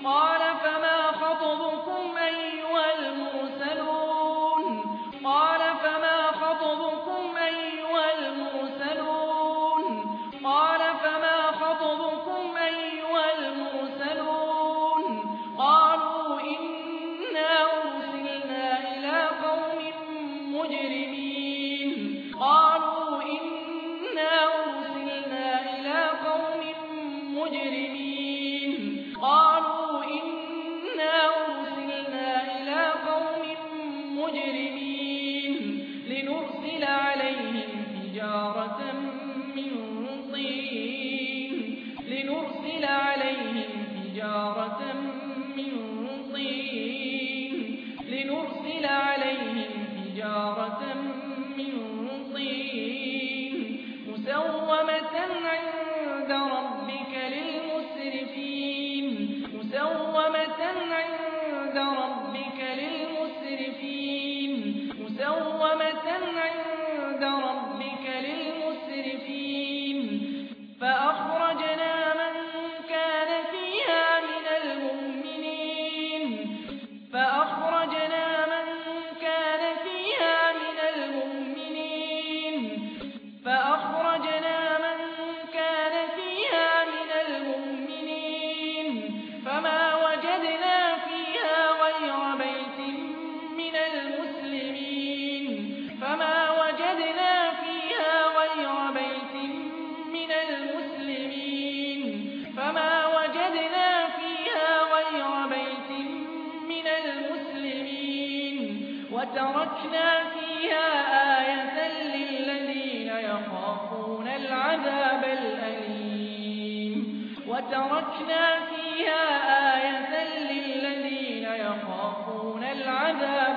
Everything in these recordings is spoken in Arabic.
قال فما خطبكم أيها المرسلون قال فما خطبكم أيها المرسلون قال فما خطبكم أيها المرسلون قالوا إنا أرسلنا إلى قوم مجرمين قالوا إنا أرسلنا إلى قوم مجرمين قالوا إنا أرسلنا إلى قوم مجرمين لنرسل عليهم حجارة من طين لنرسل عليهم حجارة من طين لنرسل عليهم حجارة من طين مسومة عند ربك للمسرفين مسومة عند ربك للمسرفين مسومة عند ربك للمسرفين فأخرجنا من كان فيها من المؤمنين فأخرجنا من كان فيها من المؤمنين فأخرجنا من كان فيها من المؤمنين فما وجدنا فيها غير بيت من المسلمين فما وجدنا فيها غير بيت من المسلمين فما وجدنا فيها غير بيت من المسلمين وتركنا فيها آية للذين يخافون العذاب الأليم وتركنا فيها آية للذين يخافون العذاب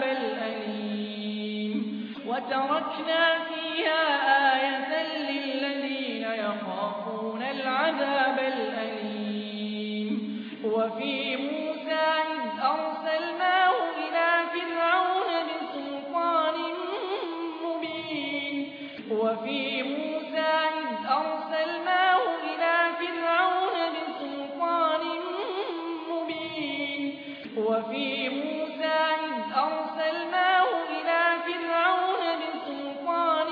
الأليم وتركنا فيها آية للذين يخافون العذاب الأليم وفي موسى إذ أرسلناه إلى فرعون بسلطان مبين وفي موسى إذ أرسلناه إلى فرعون بسلطان مبين وفي موسى إذ أرسلناه إلى فرعون بسلطان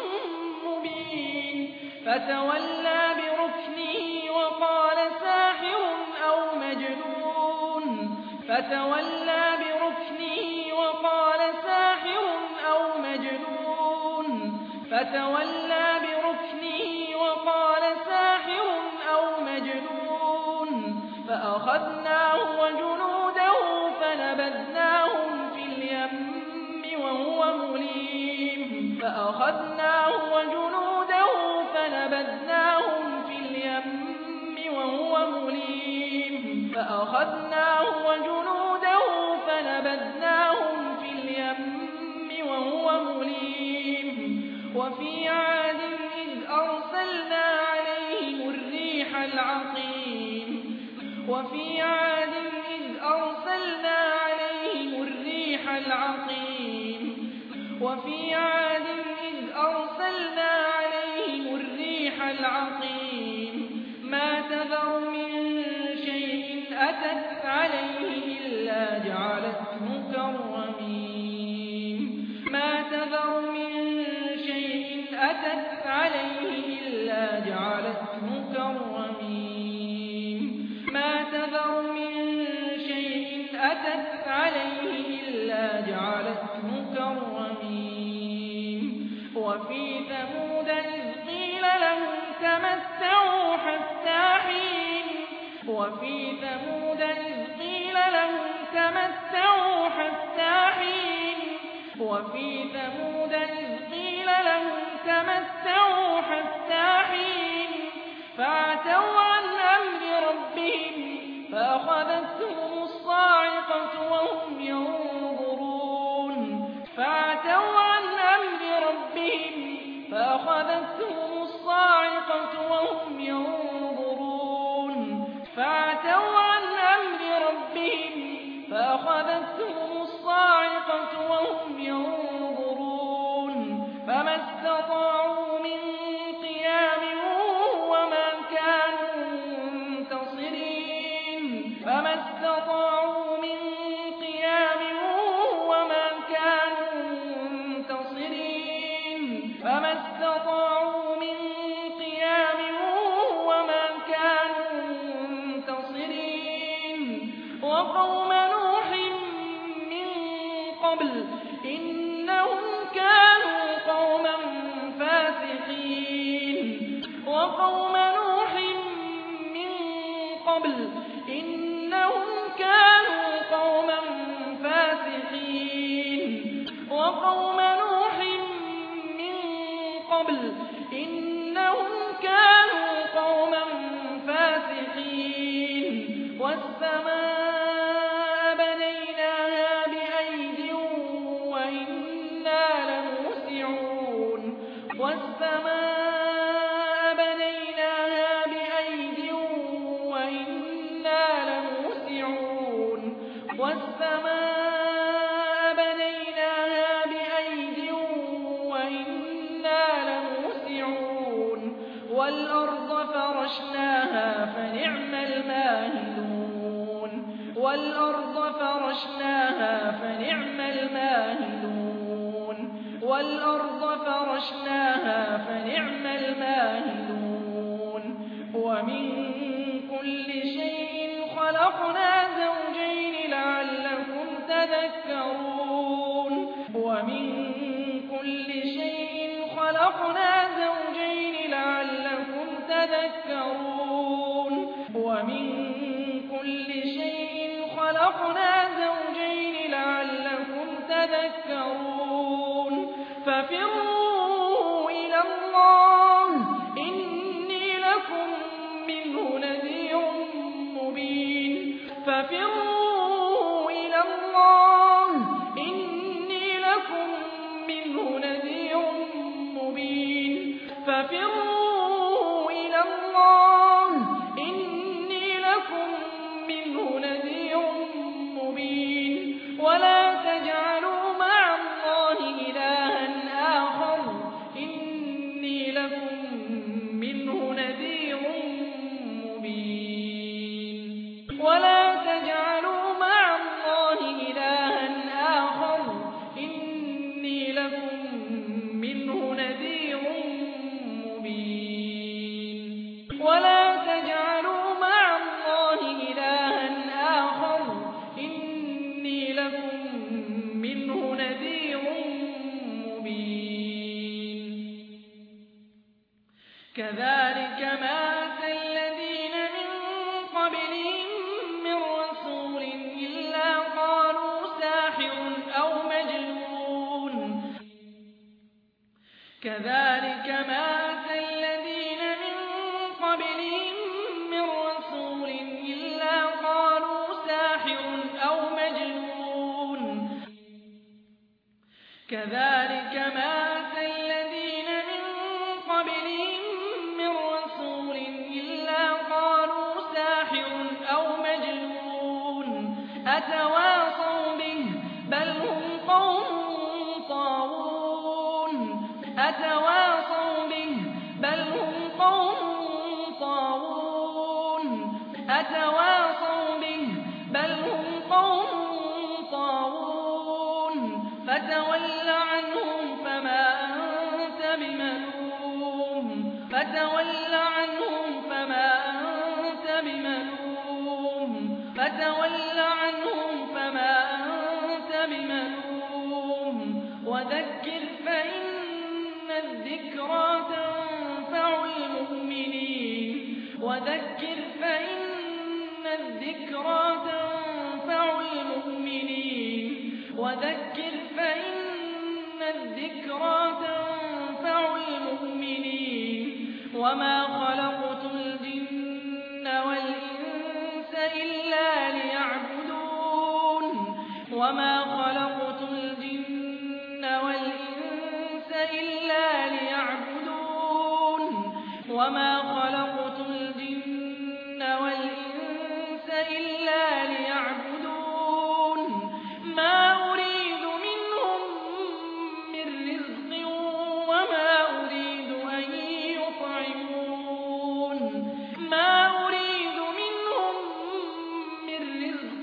مبين فتولى بركنه وقال ساحر أو مجنون فتولى بركنه وقال ساحر أو مجنون فتولى بركنه وقال ساحر أو مجنون فأخذناه وجنوده فنبذناهم في اليم وهو مليم فأخذناه وجنوده فنبذناهم في اليم وهو مليم فأخذناه وجنوده فنبذناهم في اليم وهو مليم وفي عاد إذ أرسلنا عليهم الريح العقيم وفي عاد إذ أرسلنا عليهم الريح العقيم وفي عاد إذ أرسلنا عليهم الريح العقيم ما تذر من شيء أتت عليه إلا جعلته كالرميم ما تذر من شيء أتت عليه إلا جعلته كالرميم ما تذر من شيء أتت عليه إلا جعلته كالرميم وفي ثمود إذ قيل لهم تمتعوا حتى حين وفي ثمود إذ قيل لهم تمتعوا حتى حين وفي ثمود إذ قيل لهم تمتعوا حتى حين فعتوا عن أمر ربهم فأخذتهم الصاعقة وهم ينظرون فعتوا عن أمر ربهم فأخذتهم الصاعقة وهم ينظرون فعتوا عن أمر ربهم فأخذتهم الصاعقة وهم ينظرون فما استطاعوا من قيام وما كانوا منتصرين فما اسْتَطَاعُوا مِن قِيَامٍ وَمَا كَانُوا مُنتَصِرِينَ فَمَا اسْتَطَاعُوا مِن قِيَامٍ وَمَا كَانُوا مُنتَصِرِينَ وَقَوْمَ نُوحٍ مِّن قَبْلُ إِنَّهُمْ كَانُوا قَوْمًا فَاسِقِينَ وَقَوْمَ نُوحٍ مِّن قَبْلُ إِنَّهُمْ كَانُوا قَوْمًا فَاسِقِينَ وَقَوْمَ نُوحٍ مِّن قَبْلُ إِنَّهُمْ كَانُوا قَوْمًا فَاسِقِينَ وَالسَّمَاءَ بَنَيْنَاهَا بِأَيْدٍ وَإِنَّا لَمُوسِعُونَ وَالسَّمَاءَ بَنَيْنَاهَا بِأَيْدٍ وَإِنَّا لَمُوسِعُونَ وَالسَّمَاءَ بَنَيْنَاهَا بِأَيْدٍ وَإِنَّا لَمُوسِعُونَ وَالْأَرْضَ فَرَشْنَاهَا فَنِعْمَ الْمَاهِدُونَ وَالْأَرْضَ فَرَشْنَاهَا فَنِعْمَ الْمَاهِدُونَ وَالْأَرْضَ فَرَشْنَاهَا فَنِعْمَ الْمَاهِدُونَ وَمِن كُلِّ شَيْءٍ خَلَقْنَا زَوْجَيْنِ لَعَلَّكُمْ تَذَكَّرُونَ وَمِن كُلِّ شَيْءٍ خَلَقْنَا زَوْجَيْنِ لَعَلَّكُمْ تَذَكَّرُونَ وَمِن كُلِّ شَيْءٍ خَلَقْنَا زَوْجَيْنِ لَعَلَّكُمْ تَذَكَّرُونَ فَفِرُّوا إِلَى اللَّهِ إِنِّي لَكُم مِّنْهُ نَذِيرٌ مُّبِينٌ فَفِرُّوا إِلَى اللَّهِ إِنِّي لَكُم مِّنْهُ نَذِيرٌ مُّبِينٌ فَفِرُّوا إِلَى اللَّهِ إِنِّي لَكُم مِّنْهُ نَذِيرٌ مُّبِينٌ وَلَا تَجْعَلُوا مَعَ اللَّهِ إِلَٰهًا آخَرَ إِنِّي لَكُم مِّنْهُ نَذِيرٌ مُّبِينٌ وَلَا تَجْعَلُوا مَعَ اللَّهِ إِلَٰهًا آخَرَ إِنِّي لَكُم مِّنْهُ نَذِيرٌ مُّبِينٌ وَلَا تَجْعَلُوا مَعَ اللَّهِ إِلَٰهًا آخَرَ إِنِّي لَكُم مِّنْهُ نَذِيرٌ مُّبِينٌ كَذَٰلِكَ مَا أَتَى الَّذِينَ مِن قَبْلِهِم مِّن رَّسُولٍ إِلَّا قَالُوا سَاحِرٌ أَوْ مَجْنُونٌ كَذَٰلِكَ مَا أَتَى الَّذِينَ مِن قَبْلِهِم مِّن رَّسُولٍ إِلَّا قَالُوا سَاحِرٌ أَوْ مَجْنُونٌ كَذَٰلِكَ مَا أَتَى الَّذِينَ مِن قَبْلِهِم مِّن رَّسُولٍ إِلَّا قَالُوا سَاحِرٌ أَوْ مَجْنُونٌ أَتَوَاصَوْا بِهِ ۚ بَلْ هُمْ قَوْمٌ طَاغُونَ أَتَوَاصَوْا بِهِ ۚ بَلْ هُمْ قَوْمٌ طَاغُونَ أَتَوَاصَوْا بِهِ ۚ بَلْ هُمْ قَوْمٌ طَاغُونَ فَتَوَلَّ عَنْهُمْ فَمَا أَنتَ بِمَلُومٍ فَتَوَلَّ عَنْهُمْ فَمَا أَنتَ بِمَلُومٍ فَتَوَلَّ عَنْهُمْ فَمَا أَنتَ بِمَلُومٍ وَذَكِّرْ فَإِنَّ الذِّكْرَىٰ تَنفَعُ الْمُؤْمِنِينَ وَذَكِّرْ فَإِنَّ الذِّكْرَىٰ تَنفَعُ الْمُؤْمِنِينَ وَذَكِّرْ فَإِنَّ الذِّكْرَىٰ تَنفَعُ الْمُؤْمِنِينَ وَمَا خَلَقْتُ الْجِنَّ وَالْإِنسَ إِلَّا لِيَعْبُدُونِ وَمَا خَلَقْتُ الْجِنَّ وَالْإِنسَ إِلَّا لِيَعْبُدُونِ وَمَا خَلَقْتُ الْجِنَّ وَالْإِنسَ إِلَّا لِيَعْبُدُونِ مَا أُرِيدُ مِنْهُم مِّن رِّزْقٍ وَمَا أُرِيدُ أَن يُطْعِمُونِ مَا أُرِيدُ مِنْهُم مِّن رِّزْقٍ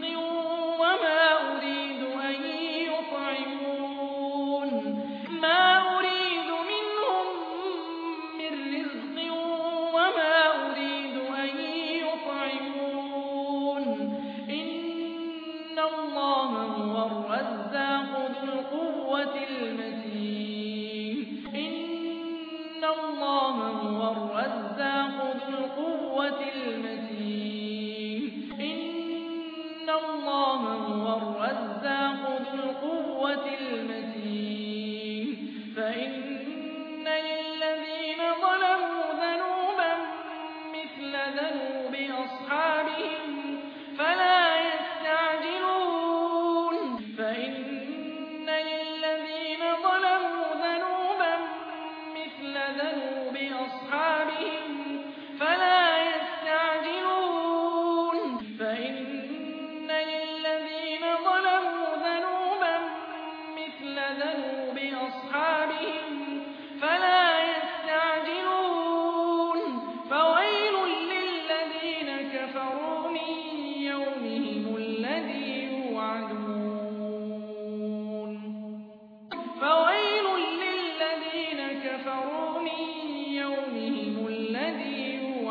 إِنَّ اللَّهَ هُوَ الرَّزَّاقُ ذُو الْقُوَّةِ الْمَتِينُ فَإِنَّ لِلَّذِينَ ظَلَمُوا ذَنُوبًا مِّثْلَ ذَنُوبِ أَصْحَابِهِمْ فَلَا يَسْتَعْجِلُونِ فَإِنَّ لِلَّذِينَ ظَلَمُوا ذَنُوبًا مِّثْلَ ذَنُوبِ أَصْحَابِهِمْ فَلَا يَسْتَعْجِلُونِ فَإِنَّ لِلَّذِينَ ظَلَمُوا ذَنُوبًا مِّثْلَ ذَنُوبِ أَصْحَابِهِمْ فَلَا يَسْتَعْجِلُونِ فَوَيْلٌ لِّلَّذِينَ كَفَرُوا مِن يَوْمِهِمُ الَّذِي يُوعَدُونَ فَوَيْلٌ لِّلَّذِينَ كَفَرُوا مِن يَوْمِهِمُ الَّذِي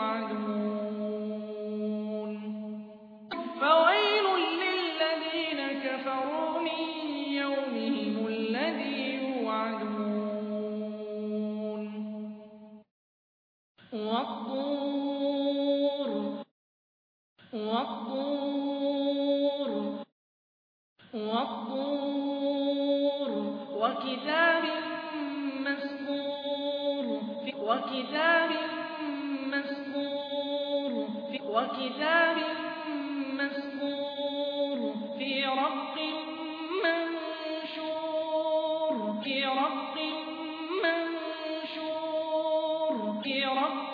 يُوعَدُونَ فَوَيْلٌ لِّلَّذِينَ كَفَرُوا مِن يَوْمِهِمُ الَّذِي يُوعَدُونَ وَالطُّورِ وَالطُّورِ وَالطُّورِ وَكِتَابٍ مَّسْطُورٍ وَكِتَابٍ مَّسْطُورٍ وَكِتَابٍ مَّسْطُورٍ فِي رَقٍّ مَّنشُورٍ فِي رَقٍّ مَّنشُورٍ فِي رَقٍّ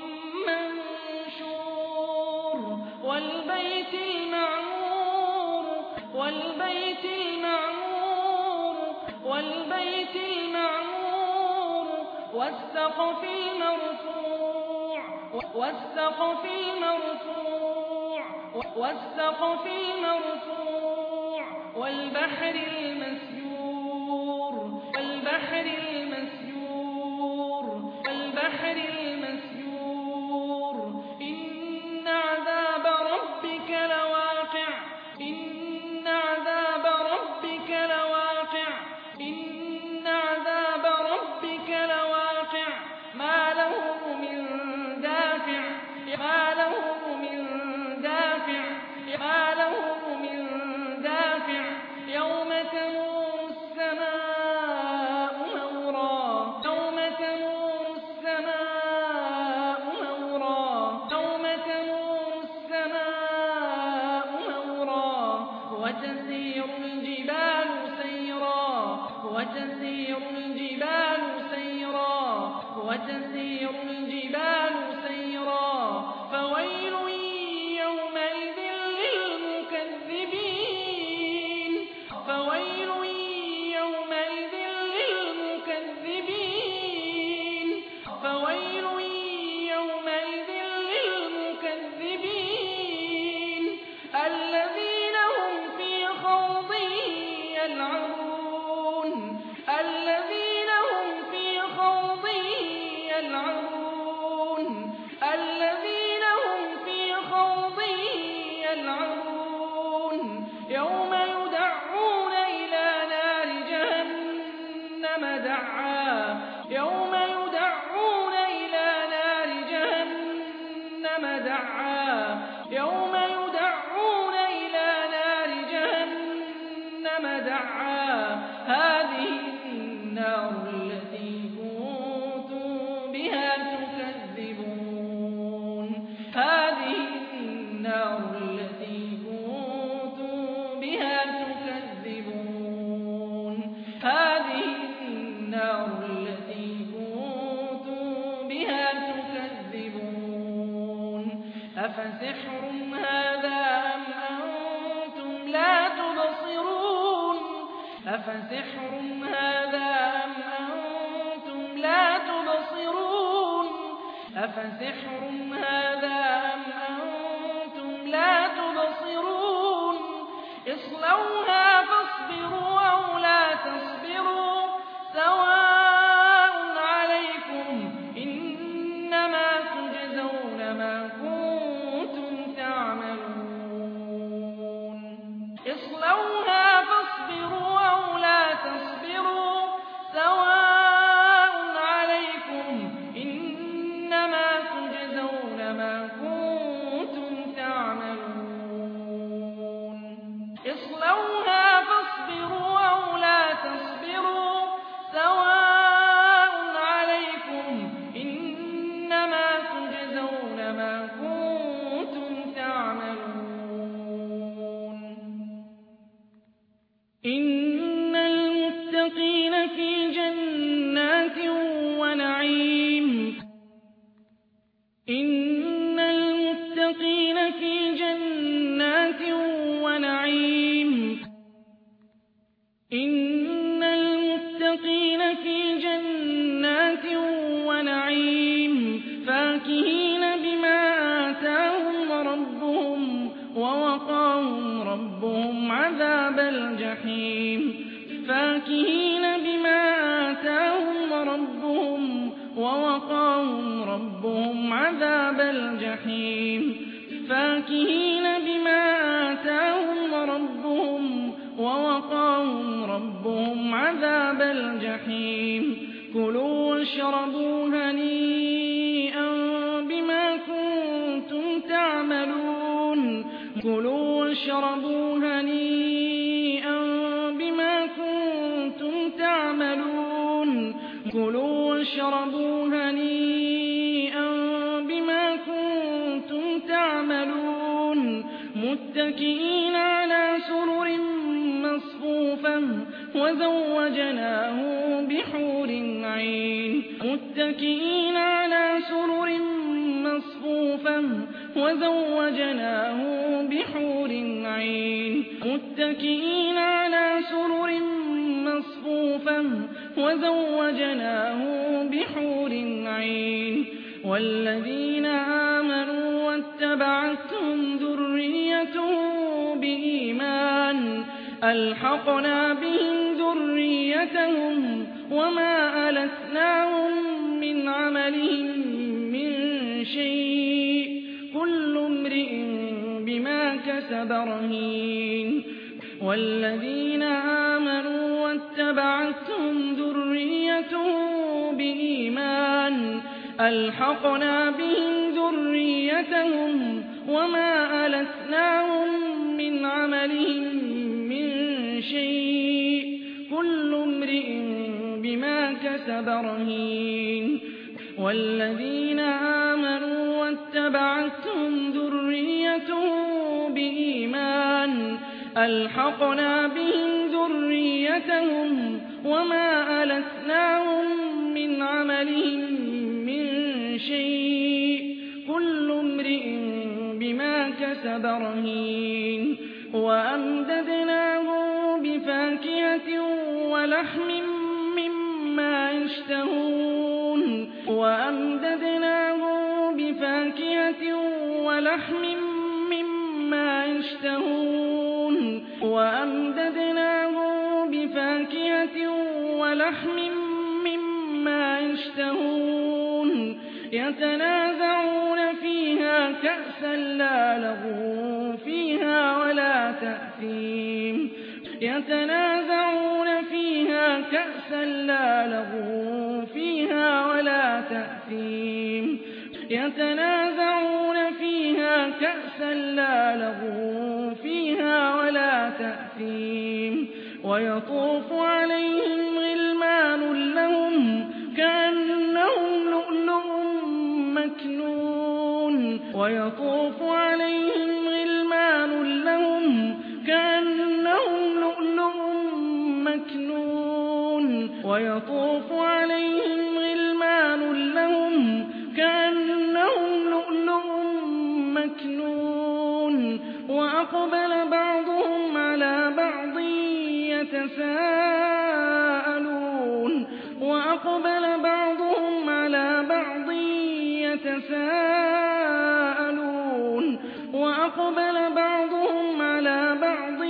مَّنشُورٍ وَالْبَيْتِ الْمَعْمُورِ وَالْبَيْتِ الْمَعْمُورِ وَالْبَيْتِ الْمَعْمُورِ وَالسَّقْفِ الْمَرْفُوعِ وَالسَّقْفِ الْمَرْفُوعِ وَالسَّقْفِ الْمَرْفُوعِ وَالْبَحْرِ الْمَسْجُورِ وَالْبَحْرِ الْمَسْجُورِ وَالْبَحْرِ الْمَسْجُورِ إِنَّ عَذَابَ رَبِّكَ لَوَاقِعٌ إِنَّ عَذَابَ رَبِّكَ لَوَاقِعٌ إِنَّ عَذَابَ رَبِّكَ لَوَاقِعٌ مَا لَهُ مِن دَافِعٍ مَا لَهُ مِن دَافِعٍ مَا لَهُ مِن دَافِعٍ يَوْمَ تَمُورُ السَّمَاءُ مَوْرًا يَوْمَ تَمُورُ السَّمَاءُ مَوْرًا يَوْمَ تَمُورُ السَّمَاءُ مَوْرًا وَتَسِيرُ الْجِبَالُ سَيْرًا وَتَسِيرُ الْجِبَالُ سَيْرًا وَتَسِيرُ الْجِبَالُ سَيْرًا فَوَيْلٌ يَوْمَئِذٍ لِّلْمُكَذِّبِينَ فَوَيْلٌ يَوْمَئِذٍ لِّلْمُكَذِّبِينَ فَوَيْلٌ يَوْمَئِذٍ لِّلْمُكَذِّبِينَ الَّذِينَ هُمْ فِي خَوْضٍ يَلْعَبُونَ الَّذِينَ هُمْ فِي خَوْضٍ يَلْعَبُونَ الَّذِينَ هُمْ فِي خَوْضٍ يَلْعَبُونَ يَوْمَ يُدَعُّونَ إِلَىٰ نَارِ جَهَنَّمَ دَعًّا يَوْمَ يُدَعُّونَ إِلَىٰ نَارِ جَهَنَّمَ دَعًّا يَوْمَ يُدَعُّونَ إِلَىٰ نَارِ جَهَنَّمَ دَعًّا هَٰذِهِ النَّارُ الَّتِي كُنتُم بِهَا تُكَذِّبُونَ هَٰذِهِ النَّارُ الَّتِي كُنتُم بِهَا تُكَذِّبُونَ هَٰذِهِ النَّارُ الَّتِي كُنتُم بِهَا تُكَذِّبُونَ أَفَسِحْرٌ هَٰذَا أَمْ أَنتُمْ لَا تُبْصِرُونَ أَفَسِحْرٌ هَٰذَا أَمْ أَنتُمْ لَا تُبْصِرُونَ أَفَسِحْرٌ هَٰذَا أَمْ أَنتُمْ لَا تُبْصِرُونَ اصْلَوْهَا فَاصْبِرُوا أَوْ لَا تَصْبِرُوا سَوَاءٌ عَلَيْكُمْ إِنَّمَا تُجْزَوْنَ مَا كُنتُمْ تَعْمَلُونَ اصْلَوْهَا فَاصْبِرُوا أَوْ لَا تَصْبِرُوا سَوَاءٌ عَلَيْكُمْ إِنَّمَا تُجْزَوْنَ ووقاهم ربهم عذاب الجحيم فاكهين بما آتاهم ربهم ووقاهم ربهم عذاب الجحيم فاكهين بما آتاهم ربهم ووقاهم ربهم عذاب الجحيم كلوا واشربوا هنيئا بما كنتم تعملون كلوا واشربوا هنيئا بما كنتم تعملون كلوا واشربوا هنيئا بما كنتم تعملون متكئين على سرر مصفوفة وزوجناهم بحور عين متكئين على سرر مصفوفة وزوجناهم بحور عين متكئين على سرر مصفوفة وزوجناهم بحور عين والذين آمنوا واتبعتهم ذريتهم بإيمان ألحقنا بهم ذريتهم وما ألتناهم من عملهم من شيء كل امرئ بما كسب رهين والذين آمنوا واتبعتهم ذريتهم بإيمان ألحقنا بهم ذريتهم وما ألتناهم من عملهم من شيء كل امرئ بما كسب رهين والذين آمنوا واتبعتهم ذريتهم بإيمان ألحقنا بهم ذريتهم وما ألتناهم من عملهم من شيء كل امرئ بما كسب رهين وأمددناهم بفاكهة ولحم مما يشتهون وأمددناهم بفاكهة ولحم مما يشتهون وأمددناهم بفاكهة ولحم مما يشتهون يتنازعون فيها كأسا لا لغو فيها ولا تأثيم يتنازعون فيها كأسا لا لغو فيها ولا تأثيم يتنازعون فيها كأسا لا لغو فيها ولا تأثيم ويطوف عليهم غلمان لهم كأنهم لؤلؤ مكنون ويطوف عليهم غلمان لهم كأنهم لؤلؤ مكنون ويطوف عليهم غلمان لهم كأنهم لؤلؤ مكنون وأقبل بعضهم على بعض يتساءلون وأقبل بعضهم على بعض يتساءلون وأقبل بعضهم على بعض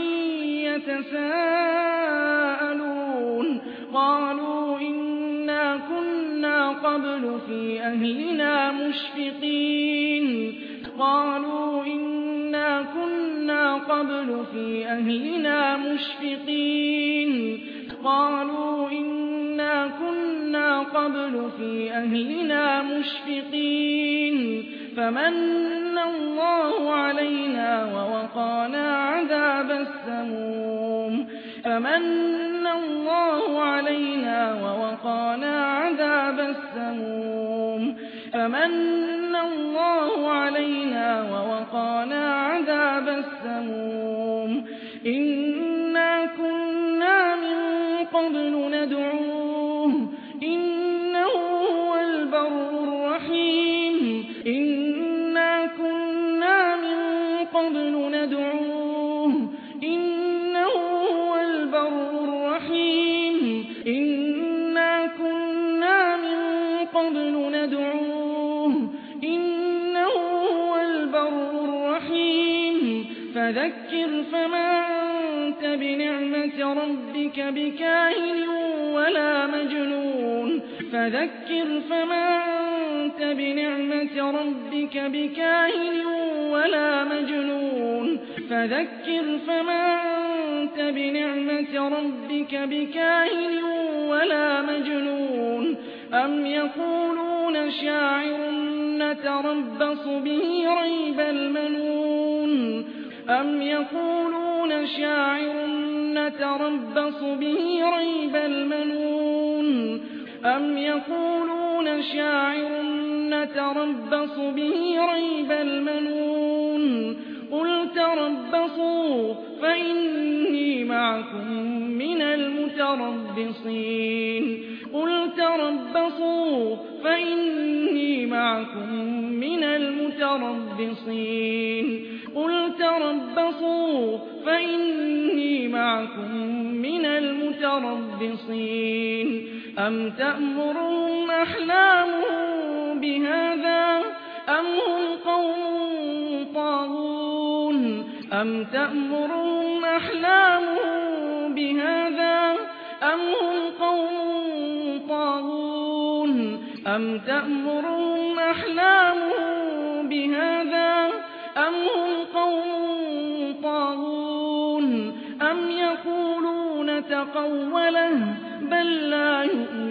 يتساءلون قالوا إنا كنا قبل في أهلنا مشفقين قالوا إنا كنا قبل في أهلنا مشفقين قالوا إنا كنا قبل في أهلنا مشفقين فمن الله علينا ووقانا عذاب السموم فمن الله علينا ووقانا عذاب السموم فمن الله علينا ووقانا عذاب السموم إنا كنا من قبل ندعوه إنه هو البر الرحيم إنا كنا من قبل ندعوه إنه هو البر الرحيم إنا كنا من قبل ندعوه إنه هو البر الرحيم فذكر فما أنت بنعمة ربك بكاهن ولا مجنون فذكر فما أنت بنعمة ربك بكاهن ولا مجنون فذكر فما أنت بنعمة ربك بكاهن ولا مجنون أم يقولون شاعر نتربص به ريب المنون أم يقولون شاعر نتربص به ريب المنون أم يقولون شاعر نتربص به ريب المنون قل تربصوا فإني معكم من المتربصين قل تربصوا فإني معكم من المتربصين قل تربصوا فإني معكم من المتربصين أم تأمرهم أحلامهم بهذا أم هم قوم طاغون أم تأمرهم أحلامهم بهذا أم هم قوم طاغون أم تأمرهم أحلامهم بهذا أم هم قوم طاغون أم يقولون تقوله بل لا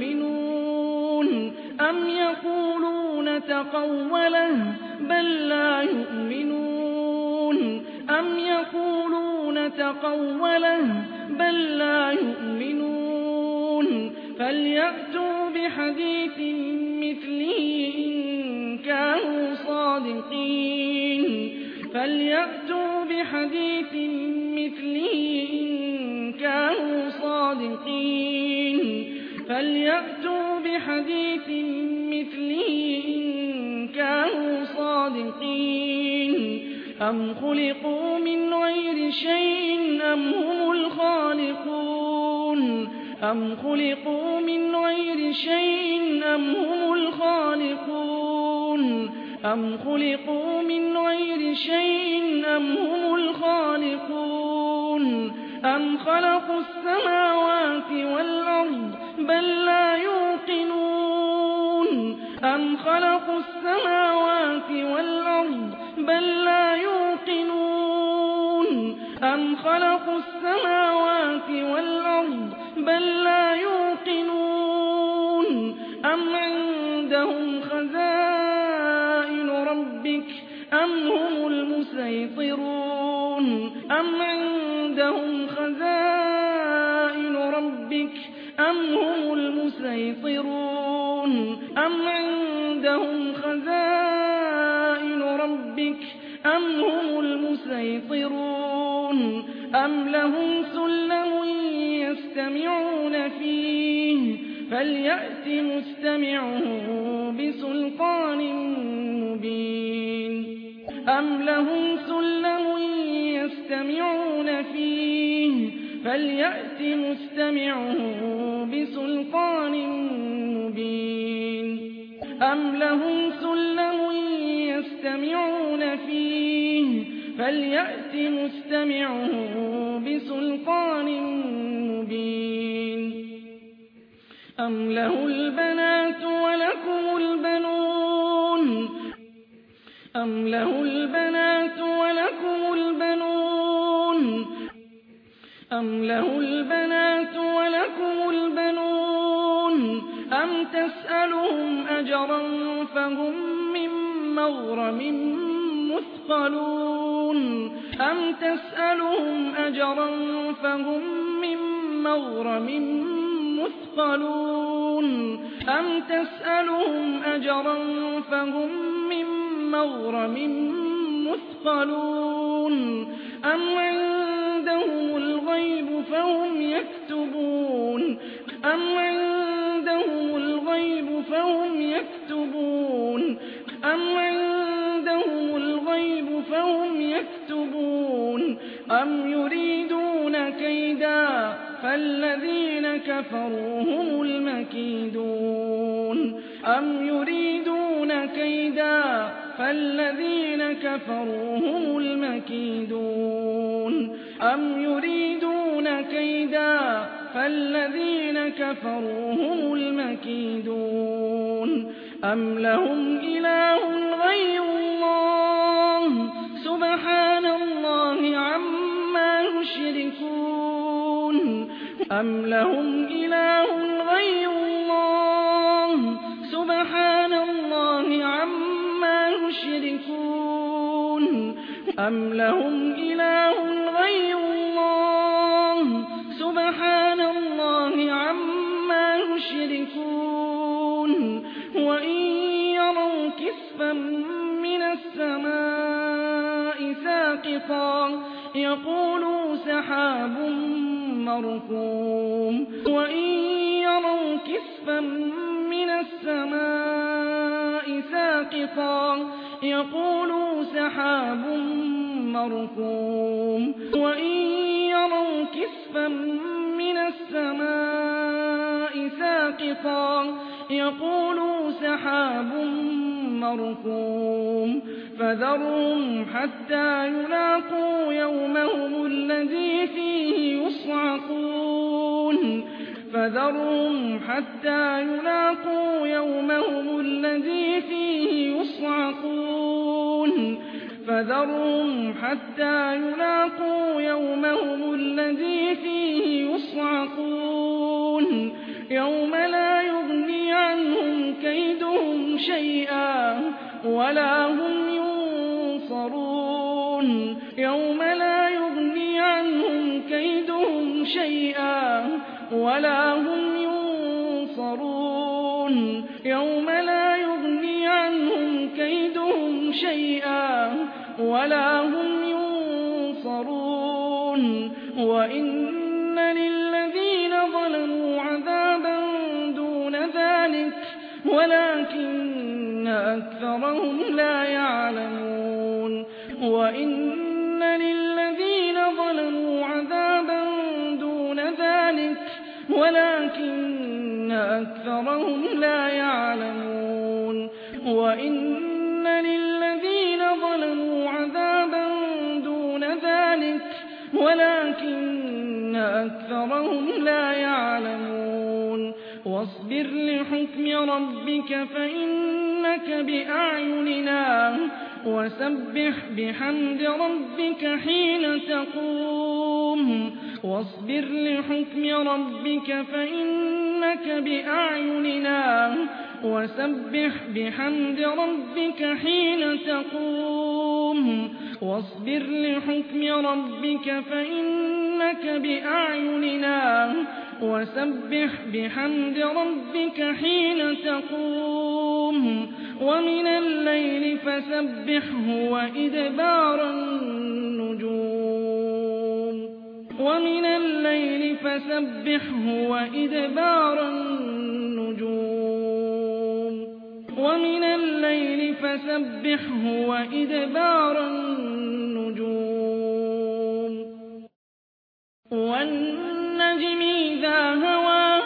يؤمنون أم يقولون تقوله بل لا يؤمنون أم يقولون تقوله بل لا يؤمنون فليأتوا بحديث مثله إن كانوا صادقين فليأتوا بحديث مثله إن كانوا صادقين فليأتوا بحديث مثله إن كانوا صادقين أم خلقوا من غير شيء أم هم الخالقون أم خلقوا من غير شيء أم هم الخالقون أم خلقوا من غير شيء أم هم الخالقون أم خلقوا السماوات والأرض بل لا يوقنون أم خلقوا السماوات والأرض بل لا يوقنون أم خلقوا السماوات والأرض بل لا يوقنون أم عندهم خزائن ربك أم هم المسيطرون أم عندهم خزائن ربك أم هم المسيطرون أم عندهم خزائن ربك أم هم المسيطرون أم لهم سلم يستمعون فيه فليأت مستمعهم بسلطان مبين أم لهم سلم يستمعون فيه فليأت مستمعهم بسلطان مبين أم لهم سلم يستمعون فيه فليأت مستمعهم بسلطان مبين أم له البنات ولكم البنون أم له البنات ولكم البنون أم له البنات ولكم البنون أم تسألهم أجرا فهم من مغرم مثقلون أم تسألهم أجرا فهم من مغرم مثقلون أم تسألهم أجرا فهم من مغرم مثقلون أم عندهم الغيب فهم يكتبون أم عندهم الغيب فهم يكتبون أم عندهم الغيب فهم يكتبون أم يريدون كيدا فالذين كفروا هم المكيدون أم يريدون كيدا فالذين كفروا هم المكيدون أم يريدون كيدا فالذين كفروا هم المكيدون أم لهم إله غير الله سبحان الله عما يشركون أم لهم إله غير الله سبحان الله عما يشركون أم لهم إله غير الله سبحان الله عما يشركون وإن يروا كسفا من السماء ساقطا يقولوا سحاب مركوم وإن يروا كسفا من السماء ساقطا يقولوا سحاب مركوم وإن يروا كسفا من السماء ساقطا يقولوا سحاب مركوم فذرهم حتى يلاقوا يومهم الذي فيه يصعقون فذرهم حتى يلاقوا يومهم الذي فيه يصعقون فذرهم حتى يلاقوا يومهم الذي فيه يصعقون يوم لا يغني عنهم كيدهم شيئا ولا هم ينصرون يوم لا يغني عنهم كيدهم شيئا ولا هم ينصرون يوم لا يغني عنهم كيدهم شيئا ولا هم ينصرون وإن للذين ظلموا عذابا دون ذلك ولكن أكثرهم لا يعلمون وإن للذين ظلموا عذابا دون ذلك ولكن أكثرهم لا يعلمون وإن للذين ظلموا عذابا دون ذلك ولكن أكثرهم لا يعلمون واصبر لحكم ربك فإنك بأعيننا وسبح بحمد ربك حين تقوم واصبر لحكم ربك فإنك بأعيننا وسبح بحمد ربك حين تقوم واصبر لحكم ربك فإنك بأعيننا وسبح بحمد ربك حين تقوم ومن الليل فسبحه وإدبار النجوم ومن الليل فسبحه وإدبار النجوم ومن الليل فسبحه وإدبار النجوم والنجم إذا هوى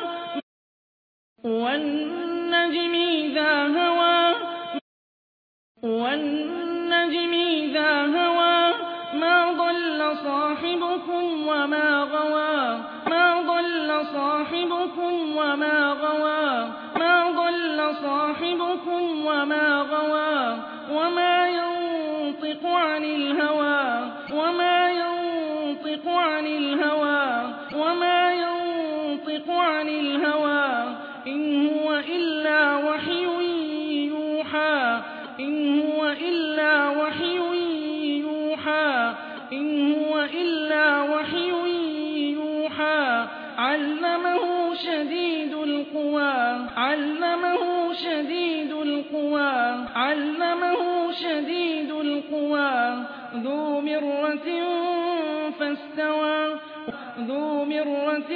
والنجم إذا هوى والنجم إذا هوى ما ضل صاحبكم وما غوى ما ضل صاحبكم وما غوى ما ضل صاحبكم وما غوى وما ينطق عن الهوى وما ينطق عن الهوى وما ينطق عن الهوى إن هو إلا وحي يوحى إن هو إلا وحي يوحى إن هو إلا وحي يوحى علمه شديد القوى علمه شديد القوى علمه شديد القوى ذو مرة فاستوى ذو مرة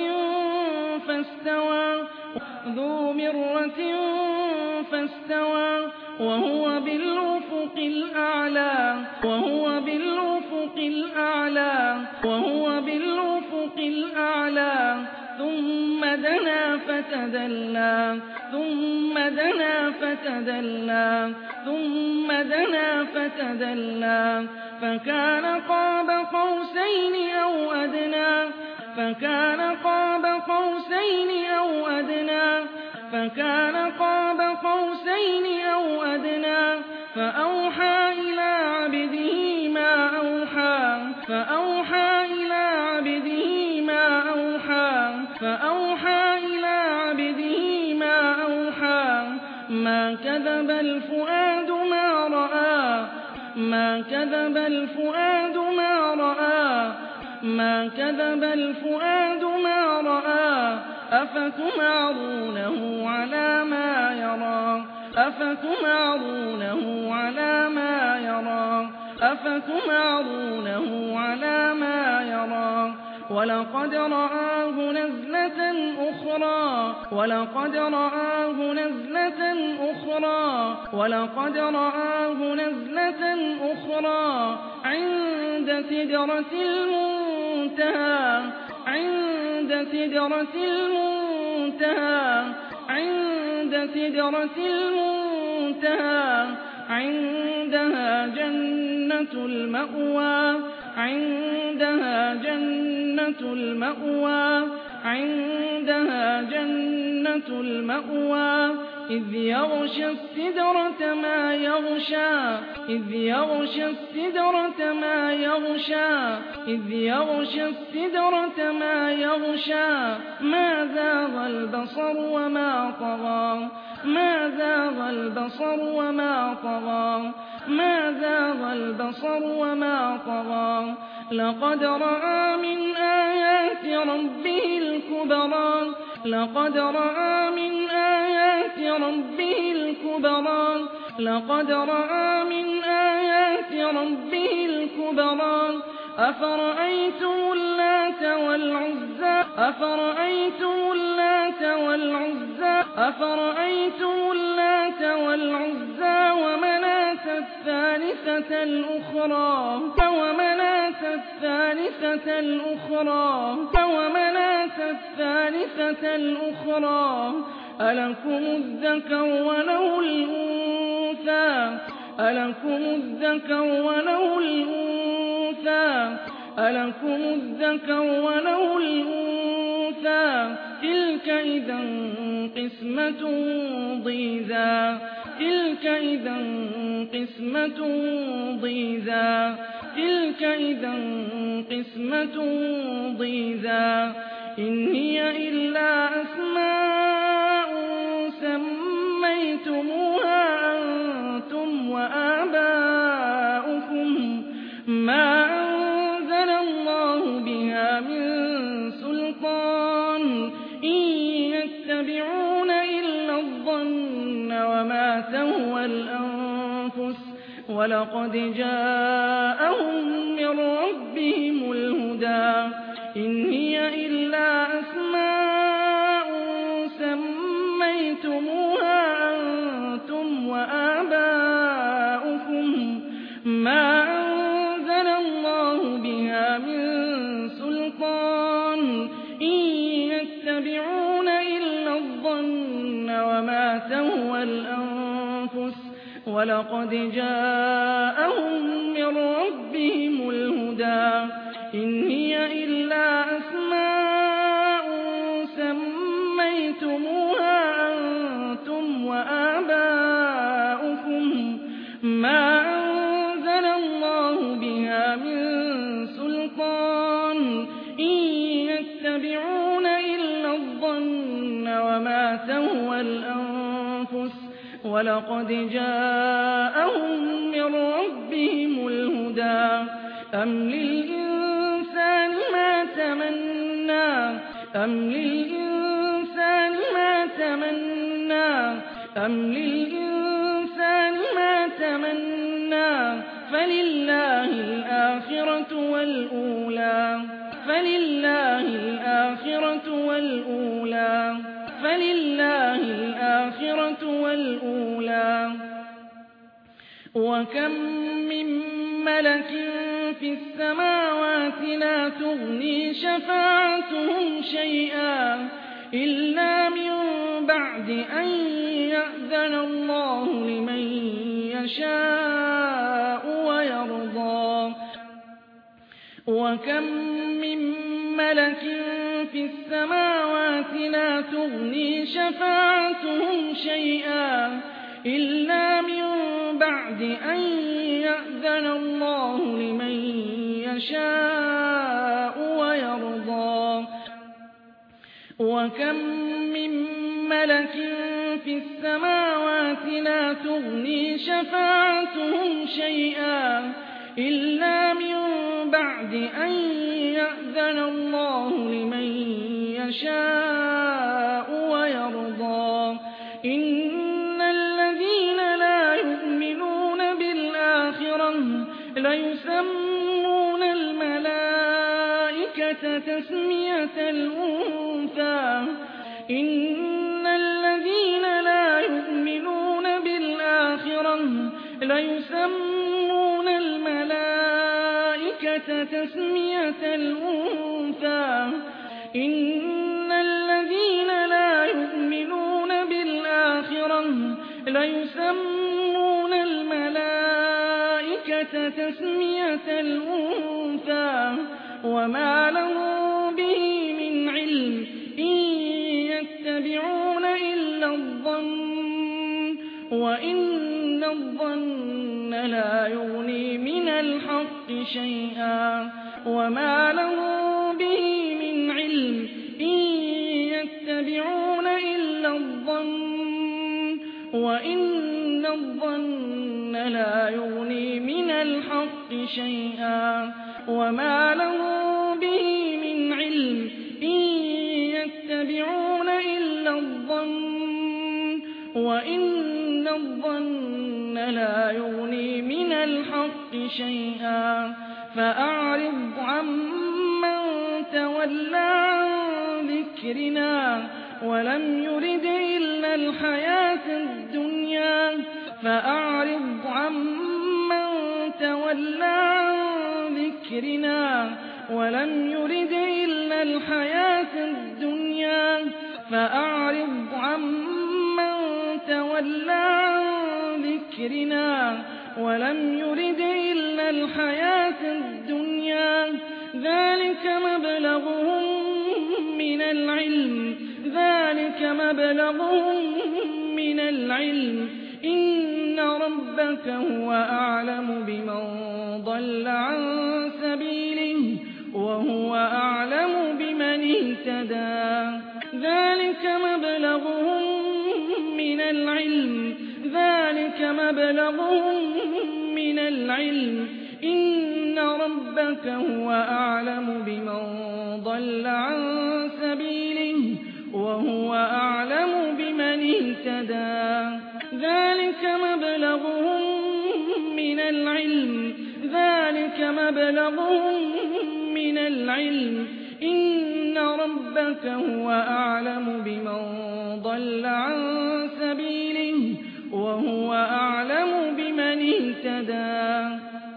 فاستوى ذو مرة فاستوى وهو بالأفق الأعلى وهو بالأفق الأعلى وهو بالأفق الأعلى ثم دنا فتدلى ثم دنا فتدلى ثم دنا فتدلى فكان قاب قوسين أو أدنى فكان قاب قوسين أو أدنى فكان قاب قوسين أو أدنى فأوحى إلى عبده ما أوحى فأوحى إلى عبده ما أوحى فأوحى إلى عبده ما أوحى ما كذب الفؤاد ما رأى ما كذب الفؤاد ما رأى ما كذب الفؤاد ما رأى أفتمارونه على ما يرى أفتمارونه على ما يرى أفتمارونه على ما يرى ولقد رآه نزلة أخرى ولقد رآه نزلة أخرى ولقد رآه نزلة أخرى عند سدرة المنتهى عند سدرة المنتهى عند سدرة المنتهى عندها جنة المأوى عندها جنة المأوى عندها جنة المأوى إذ يغشى السدرة ما يغشى إذ يغشى السدرة ما يغشى إذ يغشى السدرة ما يغشى ما زاغ البصر وما طغى ما زاغ البصر وما طغى ما زاغ البصر وما طغى لقد رأى من آيات ربه الكبرى لقد رأى من آيات ربه الكبرى لقد رأى من آيات ربه الكبرى أفرأيتم اللات والعزى أفرأيتم اللات والعزى أفرأيتم اللات والعزى ومناة الثالثة الأخرى ومناة الثالثة الأخرى ومناة الثالثة الأخرى ألكم الذكر وله الأنثى ألكم الذكر وله الأنثى ألكم الذكر وله الأنثى تلك إذا قسمة ضيزى تلك إذا قسمة ضيزى تلك إذا قسمة ضيزى إن هي إلا أسماء سميتموها أنتم وآباؤكم ما أنزل الله بها من سلطان إن يتبعون إلا الظن وما تهوى الأنفس ولقد جاءهم من ربهم الهدى إن هي إلا أسماء سميتموها أنتم وآباؤكم ما أنزل الله بها من سلطان إن يتبعون إلا الظن وما تهوى الأنفس ولقد جاءهم من ربهم الهدى إن هي إلا أسماء سميتموها أنتم وآباؤكم ما أنزل الله بها من سلطان إن يتبعون إلا الظن وما تهوى الأنفس ولقد جاءهم من ربهم الهدى أم للإنسان ما تمنى أم للإنسان ما تمنى أم للإنسان ما تمنى فلله الآخرة والأولى فلله الآخرة والأولى فلله الآخرة والأولى وكم من ملك في السماوات لا تغني شفاعتهم شيئا إلا من بعد أن يأذن الله لمن يشاء ويرضى وكم من ملك في السماوات لا تغني شفاعتهم شيئا إلا من بعد أن يأذن الله لمن يشاء ويرضى وكم من ملك في السماوات لا تغني شفاعتهم شيئا إلا من بعد أن يأذن الله لمن يشاء ويرضى إن الذين لا يؤمنون بالآخرة ليسمون الملائكة تسمية الأنثى إن الذين لا يؤمنون بالآخرة ليسمون الملائكة تسمية الأنثى إن الذين لا يؤمنون بالآخرة ليسمون الملائكة تسمية الأنثى وما لهم به من علم إن يتبعون إلا الظن وإن الظن لا يغني من الحق شيئا وما لهم به من علم إن يتبعون إلا الظن وإن الظن لا يغني من الحق شيئا وما لهم به من علم إن يتبعون إلا الظن وإن الظن لا يغني من الحق شيئا فأعرض عمن تولى عن ذكرنا ولم يرد إلا الحياة الدنيا فأعرض عمن تولى عن ذكرنا ولم يرد إلا الحياة الدنيا فأعرض عمن تولى عن ذكرنا ولم يرد إلا الحياة الدنيا ذلك مبلغهم من العلم إن ربك هو أعلم بمن ضل عن سبيله وهو أعلم بمن اهتدى ذلك مبلغهم من العلم إن ربك هو أعلم بمن ضل عن سبيله وهو أعلم بمن اهتدى ذلك مبلغهم من العلم إن ربك هو أعلم بمن ضل عن سبيله وهو أعلم بمن اهتدى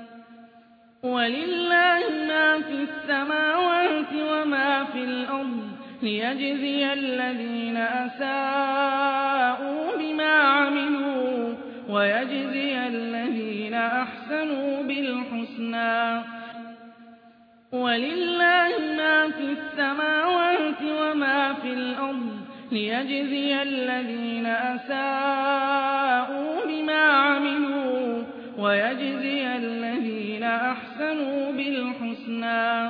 ولله ما في السماوات وما في الأرض ليجزي الذين أساءوا بما عملوا ويجزي الذين أحسنوا بالحسنى ولله ما في السماوات وما في الأرض ليجزي الذين أساءوا بما عملوا ويجزي الذين أحسنوا بالحسنى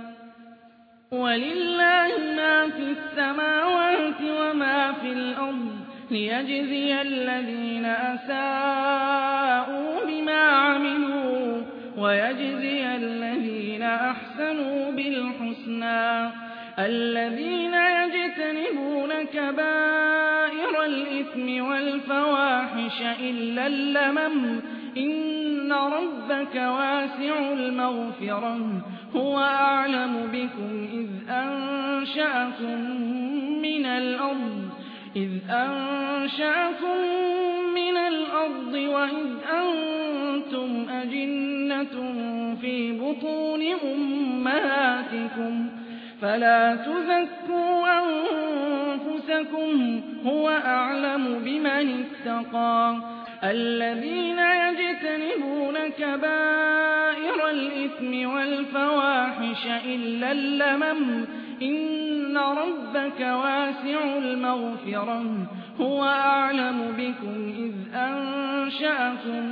ولله ما في السماوات وما في الأرض ليجزي الذين أساءوا بما عملوا ويجزي الذين أحسنوا بالحسنى الذين يجتنبون كبائر الإثم والفواحش إلا اللمم إن ربك واسع المغفرة هو أعلم بكم إذ أنشأكم من الأرض الْأَرْضِ وَإِذْ أَنتُمْ أَجِنَّةٌ فِي بُطُونِ أُمَّهَاتِكُمْ فَلَا تُزَكُّوا أَنفُسَكُمْ هُوَ أَعْلَمُ بِمَنِ اتَّقَىٰ الَّذِينَ يَجْتَنِبُونَ كَبَائِرَ الْإِثْمِ وَالْفَوَاحِشَ إِلَّا اللَّمَمَ إِنَّ رَبَّكَ وَاسِعُ الْمَغْفِرَةِ هُوَ أَعْلَمُ بِكُمْ إِذْ أَنشَأَكُم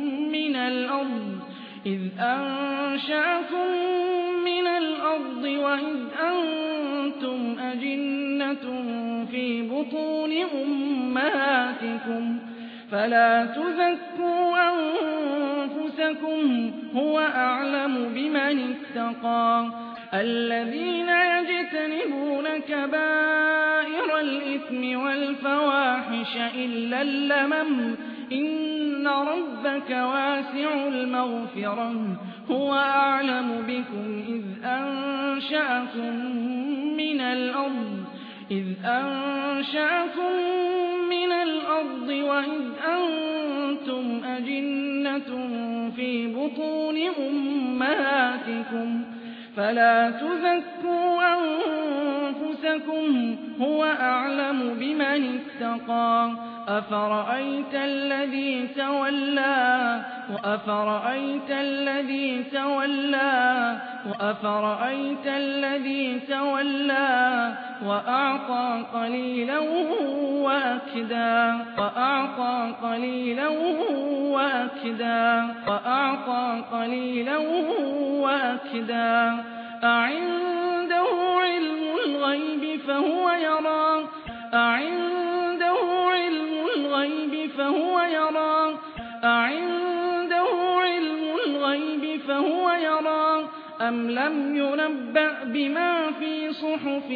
مِّنَ الْأَرْضِ وَإِذْ أَنتُمْ أَجِنَّةٌ في بُطُونِ أُمَّهَاتِكُمْ فَلَا تُزَكُّوا أَنفُسَكُمْ هُوَ أَعْلَمُ بِمَنِ اتَّقَىٰ الَّذِينَ يَجْتَنِبُونَ كَبَائِرَ الْإِثْمِ وَالْفَوَاحِشَ إِلَّا اللَّمَمَ إِنَّ رَبَّكَ وَاسِعُ الْمَغْفِرَةِ هُوَ أَعْلَمُ بِكُمْ إِذْ أَنشَأَكُم مِّنَ الْأَرْضِ وَإِذْ أَنتُمْ أَجِنَّةٌ فِي بُطُونِ أُمَّهَاتِكُمْ فَلَا تُزَكُّوا أَنفُسَكُمْ هُوَ أَعْلَمُ بِمَنِ اتَّقَىٰ أَفَرَأَيْتَ الَّذِي تَوَلَّىٰ وَأَعْطَىٰ قَلِيلًا وَأَكْدَىٰ أَعِندَهُ عِلْمُ الْغَيْبِ فَهُوَ يَرَىٰ أَمْ لَمْ يُنَبَّأْ بِمَا فِي صُحُفِ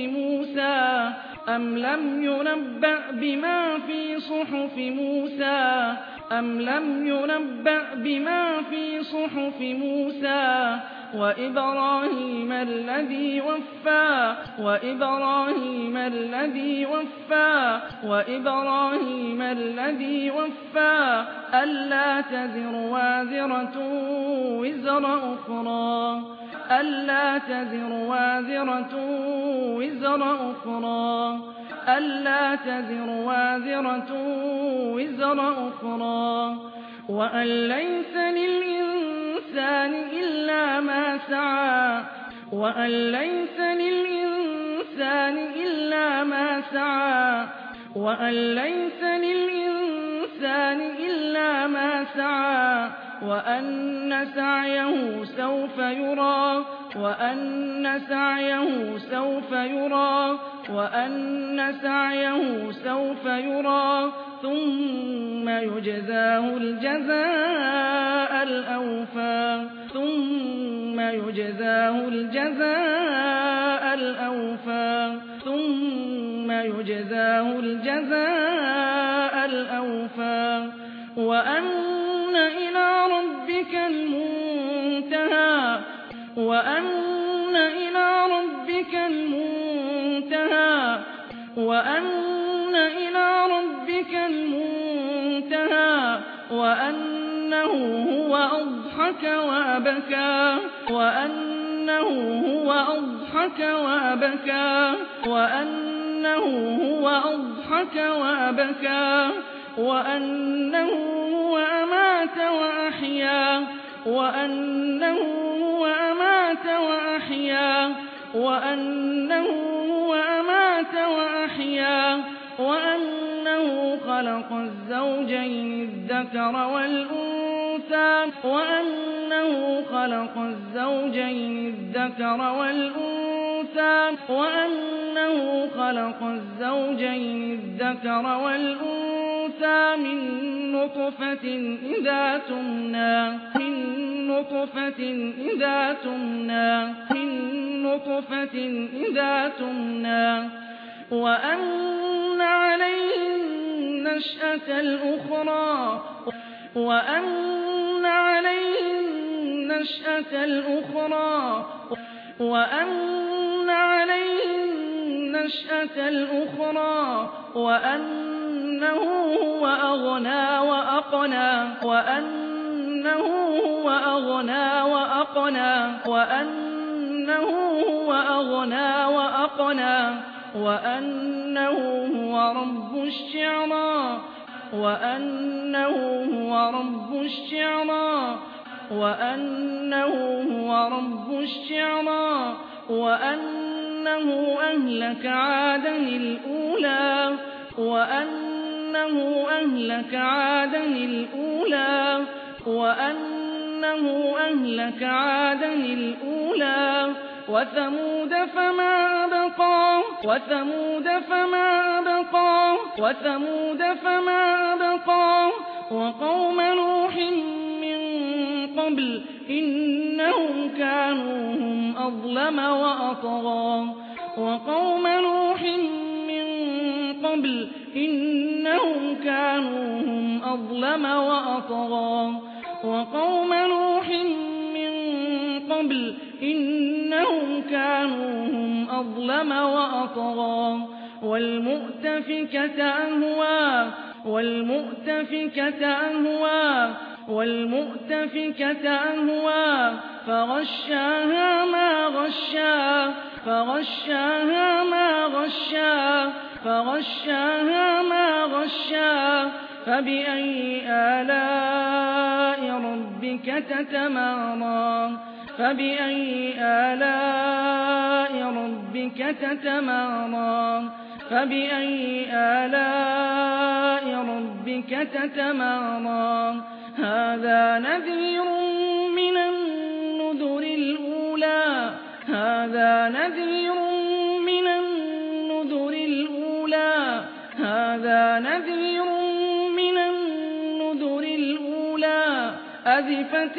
مُوسَىٰ وَإِبْرَاهِيمَ الَّذِي وَفَّىٰ أَلَّا تَزِرُ وَازِرَةٌ وِزْرَ أُخْرَىٰ وَأَن لَّيْسَ لِلْإِنسَانِ إِلَّا مَا سَعَىٰ وَأَنَّ سَعْيَهُ سَوْفَ يُرَىٰ ثُمَّ يُجْزَاهُ الْجَزَاءَ الْأَوْفَىٰ وَأَنَّ إِلَىٰ رَبِّكَ الْمُنتَهَىٰ وَأَنَّهُ هُوَ أَضْحَكَ وَأَبْكَىٰ وَأَنَّهُ هُوَ أَمَاتَ وَأَحْيَا وَأَنَّهُ خَلَقَ الزَّوْجَيْنِ الذَّكَرَ وَالْأُنثَىٰ مِن نُّطْفَةٍ إِذَا تُمْنَىٰ وَأَنَّ عَلَيْهِ النَّشْأَةَ الْأُخْرَىٰ النشأة الأخرى وأنه هو أغنى وأقنى وأنه هو أغنى وأقنى وأنه هو أغنى وأقنى وأنه هو رب الشعرى وأنه هو رب الشعرى وأنه هو رب الشعرى وأنه أهلك عادا الأولى وأنه أهلك عادا الأولى وأنه أهلك عادا الأولى وثمود فما أبقى وقوم نوح من قبل إنهم كانوا هم أظلم وأطغى وقوم نوح من قبل إنهم كانوا هم أظلم وأطغى وقوم نوح من قبل إنهم كانوا هم أظلم وأطغى والمؤتفكة أهوى فغشاها ما غشا فبأي آلاء ربك تتمارى هذا نذير من النذر الأولى أزفت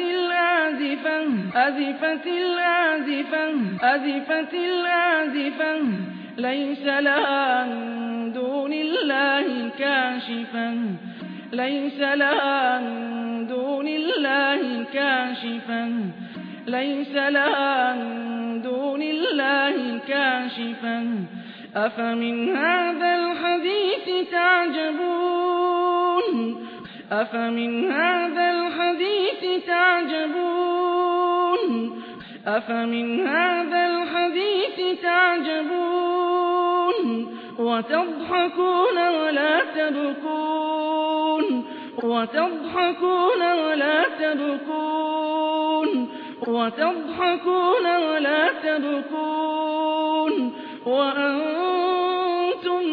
الآزفة ليس لها من دون الله كاشفا أفمن هذا الحديث تعجبون وتضحكون ولا تبكون وأنتم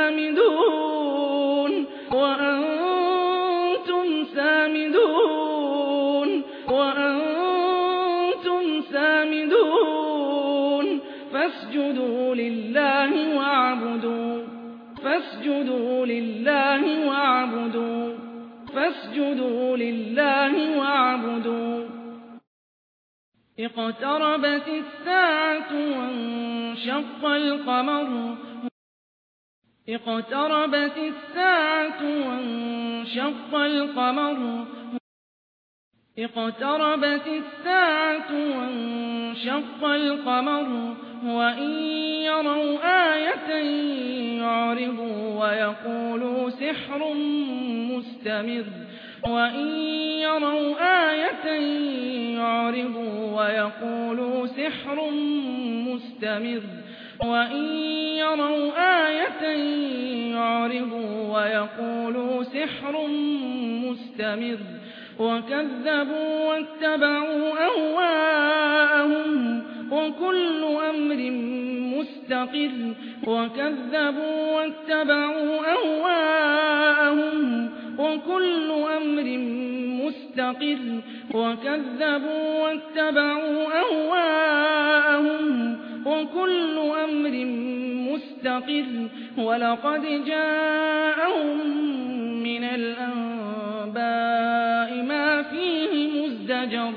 سامدون فاسجدوا لله واعبدوا اقتربت الساعة وانشق القمر وإن يروا آية يعرضوا ويقولوا سحر مستمر وكذبوا واتبعوا أهواءهم وكل أمر مستقر ولقد جاءهم من الأنباء ما فيه مزدجر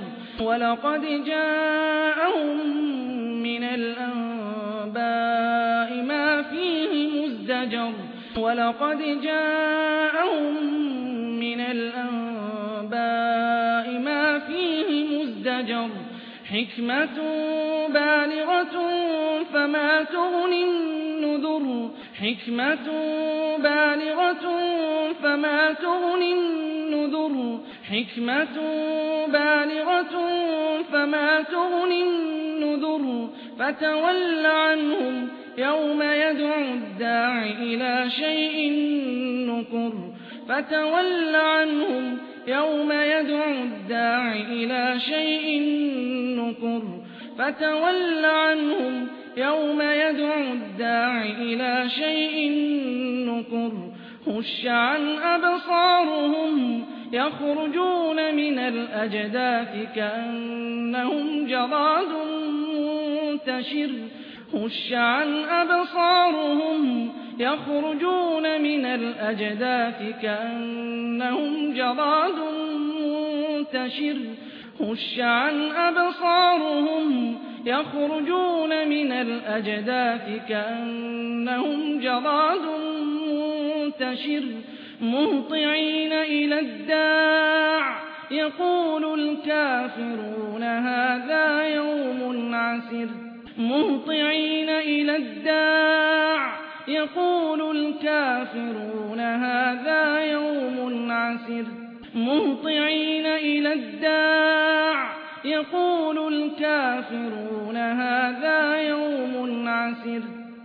حكمة بالغة فما تغني النذر النذر حكمة بالغة فما تغني النذر حكمة بالغة فما تغني النذر فتول عنهم يوم يدعو الداع إلى شيء نكر فتول عنهم يوم يدعو الداع إلى شيء نكر فتول عنهم يوم يدعو الداع إلى شيء نكر خش عن أبصارهم يخرجون من الأجداث كأنهم جراد منتشر خش عن أبصارهم يخرجون من الأجداث كأنهم جراد منتشر خش عن أبصارهم يخرجون من الأجداث كأنهم جراد منتشر مهطعين إلى الداع يقول الكافرون هذا يوم عسر مهطعين إلى الداع يقول الكافرون هذا يوم عسر مهطعين إلى الداع يقول الكافرون هذا يوم عسر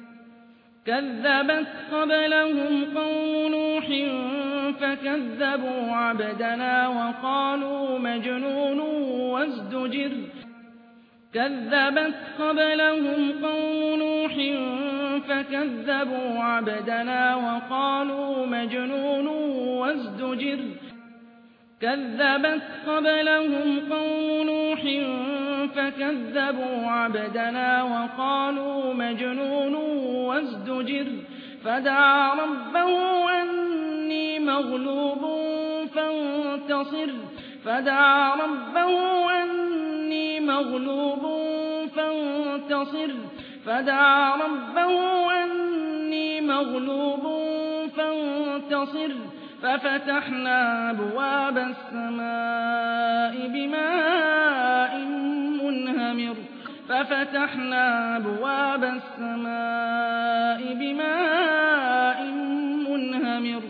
كذبت قبلهم قوم نوح فكذبوا عبدنا وقالوا مجنون وازدجر كذبت قبلهم قوم نوح فكذبوا عبدنا وقالوا مجنون وازدجر كذبت قبلهم قوم نوح فكذبوا عبدنا وقالوا مجنون وازدجر فدعا ربه أني مغلوب فانتصر فدعا ربه أني مغلوب فانتصر فدعا ربه أني مغلوب فانتصر ففتحنا أبواب السماء بماء منهمر ففتحنا أبواب السماء بماء منهمر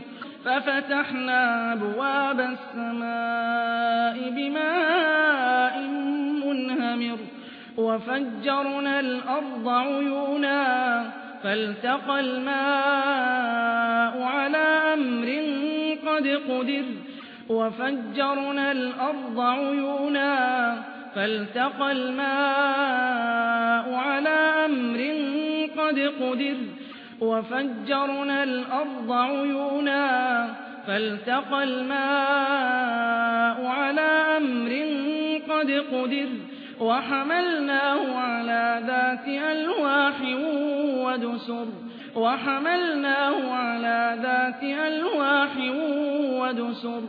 ففتحنا أبواب السماء بماء منهمر وفجرنا الأرض عيونا فالتقى الماء على أمر قد قدر وفجرنا الأرض عيونا فالتقى الماء على أمر قد قدر وفجرنا الأرض عيونا فالتقى الماء على أمر قد قدر وحملناه على ذات ألواح ودسر وحملناه على ذات ألواح ودسر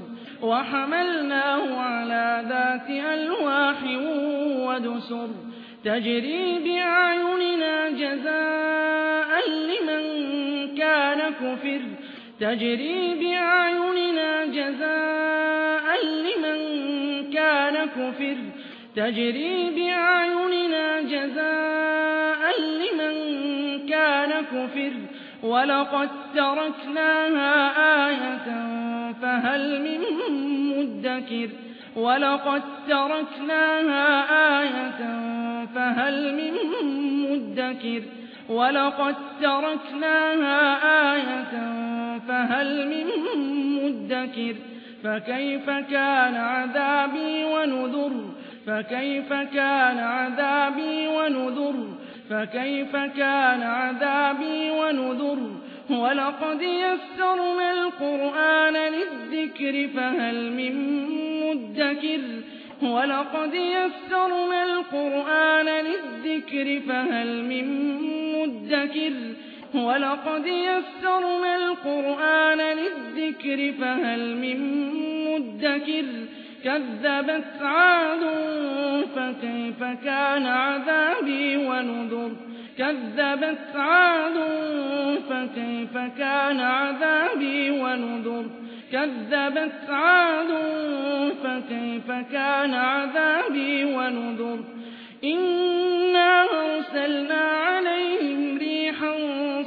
وحملناه على ذات ألواح ودسر تجري بأعيننا جزاء لمن كان كفر تجري بأعيننا جزاء لمن كان كفر تجري بأعيننا جزاء لمن كان كفر ولقد تركناها آية فهل من مدكر ولقد تركناها آية فهل من مدكر ولقد تركناها آية فهل من مدكر فكيف كان عذابي ونذر فكيف كان عذابي ونذر فكيف كان عذابي ونذر ولقد يسرنا القرآن للذكر فهل من مدكر ولقد يسرنا القرآن للذكر فهل من مدكر ولقد يسرنا القرآن للذكر فهل من مدكر كذبت عاد فكيف كان عذابي ونذر كذبت عاد فكيف كان عذابي ونذر كذبت عاد فكيف كان عذابي ونذر إنا أرسلنا عليهم ريحا صرصرا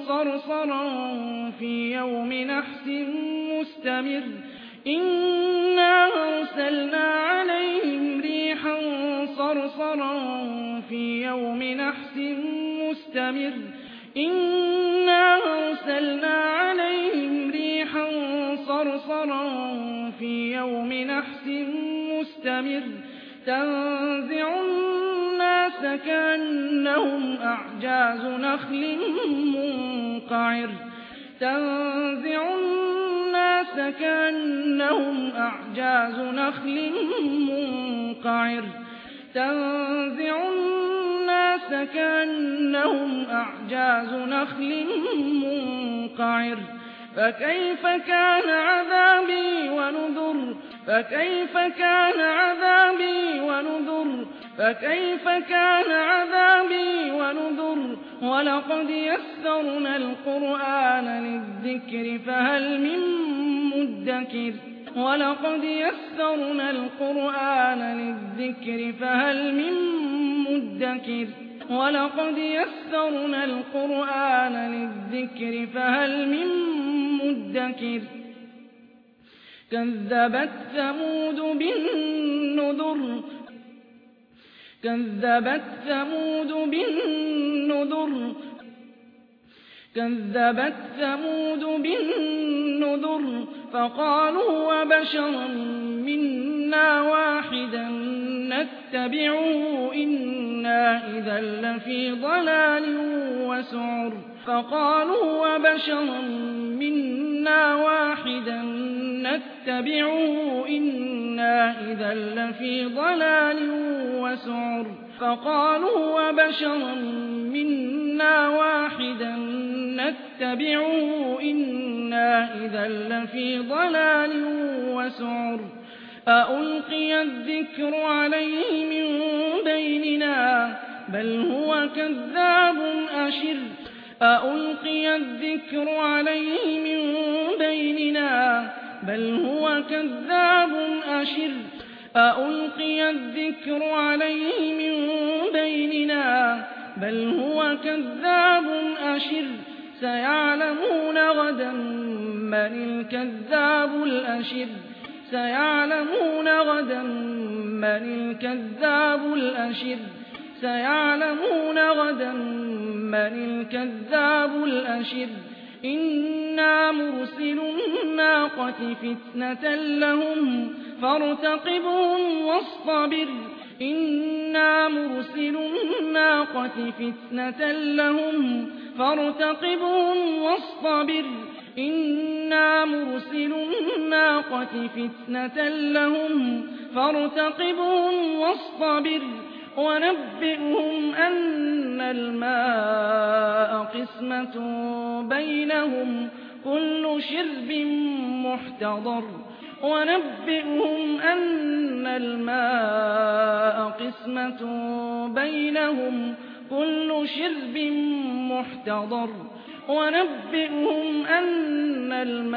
صرصرا في يوم نحس مستمر إنا أرسلنا عليهم ريحا صرصرا في يوم نحس مستمر إنا أرسلنا عليهم ريحا صرصرا في يوم نحس مستمر تنزع الناس كأنهم أعجاز نخل منقعر تنزع الناس كأنهم أعجاز نخل منقعر تنزع الناس كأنهم أعجاز نخل منقعر فكيف كان عذابي ونذر فكيف كان عذابي ونذر فكيف كان عذابي ونذر ولقد يسرنا القرآن للذكر فهل من مدكر ولقد يسرنا القرآن للذكر فهل من مدكر ولقد يسرنا القرآن للذكر فهل من مدكر كذبت ثمود بالنذر كذبت ثمود بالنذر فقالوا وبشرا منا واحدا نتبعه إنا إذا لفي ضلال وسعر فقالوا وبشرا منا واحدا نتبعه إنا إذا لفي ضلال وسعر فقالوا وبشرا منا واحدا نتبعه إنا إذا لفي ضلال وسعر أألقي الذكر عليه من بيننا بل هو كذاب أشر أألقي الذكر عليه من بيننا بل هو كذاب أشر أألقي الذكر عليه من بيننا بل هو كذاب أشر سيعلمون غدا من الكذاب الأشر سيعلمون غدا من الكذاب الأشر سيعلمون غدا من الكذاب الأشر إنا مرسل الناقة فتنة لهم فارتقبهم واصطبر إنا مرسل الناقة فتنة لهم فارتقبهم واصطبر إنا مرسل الناقة فتنة لهم فارتقبهم واصطبر ونبئهم أن الماء قسمة بينهم كل شرب محتضر ونبئهم أن الماء قسمة بينهم كل شرب محتضر ونبئهم أن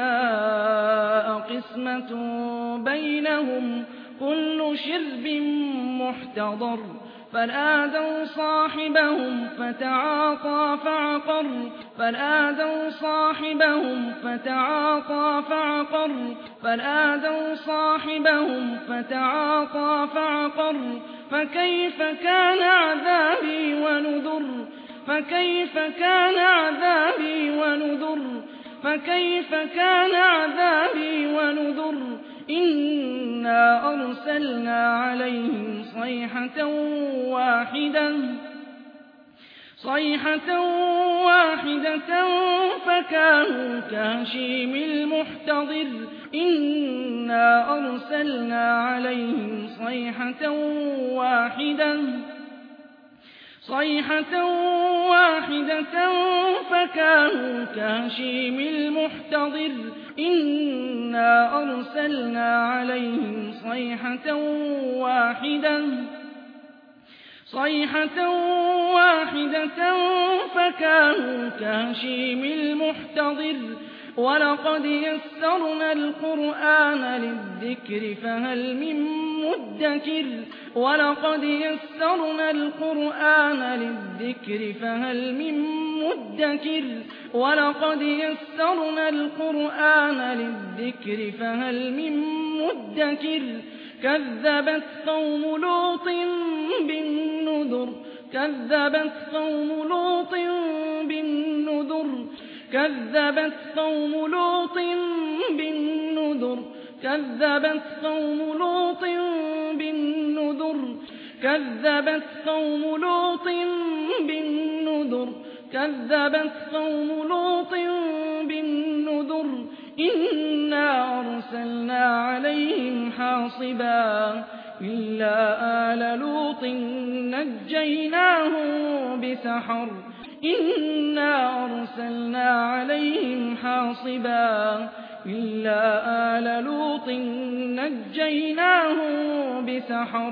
الماء قسمة بينهم كل شرب محتضر فنادوا صاحبهم فتعاطى فعقر فنادوا صاحبهم فتعاطى فعقر فنادوا صاحبهم فتعاطى فعقر فكيف كان عذابي ونذر فكيف كان عذابي ونذر فكيف كان عذابي ونذر إنا أرسلنا عليهم صيحة واحدة فكانوا كهشيم المحتضر إنا أرسلنا عليهم صيحة واحدة فكانوا كهشيم المحتضر إنا أرسلنا عليهم صيحة واحدة فكانوا كهشيم المحتضر ولقد يسرنا القرآن للذكر فهل من مدكر ولقد يسرنا القرآن للذكر فهل من مدكر ولقد يسرنا القرآن للذكر فهل من مدكر كذبت قوم لوط بالنذر كذبت قوم لوط بالنذر كذبت قوم لوط بالنذر كذبت قوم لوط بالنذر كذبت قوم لوط بالنذر كذبت قوم لوط بالنذر إنا أرسلنا عليهم حاصبا إلا آل لوط نجيناهم بسحر إنا أرسلنا عليهم حاصبا إلا آل لوط نجيناهم بسحر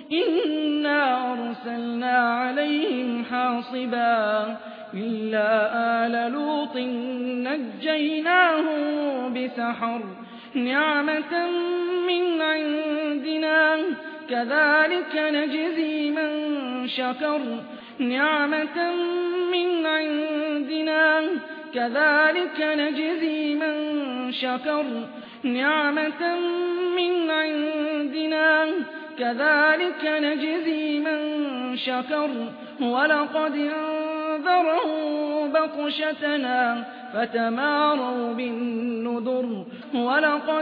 إنا أرسلنا عليهم حاصبا إلا آل لوط نجيناهم بسحر نعمة من عندنا كذلك نجزي من شكر نعمة من عندنا كذلك نجزي من شكر نعمة من عندنا كذلك نجزي من شكر ولقد أنذروا بطشتنا فتماروا بالنذر ولقد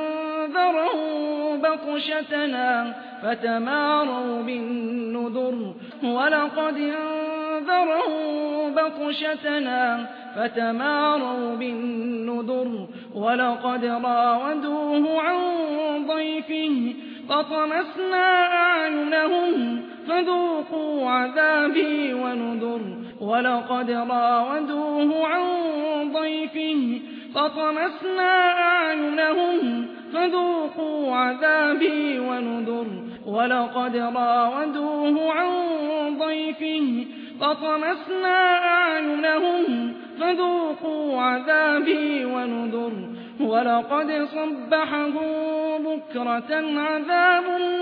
أنذروا بطشتنا فتماروا بالنذر ولقد أنذروا بطشتنا فتماروا بالنذر ولقد راودوه عن ضيفه فطمسنا أعينهم فذوقوا عذابي ونذر ولقد راودوه عن ضيفه فطمسنا أعينهم فذوقوا عذابي ونذر ولقد راودوه عن ضيفه فطمسنا أعينهم فذوقوا عذابي ونذر ولقد صبحهم بكرة عذاب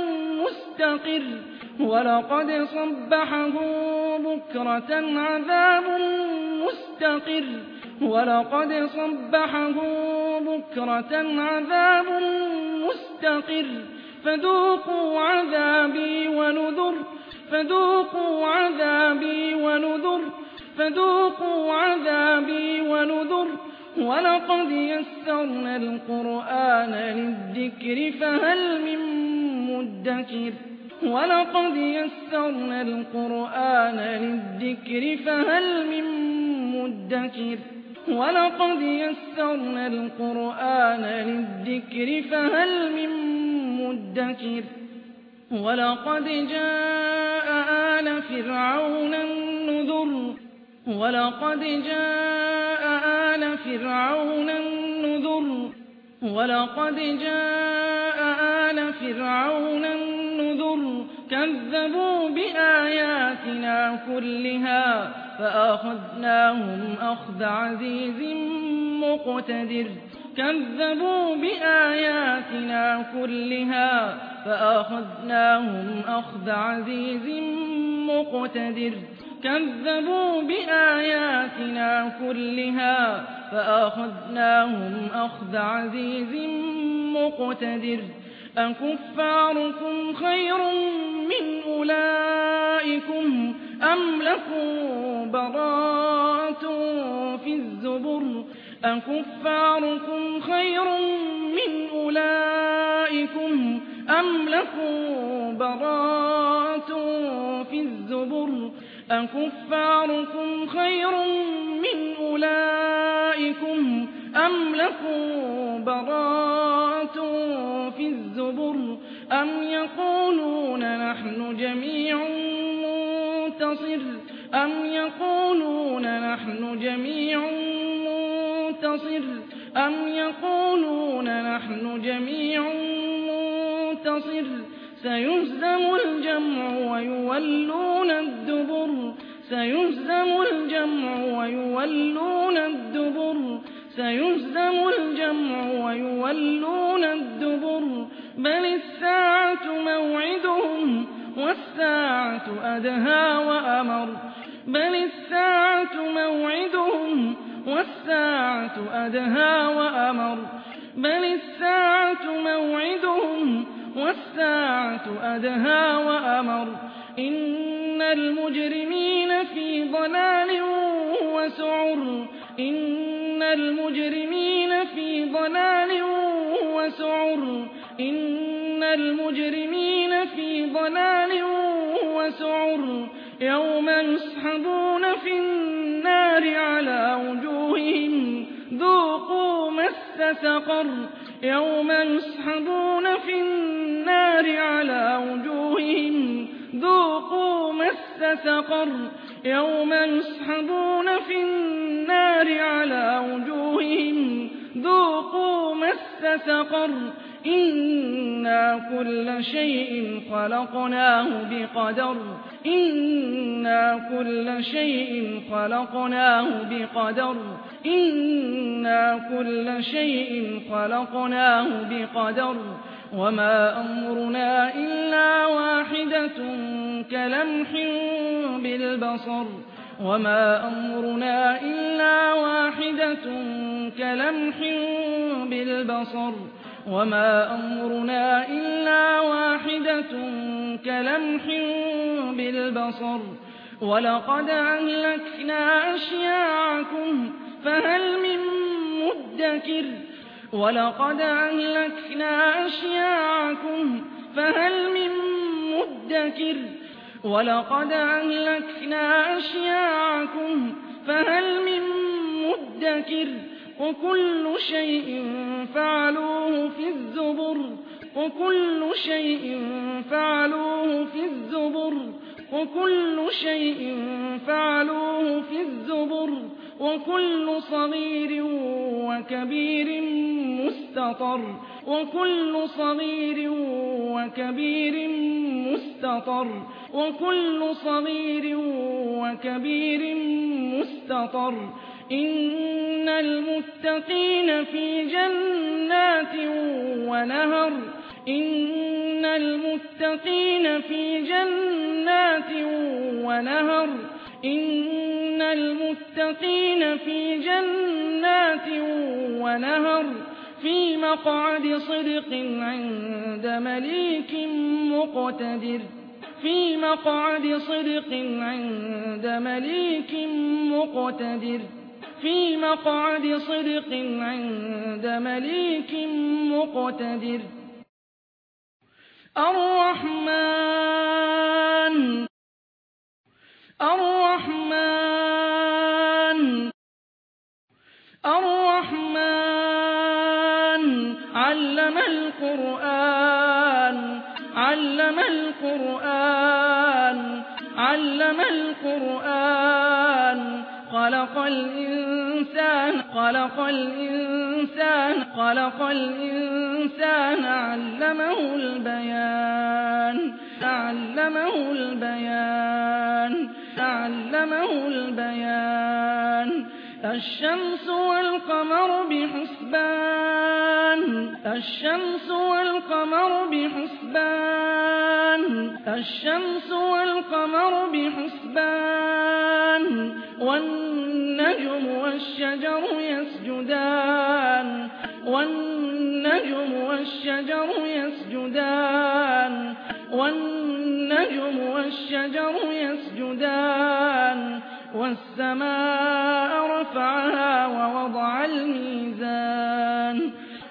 مستقر ولقد صبحهم بكرة عذاب مستقر ولقد صبحهم بكرة عذاب مستقر فذوقوا عذابي ونذر فذوقوا عذابي ونذر فذوقوا عذابي ونذر ولقد يسرنا القرآن للذكر فهل من مدكر ولقد يسرنا القرآن للذكر فهل من مدكر ولقد يسرنا القرآن للذكر فهل من مدكر ولقد جاء آل فرعون النذر ولقد جاء آل فرعون النذر ولقد جاء آل فرعون النذر كذبوا بآياتنا كلها فأخذناهم أخذ عزيز مقتدر كذبوا بآياتنا كلها فأخذناهم أخذ عزيز مقتدر كذبوا بآياتنا كلها فأخذناهم أخذ عزيز مقتدر أكفاركم خير من أولئكم أم لكم براءة في الزبر أكفاركم خير من أولئكم أم لكم براءة في الزبر أكفاركم خير من أولئكم أم لكم براءة في الزبر أم يقولون نحن جميع منتصر أم يقولون نحن جميع منتصر أم يقولون نحن جميع منتصر سيهزم الجمع ويولون الدبر سيهزم الجمع ويولون الدبر سيهزم الجمع ويولون الدبر بل الساعة موعدهم والساعة أدهى وأمر بل الساعة موعدهم والساعة أدهى وأمر بل الساعة موعدهم والساعة أدهى وأمر إن المجرمين في ضلال وسعر إن المجرمين في ضلال وسعر إن المجرمين في ضلال وسعر يوم يسحبون في النار على وجوههم ذوقوا مس سقر يوم يسحبون في النار على وجوههم ذوقوا مس سقر يوم يسحبون في النار على وجوههم ذوقوا مس سقر إنا كل شيء خلقناه بقدر إنا كل شيء خلقناه بقدر إنا كل شيء خلقناه بقدر وما أمرنا إلا واحدة كلمح بالبصر وما أمرنا إلا واحدة كلمح بالبصر وما أمرنا إلا واحدة كلمح بالبصر ولقد أهلكنا أشياعكم فهل من مدكر ولقد أهلكنا أشياعكم فهل من مدكر ولقد أهلكنا أشياعكم فهل من مدكر وكل شيء فعلوه في الزبر وكل شيء فعلوه في الزبر وكل شيء فعلوه في الزبر وكل صغير وكبير مستطر وكل صغير وكبير مستطر وكل صغير وكبير مستطر إن المتقين في جنات ونهر إن المتقين في جنات ونهر إن المتقين في جنات ونهر في مقعد صدق عند مليك مقتدر في مقعد صدق عند مليك مقتدر في مقعد صدق عند مليك مقتدر الرحمن الرحمن الرحمن علم القرآن علم القرآن علم القرآن خلق الإنسان خلق الإنسان خلق الإنسان علمه البيان علمه البيان علمه البيان الشمس والقمر بحسبان الشمس والقمر بحسبان الشمس والقمر بحسبان والنجم والشجر يسجدان والنجم والشجر يسجدان والنجم والشجر يسجدان والسماء رفعها ووضع الميزان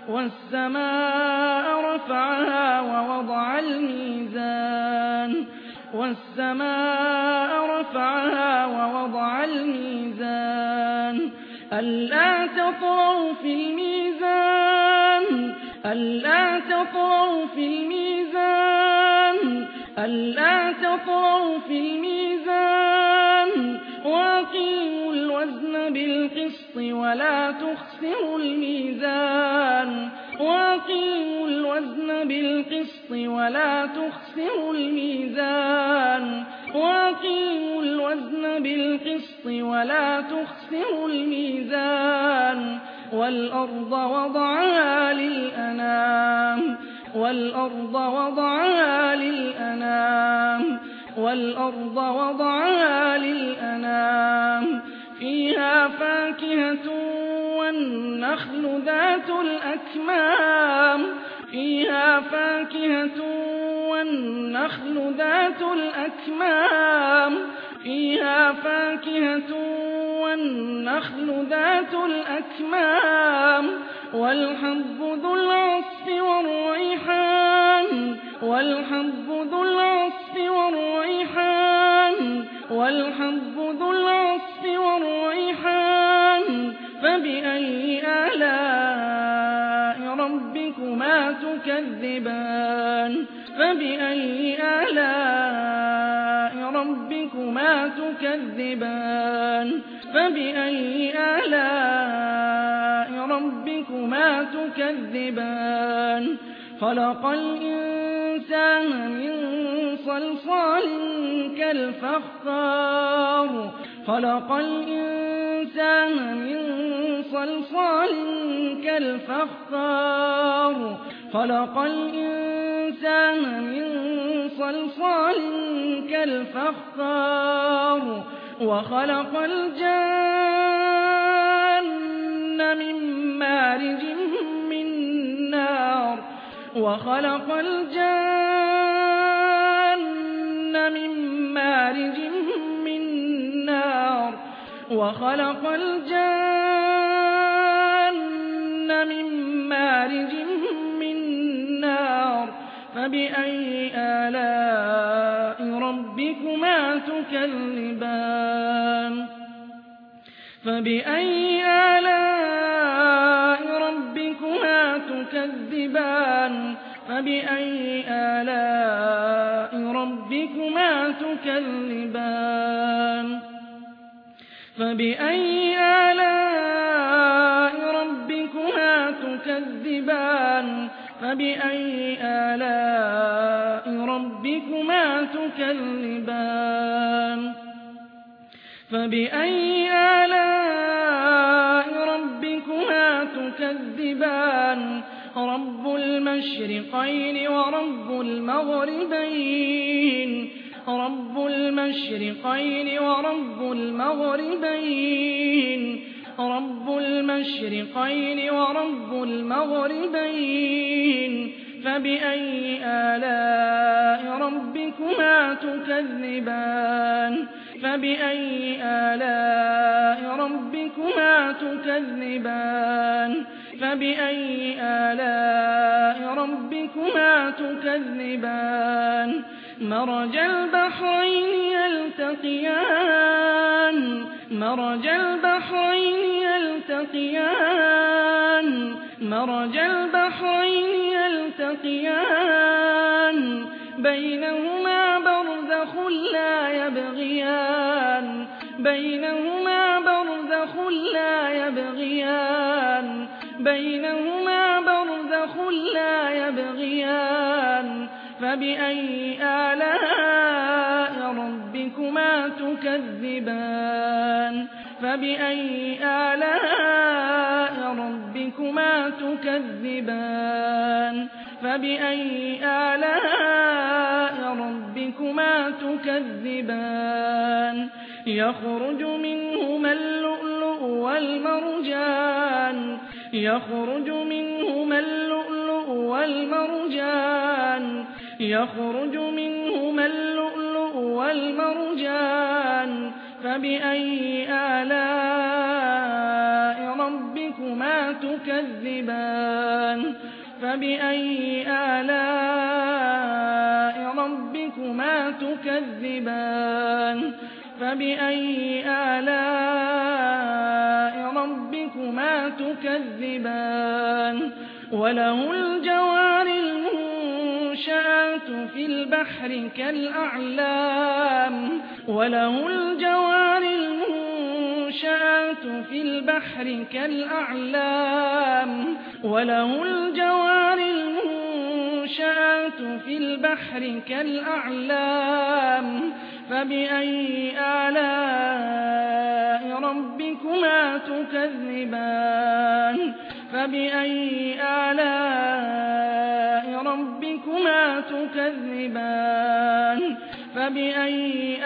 والسماء رفعها ووضع الميزان والسماء رفعها ووضع الميزان ألا تطغوا في الميزان ألا تطغوا في الميزان ألا تطغوا في الميزان وأقيموا الوزن بالقسط ولا تخسروا الميزان وأقيموا الوزن بالقسط ولا تخسروا الميزان وأقيموا الوزن بالقسط ولا تخسروا الميزان والأرض وضعها للأنام والأرض وضعها للأنام وَالْأَرْضَ وَضَعَهَا لِلْأَنَامِ فِيهَا فَاكِهَةٌ وَالنَّخْلُ ذَاتُ الْأَكْمَامِ فِيهَا فَاكِهَةٌ وَالنَّخْلُ ذَاتُ الْأَكْمَامِ فِيهَا فَاكِهَةٌ وَالنَّخْلُ ذَاتُ الْأَكْمَامِ وَالْحَبُّ ذُو الْعَصْفِ وَالرَّيْحَانُ وَالْحَبُّ ذُو الْعَصْفِ وَالرَّيْحَانُ وَالْحَبُّ ذُو الْعَصْفِ وَالرَّيْحَانُ فَبِأَيِّ آلَاءِ رَبِّكُمَا تُكَذِّبَانِ فَبِأَيِّ آلَاءِ رَبِّكُمَا تُكَذِّبَانِ فَبِأَيِّ آلَاءِ رَبِّكُمَا تُكَذِّبَانِ خَلَقَ الْإِنسَانَ مِنْ صَلْصَالٍ كَالْفَخَّارِ خَلَقَ الْإِنسَانَ مِنْ صَلْصَالٍ كَالْفَخَّارِ خَلَقَ الْإِنسَانَ مِنْ صَلْصَالٍ كَالْفَخَّارِ وَخَلَقَ الْجَانَّ مِنْ مَارِجٍ مِنْ نَارٍ وَخَلَقَ الْجَانَّ مِنْ مَارِجٍ مِنْ نَارٍ وَخَلَقَ الْجَانَّ مِنْ مَارِجٍ مِنْ نَارٍ فَبِأَيِّ آلَاءِ رَبِّكُمَا تُكَذِّبَانِ فَبِأَيِّ آلَاءِ رَبِّكُمَا تُكَذِّبَانِ فَبِأَيِّ آلَاءِ رَبِّكُمَا تُكَذِّبَانِ فَبِأَيِّ آلَاءِ رَبِّكُمَا تُكَذِّبَانِ فَبِأَيِّ آلَاءِ رَبِّكُمَا تُكَذِّبَانِ فَبِأَيِّ آلَاءِ رَبِّكُمَا تُكَذِّبَانِ رَبُّ الْمَشْرِقَيْنِ وَرَبُّ الْمَغْرِبَيْنِ رَبُّ الْمَشْرِقَيْنِ وَرَبُّ الْمَغْرِبَيْنِ رَبُّ الْمَشْرِقَيْنِ وَرَبُّ الْمَغْرِبَيْنِ فَبِأَيِّ آلَاءِ رَبِّكُمَا تُكَذِّبَانِ فَبِأَيِّ آلَاءِ رَبِّكُمَا تُكَذِّبَانِ فَبِأَيِّ آلَاءِ رَبِّكُمَا تُكَذِّبَانِ مَرَجَ الْبَحْرَيْنِ يَلْتَقِيَانِ مَرَجَ الْبَحْرَيْنِ يَلْتَقِيَانِ مَرَجَ الْبَحْرَيْنِ يَلْتَقِيَانِ بَيْنَهُمَا بَرْزَخٌ لَّا يَبْغِيَانِ بَيْنَهُمَا بَرْزَخٌ لَّا يَبْغِيَانِ بَيْنَهُمَا بَرْزَخٌ لَّا يَبْغِيَانِ فَبِأَيِّ آلَاءِ رَبِّكُمَا تُكَذِّبَانِ فَبِأَيِّ آلَاءِ رَبِّكُمَا تُكَذِّبَانِ فَبِأَيِّ آلَاءِ رَبِّكُمَا تُكَذِّبَانِ يَخْرُجُ مِنْهُمَا اللُّؤْلُؤُ وَالْمَرْجَانُ يَخْرُجُ مِنْهُمَا اللُّؤْلُؤُ وَالْمَرْجَانُ يَخْرُجُ مِنْهُمَا اللُّؤْلُؤُ وَالْمَرْجَانُ فَبِأَيِّ آلَاءِ رَبِّكُمَا تُكَذِّبَانِ فَبِأَيِّ آلَاءِ رَبِّكُمَا تُكَذِّبَانِ فَبِأَيِّ آلَاءِ رَبِّكُمَا تُكَذِّبَانِ وَلَهُ الْجَوَارِ الْمُنشَآتُ فِي الْبَحْرِ كَالْأَعْلَامِ وَلَهُ الْجَوَارِ الْمُنشَآتُ فِي الْبَحْرِ كَالْأَعْلَامِ وَلَهُ الْجَوَارِ الْمُنشَآتُ فِي الْبَحْرِ كَالْأَعْلَامِ فَبِأَيِّ آلَاءِ رَبِّكُمَا تُكَذِّبَانِ فَبِأَيِّ آلَاءِ رَبِّكُمَا تُكَذِّبَانِ فبأي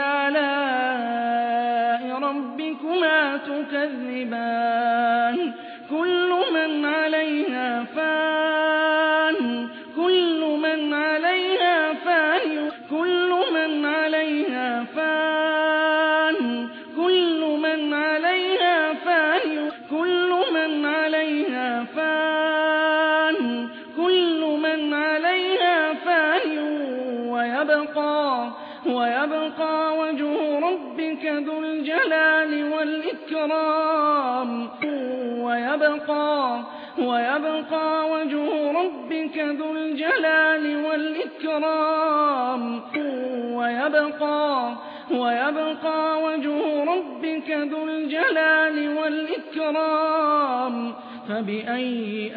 آلاء ربكما تكذبان كل من عليها فان كل من عليها فان كل من عليها فان كل من عليها فان كل من عليها فان كل من عليها فان ويبقى وجه ربك ذو الجلال والإكرام ويبقى وجه ربك ذو الجلال والإكرام ويبقى وجه ربك ذو الجلال والإكرام فبأي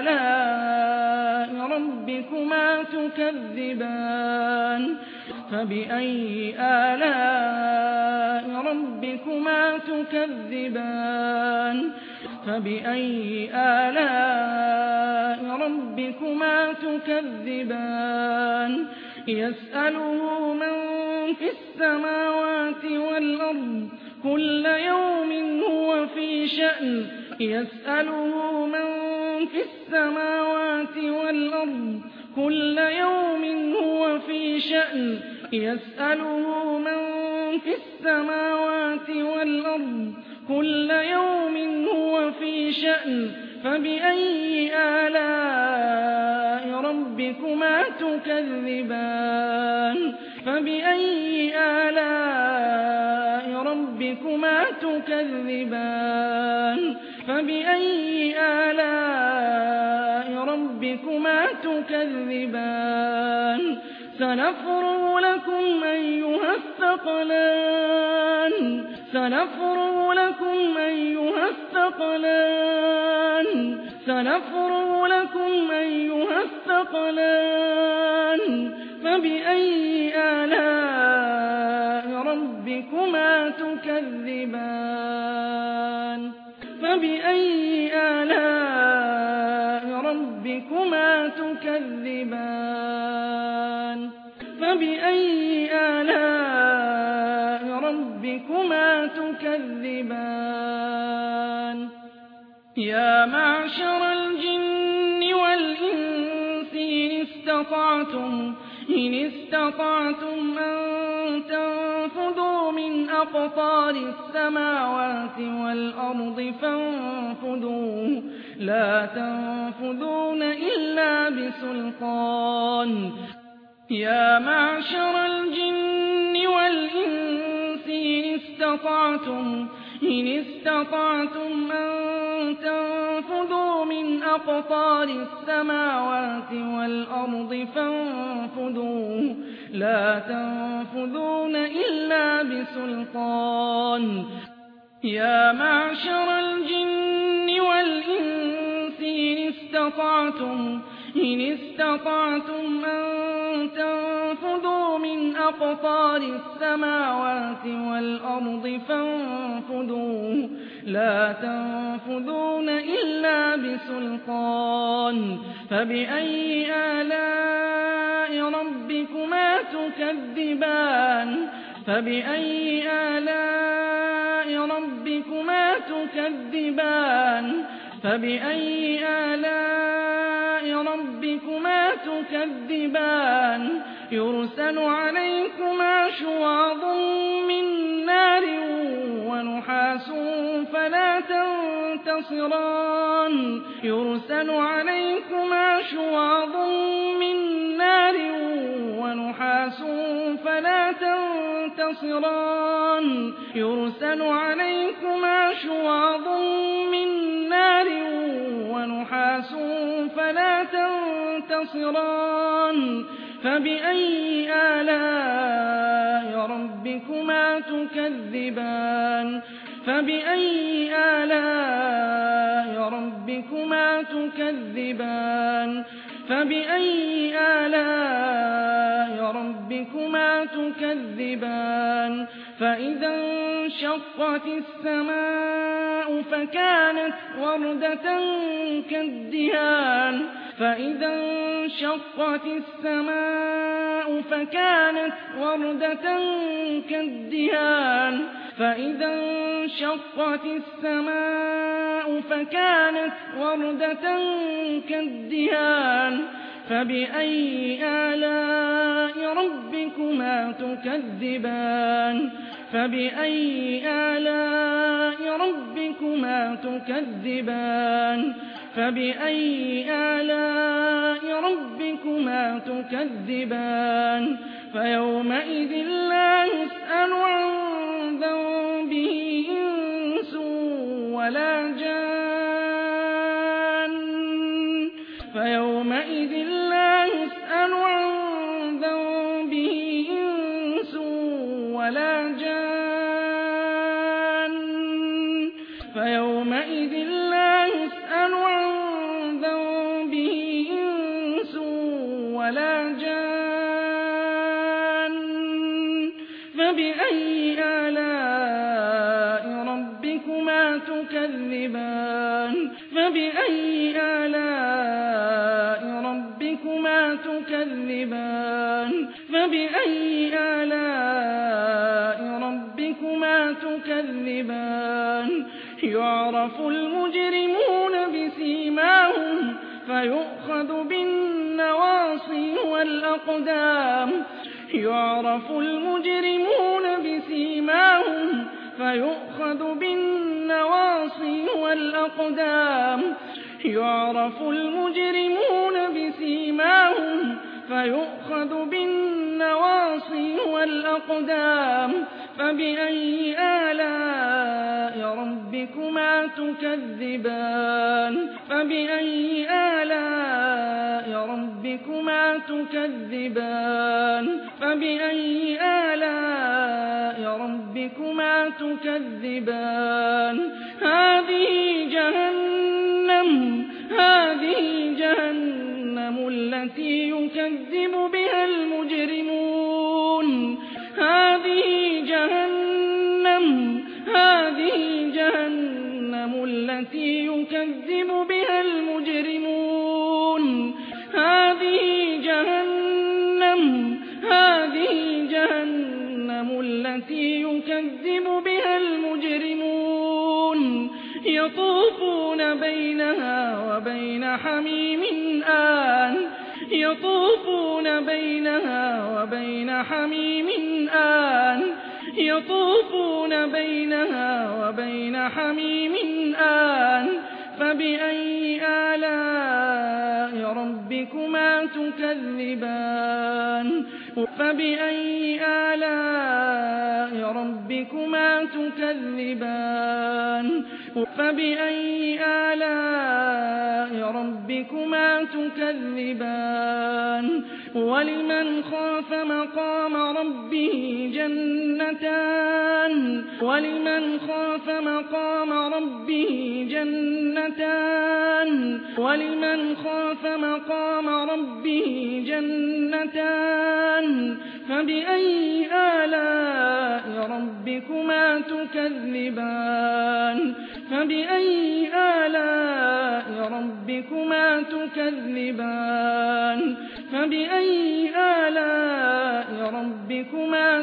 آلاء ربكما تكذبان فبأي آلاء ربكما تكذبان فبأي آلاء ربكما تكذبان يسأله من في السماوات والأرض كل يوم هو في شأن يسأله من في السماوات والأرض كل يوم هو في شأن يسأله من في السماوات والأرض كل يوم هو في شأن فبأي آلاء ربكما تكذبان فبأي آلاء ربكما تكذبان فبأي آلاء ربكما تكذبان سنفرغ لكم أيها الثقلان سنفرغ لكم أيها الثقلان سنفرغ لكم أيها الثقلان فبأي آلاء ربكما تكذبان فبأي آلاء ربكما تكذبان فبأي آلاء ربكما تكذبان يا معشر الجن والإنس إن استطعتم أن تنفذوا من أقطار السماوات والأرض فانفذوا لا تنفذون إلا بسلطان يا معشر الجن والإنس إن استطعتم أن تنفذوا من أقطار السماوات والأرض فانفذوا لا تنفذون إلا بسلطان يا معشر الجن والإنس إن استطعتم أن تنفذوا من أقطار السماوات والأرض فانفذوا لا تنفذون إلا بسلطان فبأي آلاء ربكما تكذبان فبأي آلاء ربكما تكذبان فبأي آلاء ربكما تكذبان يرسل عليكما شواظ من نار ونحاس فلا تنتصران يرسل عليكما شواظ من نار ونحاس فلا تنتصران يرسل عليكما شواظ من نار ونحاس فلا تنتصران فبأي آلاء ربكما تكذبان فبأي آلاء ربكما تكذبان فبأي آلاء ربكما تكذبان فإذا انشقت السماء فكانت وردة كالدهان فإذا انشقت السماء فكانت وردة كالدهان فإذا انشقت السماء فكانت وردة كالدهان فبأي آلاء ربكما تكذبان فبأي آلاء ربكما تكذبان فبأي آلاء ربكما تكذبان فيومئذ لا يسأل عن ذنبه إنس ولا جان فيومئذ لا يسأل عن ذنبه إنس ولا جان فيومئذ لا يسأل عن ذنبه إنس ولا جان فبأي آلاء ربكما تكذبان فبأي آلاء ربكما تكذبان فبأي آلاء ربكما تكذبان يعرف المجرمون بسيماهم فيؤخذ بالنواصي والأقدام يعرف المجرمون بسيماهم فيؤخذ بالنواصي والأقدام يعرف المجرمون بسيماهم فيؤخذ بالنواصي والأقدام فبأي آلاء ربكما تكذبان فبأي آلاء ربكما تكذبان فبأي آلاء ربكما تكذبان هذه جهنم التي يكذب بها المجرمون هذه جهنم التي يكذب بها المجرمون هذه جهنم التي يكذب بها المجرمون يطوفون بينها وبين حميم آن يطوفون بينها وبين حميم آن يطوفون بينها وبين حميم آن فبأي آلاء ربكما تكذبان فبأي آلاء ربكما تكذبان فبأي آلاء ربكما تكذبان ولمن خاف مقام ربه جنتان ولمن خاف مقام ربه جنتان ولمن خاف مقام ربه جنتان فبأي آلاء ربكما تكذبان فبأي آلاء ربكما تكذبان فبأي آلاء ربكما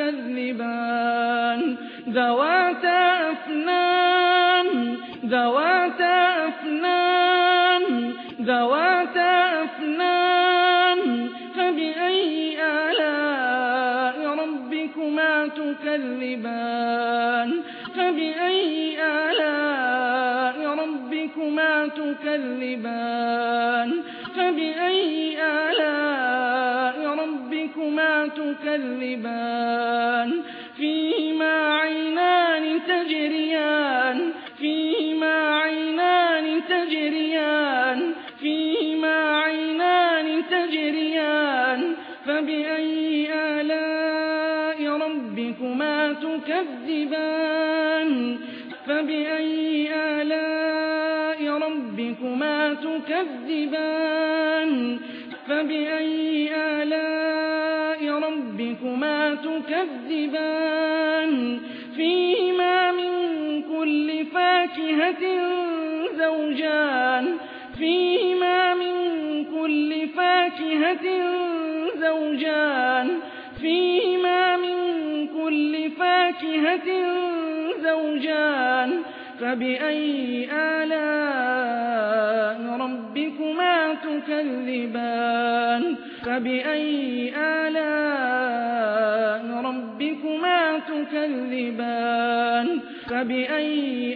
تكذبان ذواتا أفنان ذواتا أفنان ذواتا أفنان فبأي آلاء ربكما تكذبان فبأي آلاء ربكما تكذبان فبأي آلاء ربكما تكذبان فيهما عينان تجريان فيهما عينان تجريان فيهما عينان تجريان فبأي آلاء ربكما تكذبان فبأي آلاء ربكما تكذبان فبأي آلاء ربكما تكذبان فيهما من كل فاكهة زوجان فيهما من كل فاكهة زوجان فيهما من كل فاكهة زوجان فبأي آلاء ربكما تكذبان فبأي آلاء ربكما تكذبان فبأي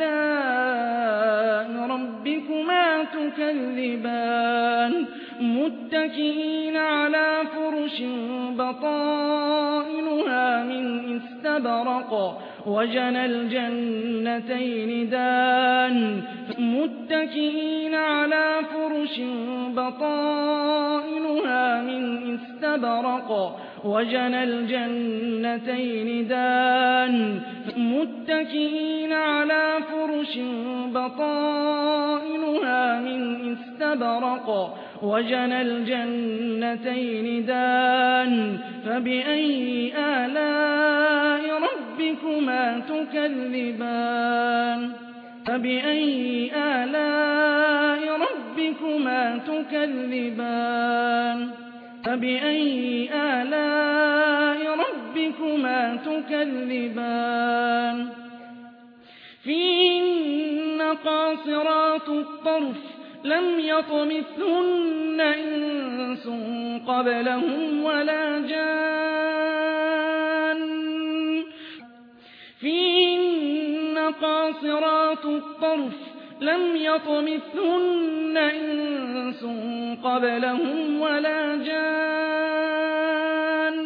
آلاء ربكما تكذبان متكئين على فرش بطائنها من استبرق وجنى الجنتين دان متكئين على فرش بطائنها من استبرق وجنى الجنتين دان متكئين على فرش بطائنها من استبرق وجنى الجنتين دان فبأي آلاء ربكما تكذبان فبأي آلاء ربكما تكذبان فبأي آلاء ربكما تكذبان فيهن قاصرات الطرف لم يطمثهن إنس قبلهم ولا جان فيهن قاصرات الطرف لم يطمثهن إنس قبلهم ولا جان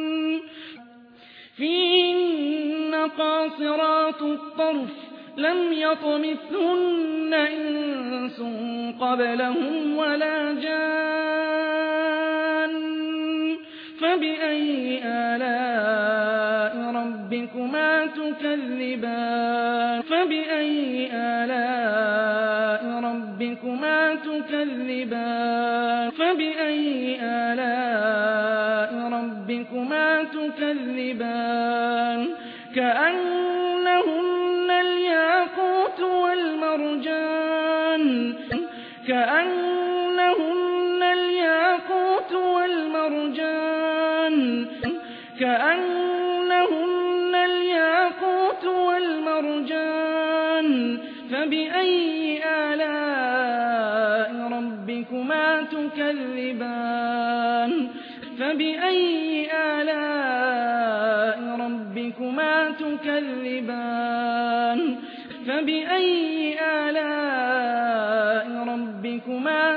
فيهن قاصرات الطرف لم يطمثهن إنس قبلهم ولا جان فبأي آلاء ربكما تكذبان فبأي آلاء ربكما تكذبان فبأي آلاء ربكما تكذبان كأنهن الياقوت والمرجان كأنهن الياقوت والمرجان كأنهن الياقوت والمرجان فبأي آلاء ربكما تكذبان فبأي آلاء ربكما تكذبان فبأي آلاء ربكما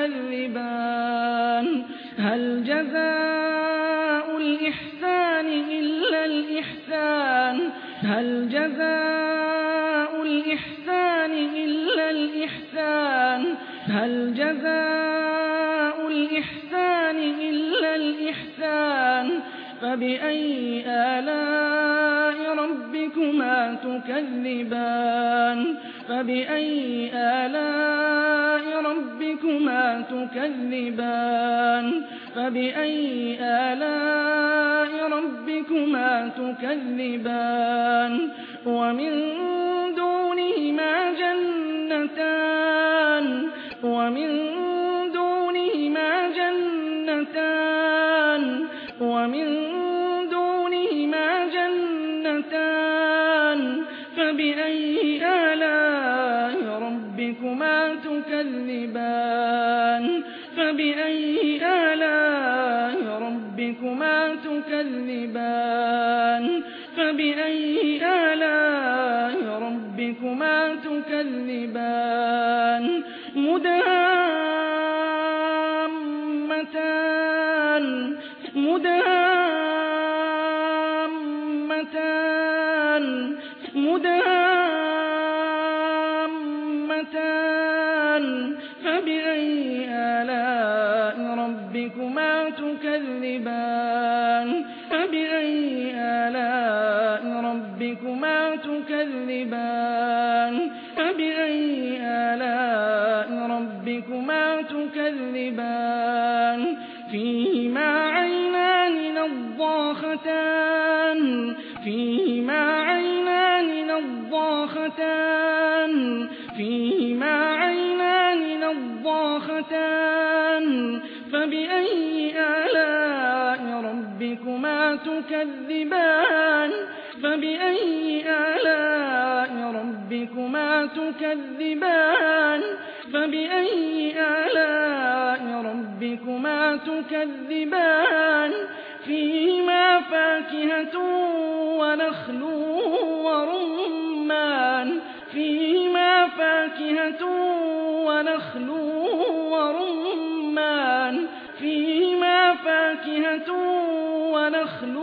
تكذبان هل جزاء الإحسان إلا الإحسان هل جزاء الإحسان إلا الإحسان هل جزاء الإحسان إلا الإحسان فبأي آلاء ربكما تكذبان فبأي آلاء ربكما تكذبان فبأي آلاء ربكما تكذبان ومن دونهما جنتان ومن دونهما جنتان ومن دونهما جنتان فبأي آلاء ربكما تكذبان فبأي آلاء ربكما تكذبان فبأي آلاء ربكما تكذبان مدهامتان مدهامتان مدهامتان فبأي آلاء ربكما تكذبان فبأي آلاء ربكما تكذبان فبأي آلاء ربكما تكذبان فيهما عينان نضاختان فيهما عينان نضاختان فيهما عينان نضاختان فبأي آلاء تكذبان فبأي آلاء ربكما تكذبان فبأي آلاء ربكما تكذبان فيهما فاكهة ونخل ورمان فيهما فاكهة ونخل ورمان فيهما فاكهة ونخل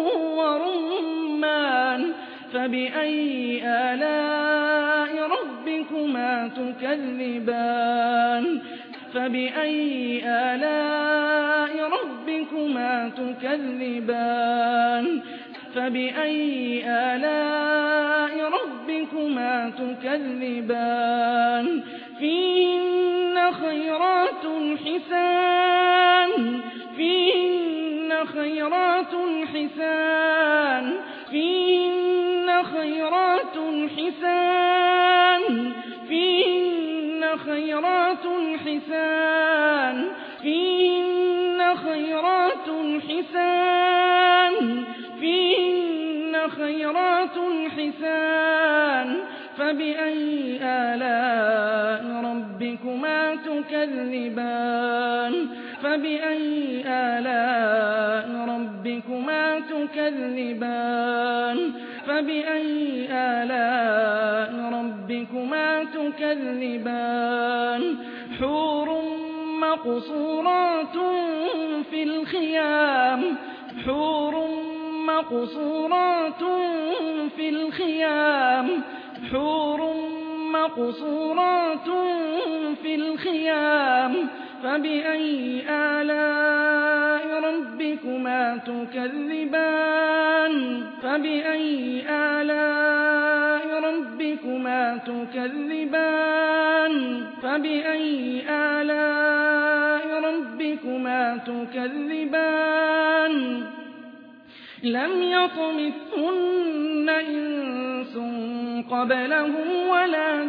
ورمان فبأي آلاء ربكما تكذبان فبأي آلاء ربكما تكذبان فبأي آلاء ربكما تكذبان فيهن خيرات حسان فيهن خيرات حسان فيهن خيرات حسان فيهن خيرات حسان فيهن خيرات حسان فيهن خيرات حسان فبأي آلاء ربكما تكذبان فبأي آلاء ربكما تكذبان فبأي آلاء ربكما تكذبان حور مقصورات في الخيام حور مقصورات في الخيام حور مقصورات في الخيام فبأي آلاء ربكما تكذبان فبأي آلاء ربكما تكذبان فبأي آلاء ربكما تكذبان لم يطمثهن إنس قبلهم ولا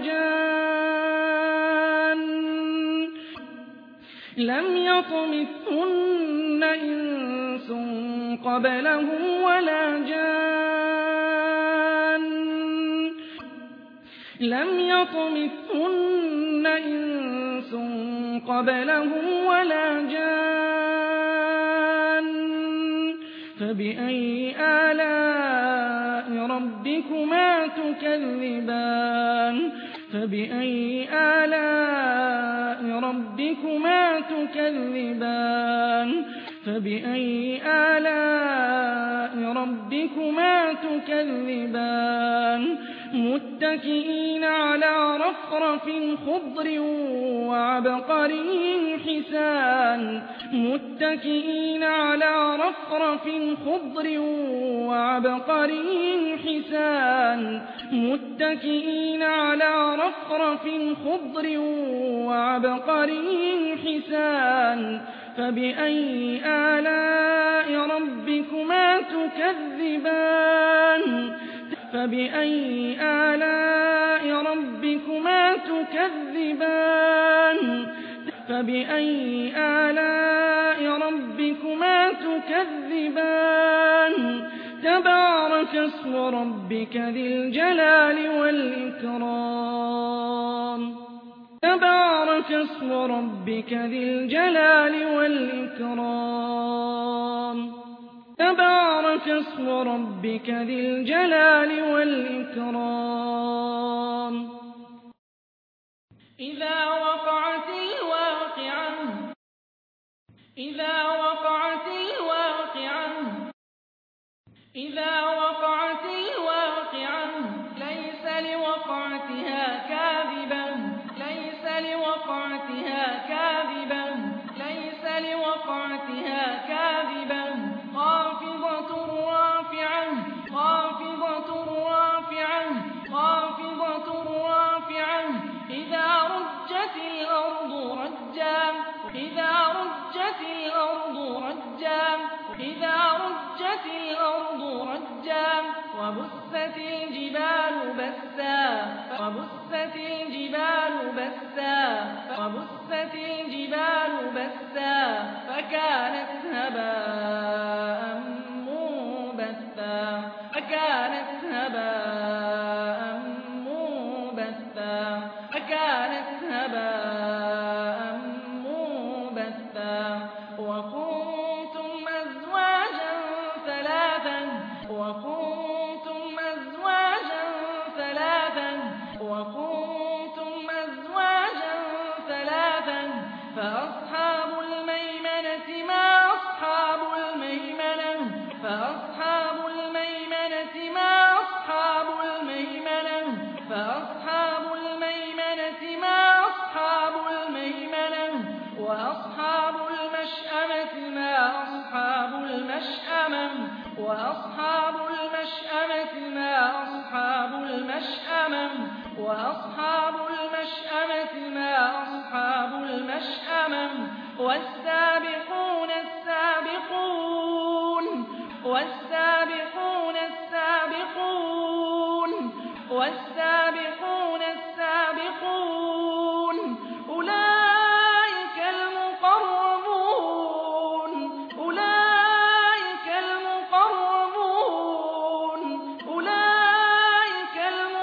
جان لم يطمثهن إنس قبلهم ولا جان لم يطمثهن إنس قبلهم ولا جان فبأي آلاء ربكما تكذبان فبأي آلاء ربكما تكذبان فبأي آلاء ربكما تكذبان متكئين على رفرف خضر وعبقري حسان متكئين على رفرف خضر وعبقري حسان متكئين على رفرف خضر وعبقري حسان فبأي آلاء ربكما تكذبان فبأي آلاء ربكما تكذبان فبأي آلاء ربكما تكذبان تبارك اسم ربك ذي الجلال والإكرام تبارك اسم ربك ذي الجلال والإكرام تبارك اسم ربك ذي الجلال والإكرام إذا وقعت الواقعة إذا وقعت الواقعة إذا وقعت الواقعة ليس لوقعتها كاذبة ليس لوقعتها كاذبة ليس لوقعتها كاذبة خافضة رافعة خافضة رافعة خافضة رافعة إذا رجت الأرض رجا إذا رجت الأرض رجا إذا رجت الأرض رجا وبست الجبال بسا وبست الجبال بسا وبست الجبال بسا فكانت هباء منبثا فكانت هباء منبثا وكنتم أزواجا ثلاثا فأصحاب الميمنة ما أصحاب الميمنة فأصحاب الميمنة ما أصحاب الميمنة فأصحاب الميمنة ما أصحاب الميمنة وأصحاب المشأمة ما أصحاب المشأمة وأصحاب المشأمة ما أصحاب المشأمة وأصحاب المشأمة ما أصحاب المشأمة والسابقون السابقون والسابقون السابقون والسابقون السابقون أولئك المقربون أولئك المقربون أولئك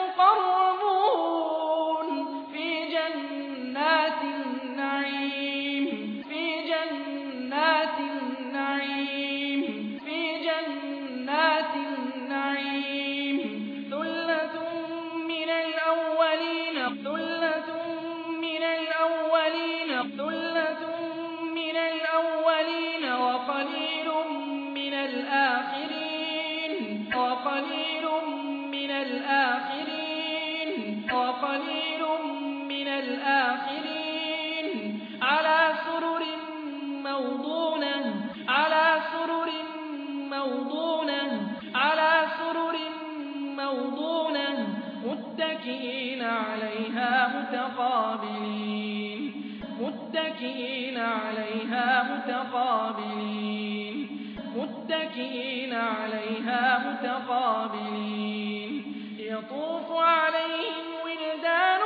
المقربون في جنات النعيم في جنات النعيم في جنات النعيم ثلة من الأولين ثلة من الأولين ثلة من الأولين وقليل من الآخرين وقليل من الآخرين وقليل من الآخرين على سرر موضونة على سرر موضونة على سرر موضونة متكئين عليها متقابلين متكئين عليها متقابلين متكئين عليها متقابلين يطوف عليهم ولدان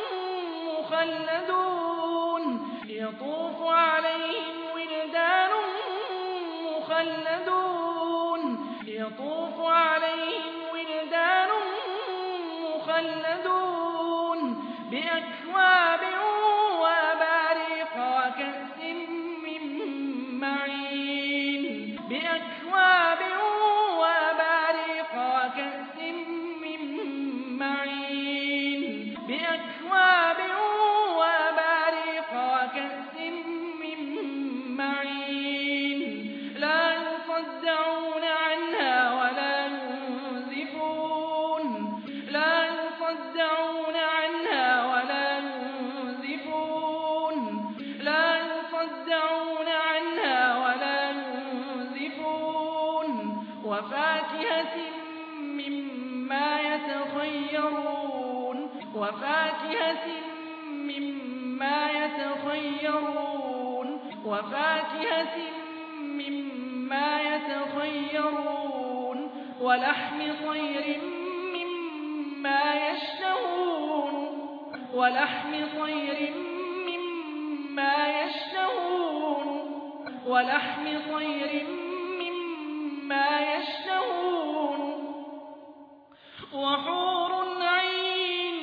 مخلدون يطوف عليهم ولدان مخلدون يطوف عليهم ولدان مخلدون بأكواب وأباريق وكأس من معين بأكواب وأباريق وكأس من معين بأكواب وأباريق وكأس من معين لا يصدعون عنها ولا ينزفون لا يصدعون عنها ولا ينزفون لا يصدعون عنها ولا ينزفون وفاكهة مما يتخيرون وفاكهة مما يتخيرون وفاكهة مما يتخيرون ولحم طير مما يشتهون ولحم طير مما يشتهون ولحم طير مما يشتهون وحور عين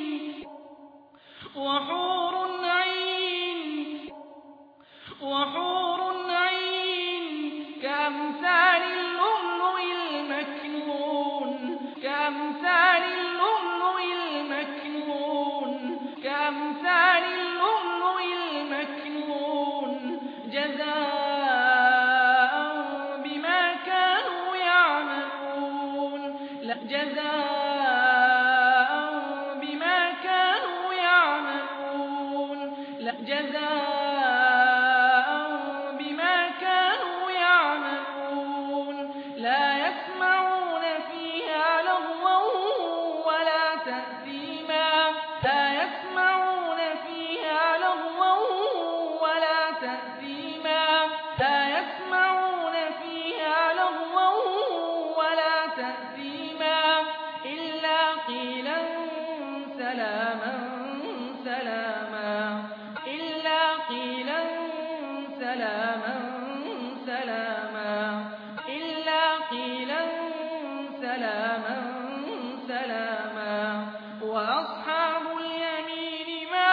وحور عين وحور عين كأمثال اللؤلؤ المكنون كأمثال اللؤلؤ المكنون كأمثال اللؤلؤ المكنون جزاء بما كانوا يعملون جزاء بما كانوا يعملون جزاء بما كانوا يعملون لا يسمعون فيها لغوا ولا تأثيما لا يسمعون فيها لغوا ولا تأثيما لا يسمعون فيها لغوا ولا تأثيما إلا قيلا سلاما سلاما إلا قيلا سلاما سلاما إلا قيلا سلاما سلاما وأصحاب اليمين ما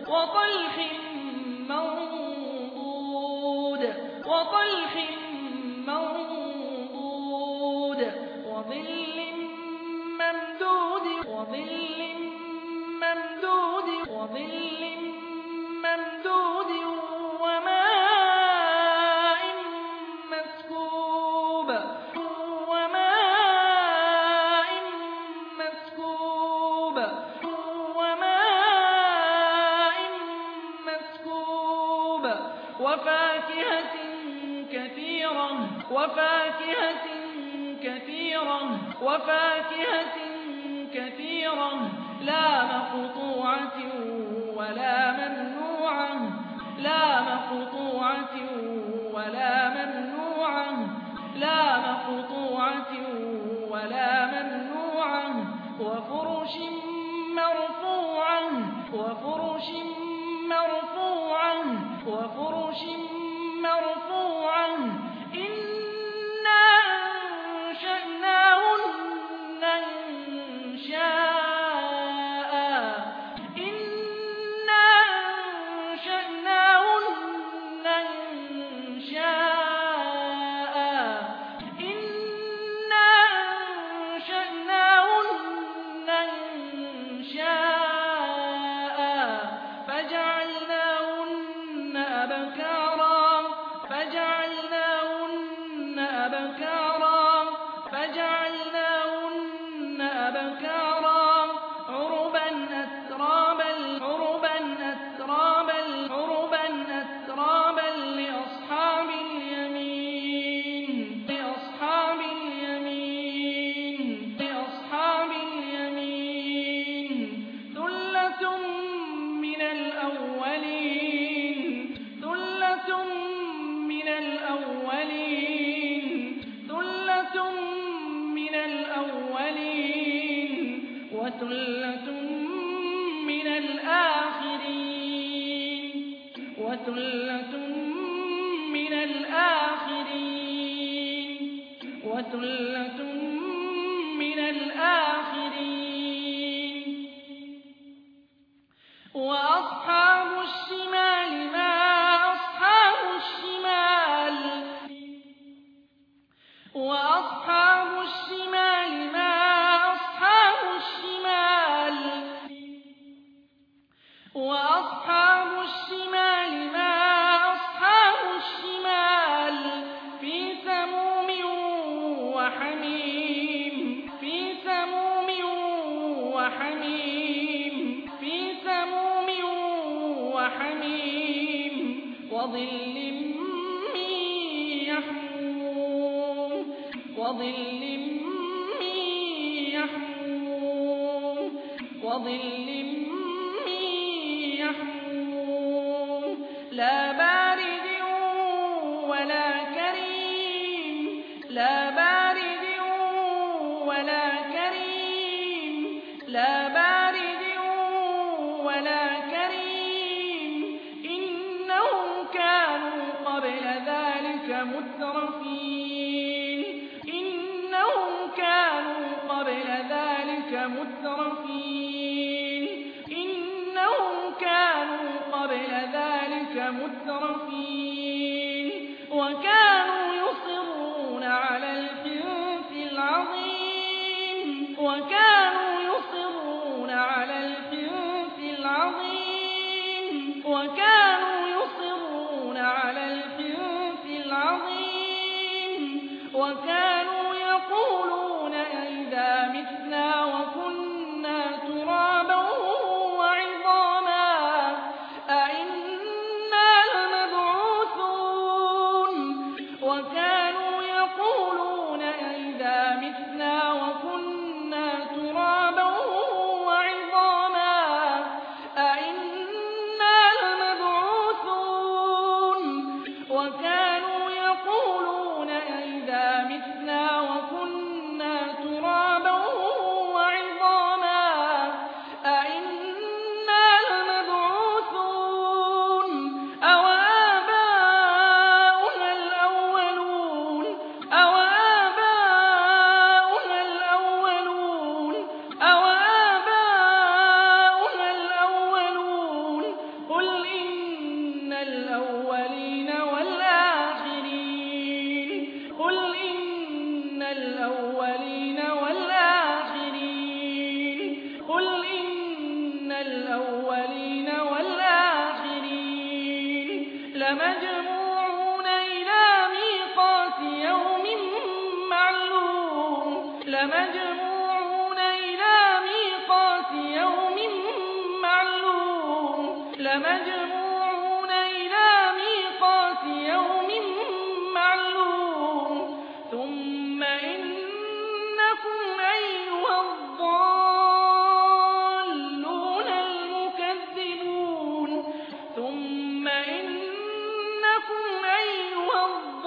وطلح منضود وطلح منضود وظل ممدود وظل ممدود وظل ممدود وماء مسكوب وماء مسكوب وماء مسكوب وفاكهة كثيرة وفاكهة كثيرة وفاكهة كثيرة لا مقطوعة ولا ممنوعة لا مقطوعة ولا ممنوعة لا مقطوعة ولا ممنوعة وفرش مرفوعة وفرش مرفوعة وفرش مرفوعة إنا أنشأناهن إنشاء إنا أنشأناهن إنشاء إنا أنشأناهن إنشاء فجعلناهن أبكارا فجعلناهن أبكارا فجعلناهن أبكارا عربا أترابا عربا أترابا عربا أترابا لأصحاب اليمين لأصحاب اليمين لأصحاب اليمين ثلة من الأولين ثلة من الأولين ثلة من الأولين وثلة من الآخرين وثلة من الآخرين وثلة من الآخرين وأصحاب الشمال ما أصحاب الشمال وأصحاب الشمال ما أصحاب الشمال وأصحاب الشمال ما أصحاب الشمال في سموم وحميم في سموم وحميم في سموم وحميم وظل من يحموم وظل من يحموم وظل من يحموم لا بارد ولا كريم لا بارد ولا كريم لا بارد ولا كريم إنهم كانوا قبل ذلك مترفين إنهم كانوا قبل ذلك مترفين إنهم كانوا قبل ذلك مترفين وكانوا يصرون على الحنث العظيم وكانوا يصرون على الحنث العظيم وكانوا يصرون على الحنث العظيم وكانوا يقولون أئذا متنا وكنا ترابا وعظاما أئنا لمبعوثون وكانوا يقولون أئذا متنا وكنا ترابا الأولين والآخرين لمجموعون إلى ميقات يوم معلوم لمجموعون إلى ميقات يوم معلوم لمجموعون إلى ميقات يوم معلوم ثم إنكم أيها الضالون المكذبون ثم إنكم أيها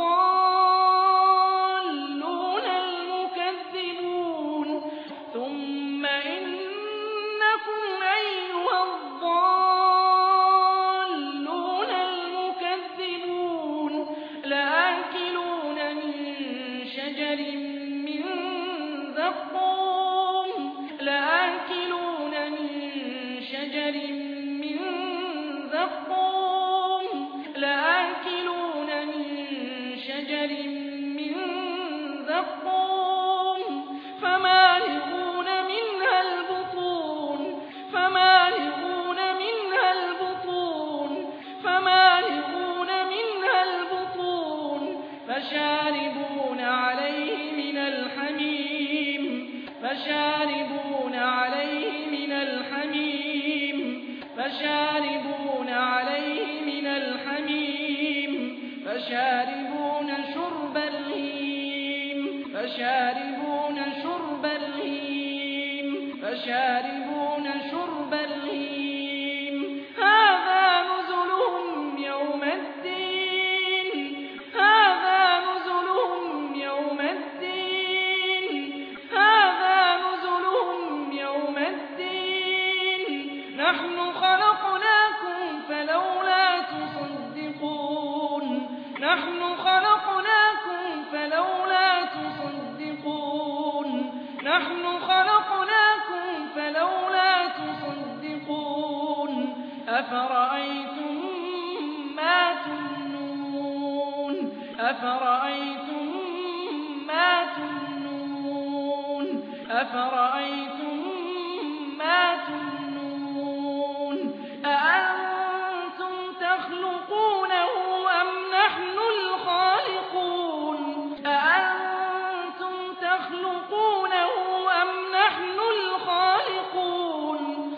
الضالون المكذبون ثم إنكم أيها الضالون المكذبون لآكلون من شجر من زقوم لآكلون من شجر من زقوم لآكلون من شجر من زقوم فمالئون منها البطون فمالئون منها البطون فمالئون منها البطون فشاربون عليه من الحميم فشاربون عليه من الحميم فشاربون عليه من الحميم فشاربون شرب الهيم فشاربون شرب الهيم فشاربون شرب الهيم هذا نزلهم يوم الدين هذا نزلهم يوم الدين هذا نزلهم يوم الدين نحن خلقناكم فلولا تصدقون نحن خلقناكم فلولا تصدقون نحن خلقناكم فلولا تصدقون أفرأيتم ما تمنون أفرأيتم ما تمنون أفرأيتم ما تمنون أأنتم تخلقونه أم نحن الخالقون أأنتم تخلقونه أم نحن الخالقون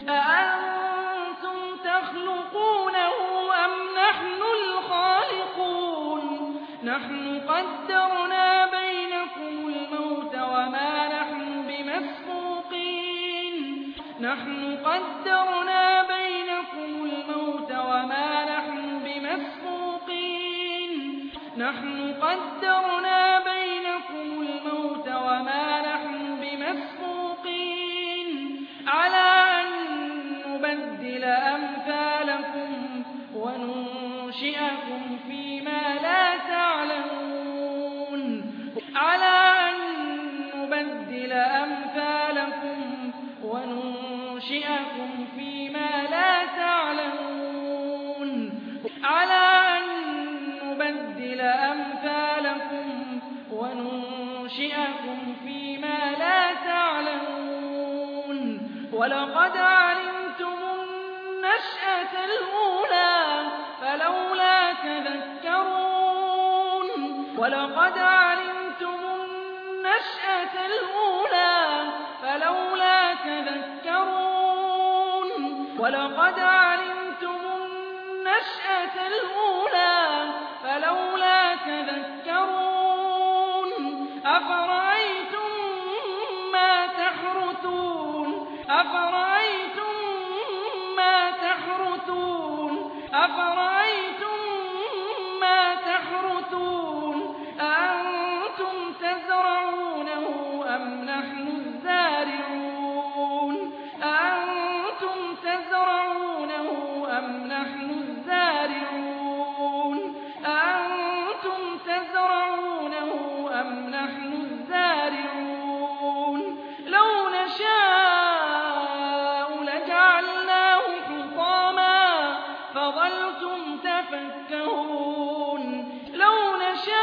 أأنتم تخلقونه أم نحن الخالقون نحن قدرنا بينكم الموت وما نحن بمسبوقين نحن قدرنا بينكم الموت وما نحن بمسبوقين نحن قدرنا بينكم الموت وما نحن بمسبوقين على أن نبدل أمثالكم وننشئكم فيما لا تعلمون على أن نبدل أمثالكم وننشئكم فيما لا تعلمون على أن نبدل أمثالكم وننشئكم فيما لا تعلمون ولقد علمتم النشأة الأولى فلولا تذكرون ولقد علمتم النشأة الأولى فلولا تذكرون ولقد علمتم النشأة الأولى فلولا تذكرون أفرأيتم ما تحرثون أفرأيتم ما تحرثون أفرأيتم ما تحرثون أأنتم تزرعونه أم نحن الزارعون أأنتم تزرعونه أم نحن الزارعون أأنتم تزرعونه أم نحن الزارعون لو نشاء لجعلناه حطاما فظلتم تفكهون لو نشاء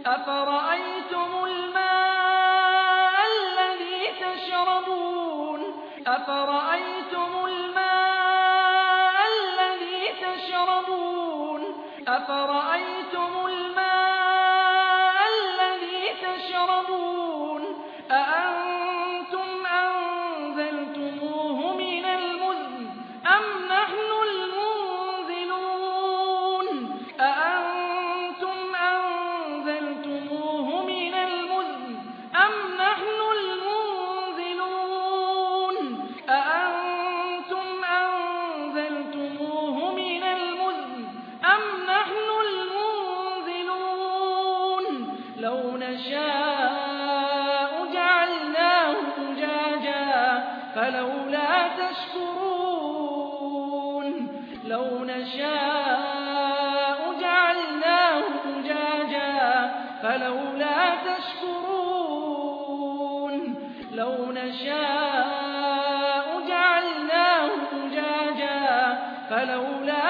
أفرأيتم الماء الذي تشربون أفرأيتم الماء الذي تشربون أفرأيتم الماء الذي تشربون أأنتم أنزلتموه من المزن أم نحن المنزلون أأنتم أنزلتموه من المزن أم نحن المنزلون أأنتم أنزلتموه من المزن أم نحن المنزلون لو نشاء جعلناه أجاجا فلولا تشكرون لو نشاء جعلناه أجاجا فلولا تشكرون لو نشاء جعلناه أجاجا فلولا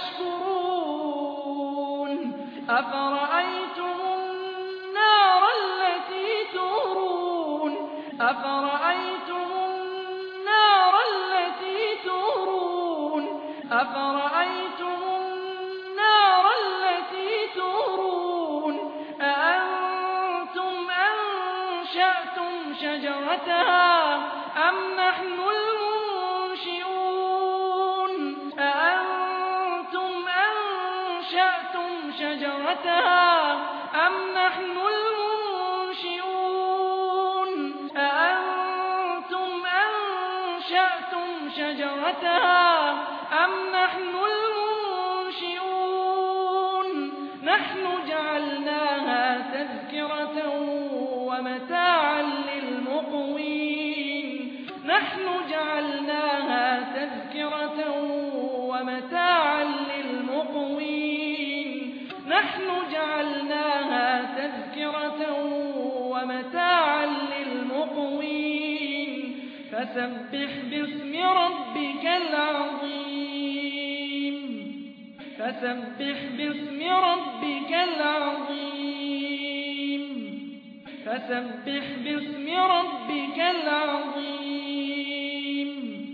تشكرون أفرأيتم النار التي تورون أفرأيتم النار التي تورون أفرأيتم النار التي تورون أأنتم أنشأتم شجرتها أم نحن المنشئون أأنتم أنشأتم شجرتها أم نحن المنشئون أأنتم أنشأتم شجرتها أم نحن المنشئون نحن جعلناها تذكرة ومتاعا للمقوين نحن جعلناها تذكرة ومتاعا للمقوين نحن جعلناها تذكرة ومتاعا للمقوين فسبح باسم ربك العظيم فسبح باسم ربك العظيم فسبح باسم ربك العظيم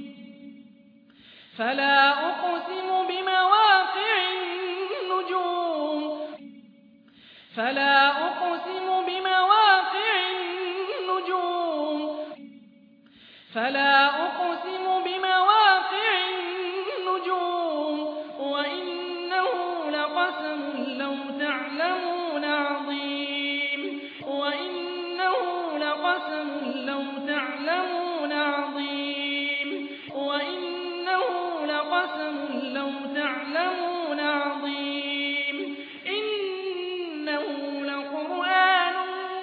فلا أقسم بمواقع النجوم فلا أقسم بمواقع النجوم فلا أقسم بمواقع النجوم وإنه لقسم لو تعلمون عظيم وإنه لقسم لو تعلمون عظيم وإنه لقسم لو تعلمون عظيم إنه لقرآن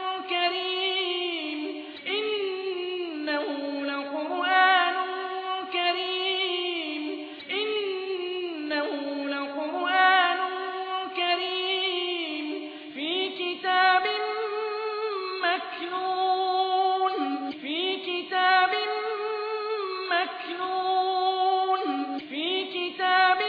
كريم إنه لقرآن كريم إنه لقرآن كريم في كتاب مكنون في كتاب مكنون في كتاب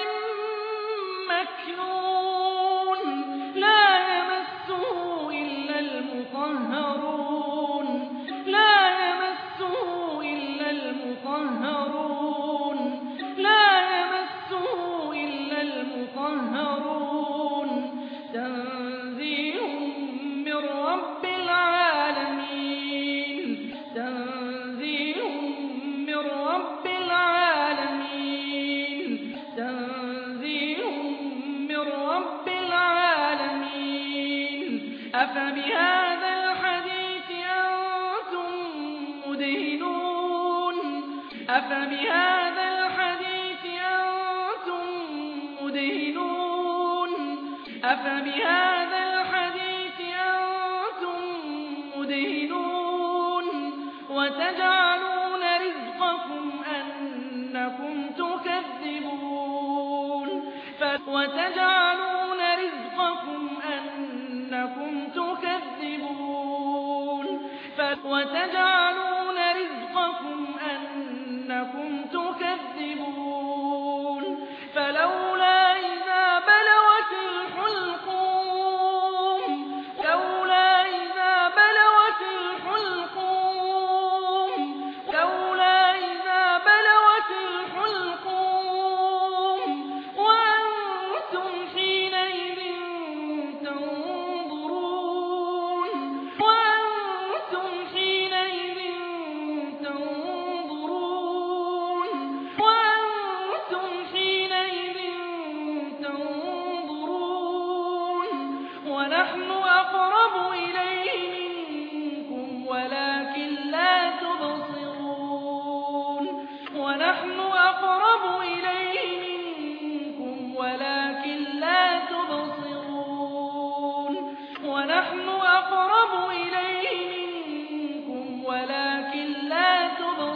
مكنون لا يمسه إلا المطهرون لا يمسه إلا المطهرون لا يمسه إلا المطهرون تنزيل من رب العالمين تنزيل من رب العالمين تنزيل من رب العالمين أفبهذا الحديث أنتم مدهنون أفبهذا الحديث أنتم مدهنون أفبهذا الحديث أنتم مدهنون وتجعلون رزقكم أنكم تكذبون وتجعلون رزقكم أنكم تكذبون وتجعلون رزقكم أنكم تكذبون فلولا إذا بلغت الحلقوم أقرب إليه منكم ولكن لا تبصرون ونحن أقرب إليه منكم ولكن لا تبصرون ونحن أقرب إليه منكم ولكن لا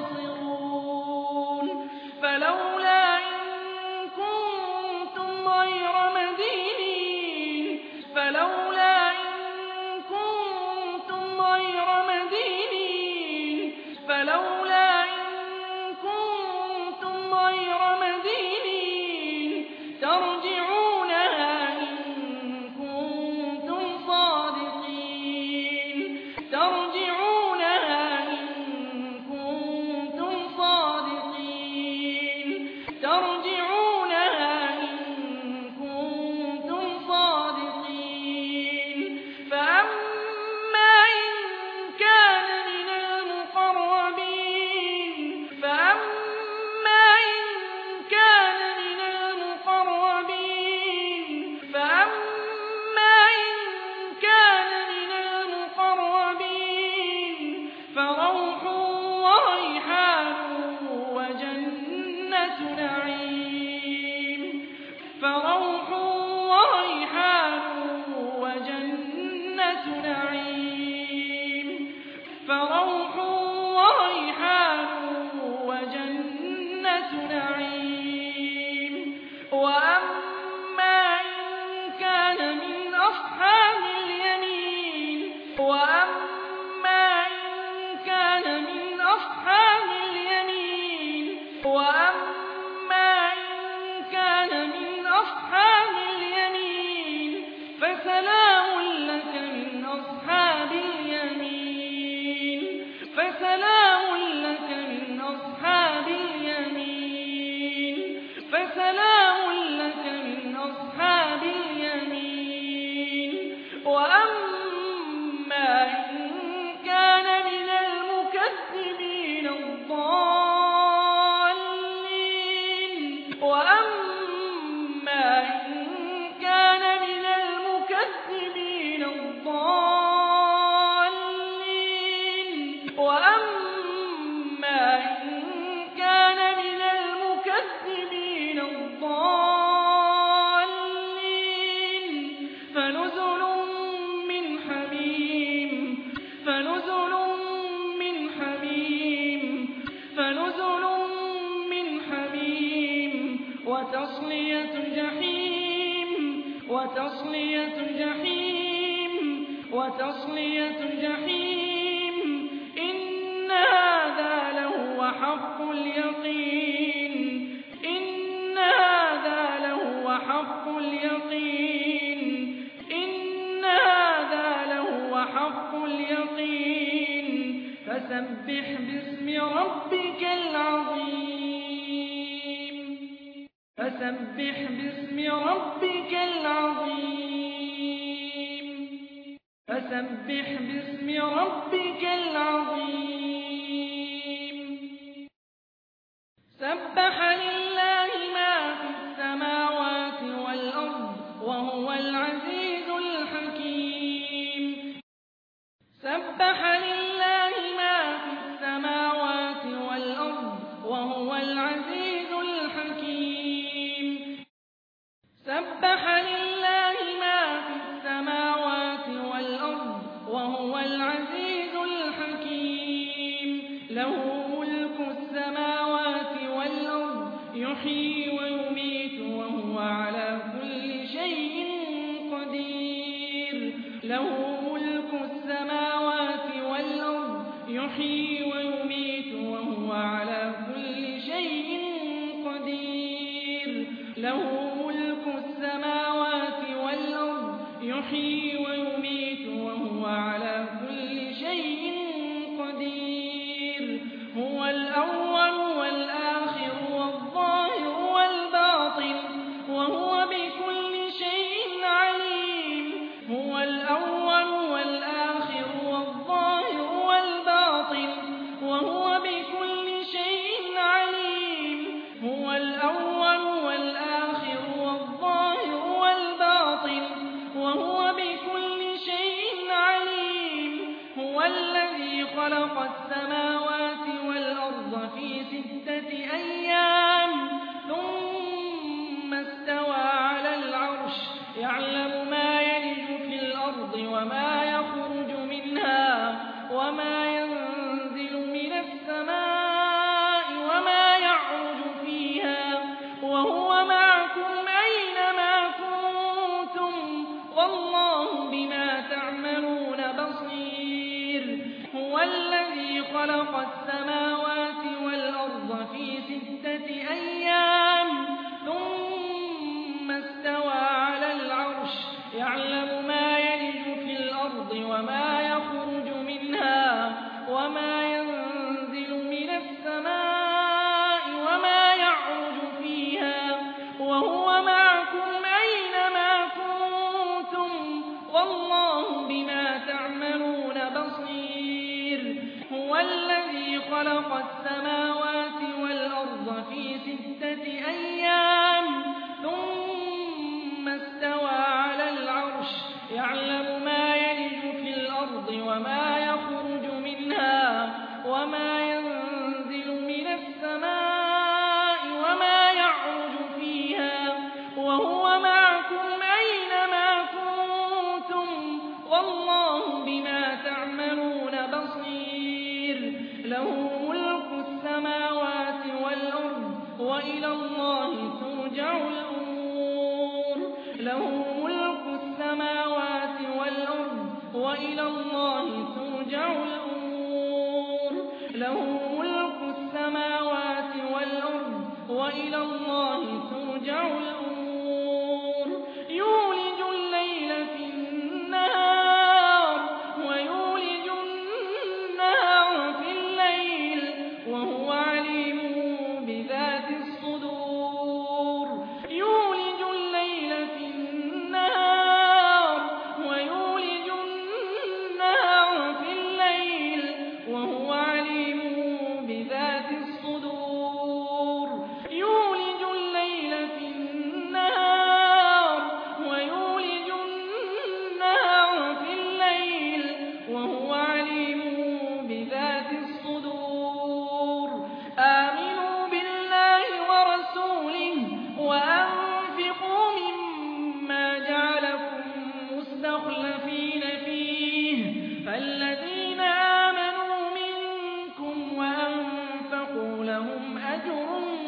تبصرون فلولا إن كنتم غير مدينين ترجعونها إن كنتم صادقين فأما إن كان من المقربين فروح وريحان وجنة نعيم فروح وريحان وجنة نعيم فروح وريحان وجنة نعيم وأما إن كان من أصحاب اليمين فسلام لك من أصحاب اليمين فسلام لك من أصحاب اليمين وأما إن كان من المكذبين الضالين فنزل من حميم وتصلية جحيم إن هذا لهو حق اليقين فسبح باسم ربك العظيم سبح لله ما في السماوات والأرض وهو العزيز الحكيم سبح لله ما في السماوات والأرض وهو العزيز الحكيم سبح لله ما في السماوات والأرض وهو العزيز الحكيم له ملك السماوات والأرض يحيي ويميت وهو على كل شيء قدير له ملك السماوات والأرض يحيي ويميت وهو على كل شيء قدير له ملك السماوات والأرض يحيي ويميت وهو على كل شيء قدير هو الأول والآخر والظاهر والباطن وهو بكل شيء عليم هو الأول والآخر والظاهر والباطن وهو بكل شيء عليم هو الأول والآخر والظاهر والباطن وهو بكل شيء السماوات والأرض في 6 أيام ثم استوى على العرش يعلم ما يلج في الأرض وما يخرج منها وما ينزل من السماء وما يعرج فيها وهو معكم أينما كنتم والله بما تعملون بصير هو الذي خلق السماوات والأرض في 6 أيام ثم استوى على العرش يعلم ما يلج في الأرض وما يخرج منها وما ينزل من السماء وما يعرج فيها وهو معكم أينما كنتم والله بما تعملون بصير هو الذي خلق السماوات والأرض في 6 أيام ثم استوى على العرش يعلم ما يلج في الأرض وما يخرج منها وما ينزل من السماء وما يعرج فيها وهو معكم أينما كنتم والله بما تعملون بصير له ملك السماوات والأرض وإلى الله ترجع الأمور له ملك السماوات والأرض وإلى الله ترجع الأمور له ملك السماوات والأرض وإلى الله ترجع الأمور يولج الليل في النهار ويولج النهار في الليل وهو عليم بذات الصدور يولج الليل في النهار ويولج النهار في الليل وهو عليم بذات الصدور يولج الليل في النهار ويولج النهار في الليل وهو عليم بذات الصدور آمنوا بالله ورسوله وأنفقوا مما جعلكم مستخلفين فيه فالذين آمنوا منكم وأنفقوا لهم أجر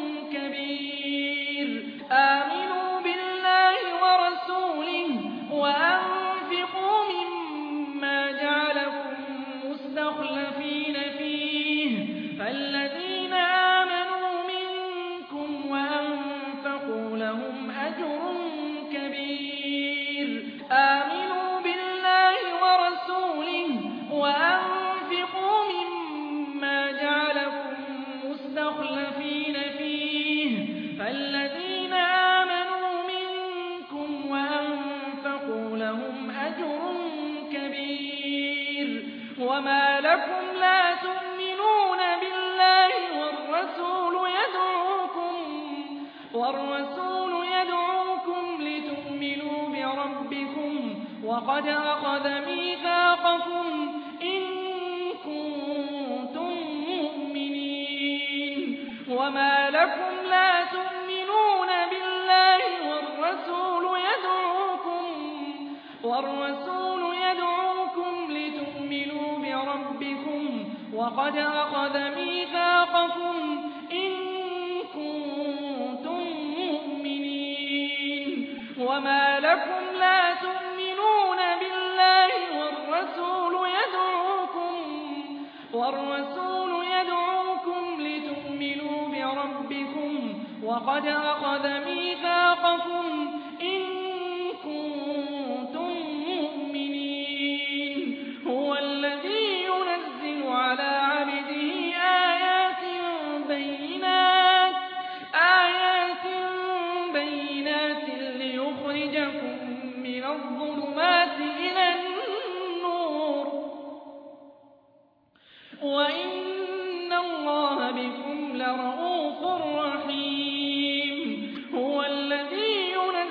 كبير آمنوا بالله ورسوله وأنفقوا مما جعلكم مستخلفين فيه فالذين آمنوا منكم وأنفقوا لهم أجر كبير آمنوا بالله ورسوله وأنفقوا مما جعلكم مستخلفين فيه فالذين آمنوا منكم وأنفقوا لهم أجر كبير وما لكم لا تؤمنون بالله والرسول يدعوكم لتؤمنوا بربكم وقد أخذ ميثاقكم إن كنتم مؤمنين وما لكم لا تؤمنون بالله والرسول يدعوكم لتؤمنوا بربكم وقد أخذ ميثاقكم إن كنتم مؤمنين وما لكم لا تؤمنون بالله والرسول يدعوكم لتؤمنوا بربكم وقد أخذ ميثاقكم إن كنتم مؤمنين هو الذي ينزل على عبده آيات بينات ليخرجكم من الظلمات إلى النور وإن الله بكم لرءوف رحيم هو الذي ينزل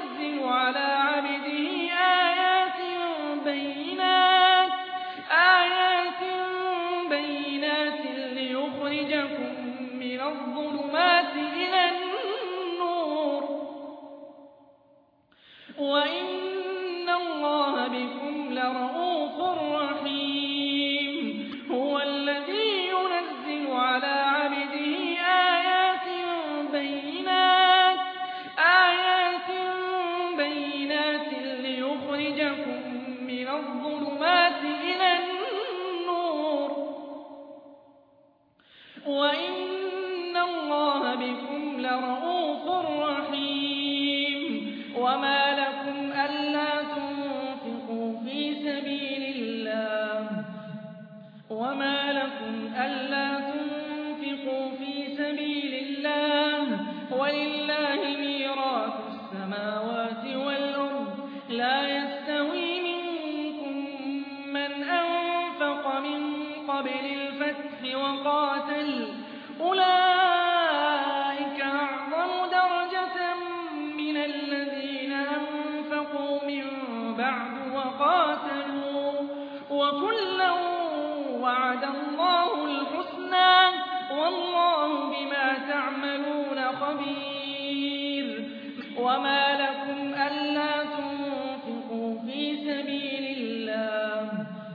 وما لكم ألا تنفقوا في سبيل الله ولله ميراث السماوات والأرض لا يستوي منكم من أنفق من قبل الفتح وقاتل أولئك أعظم درجة من الذين أنفقوا من بعد وقاتلوا وكلا وعد الله الحسنى والله بما تعملون خبير وما لكم ألا تنفقوا في سبيل الله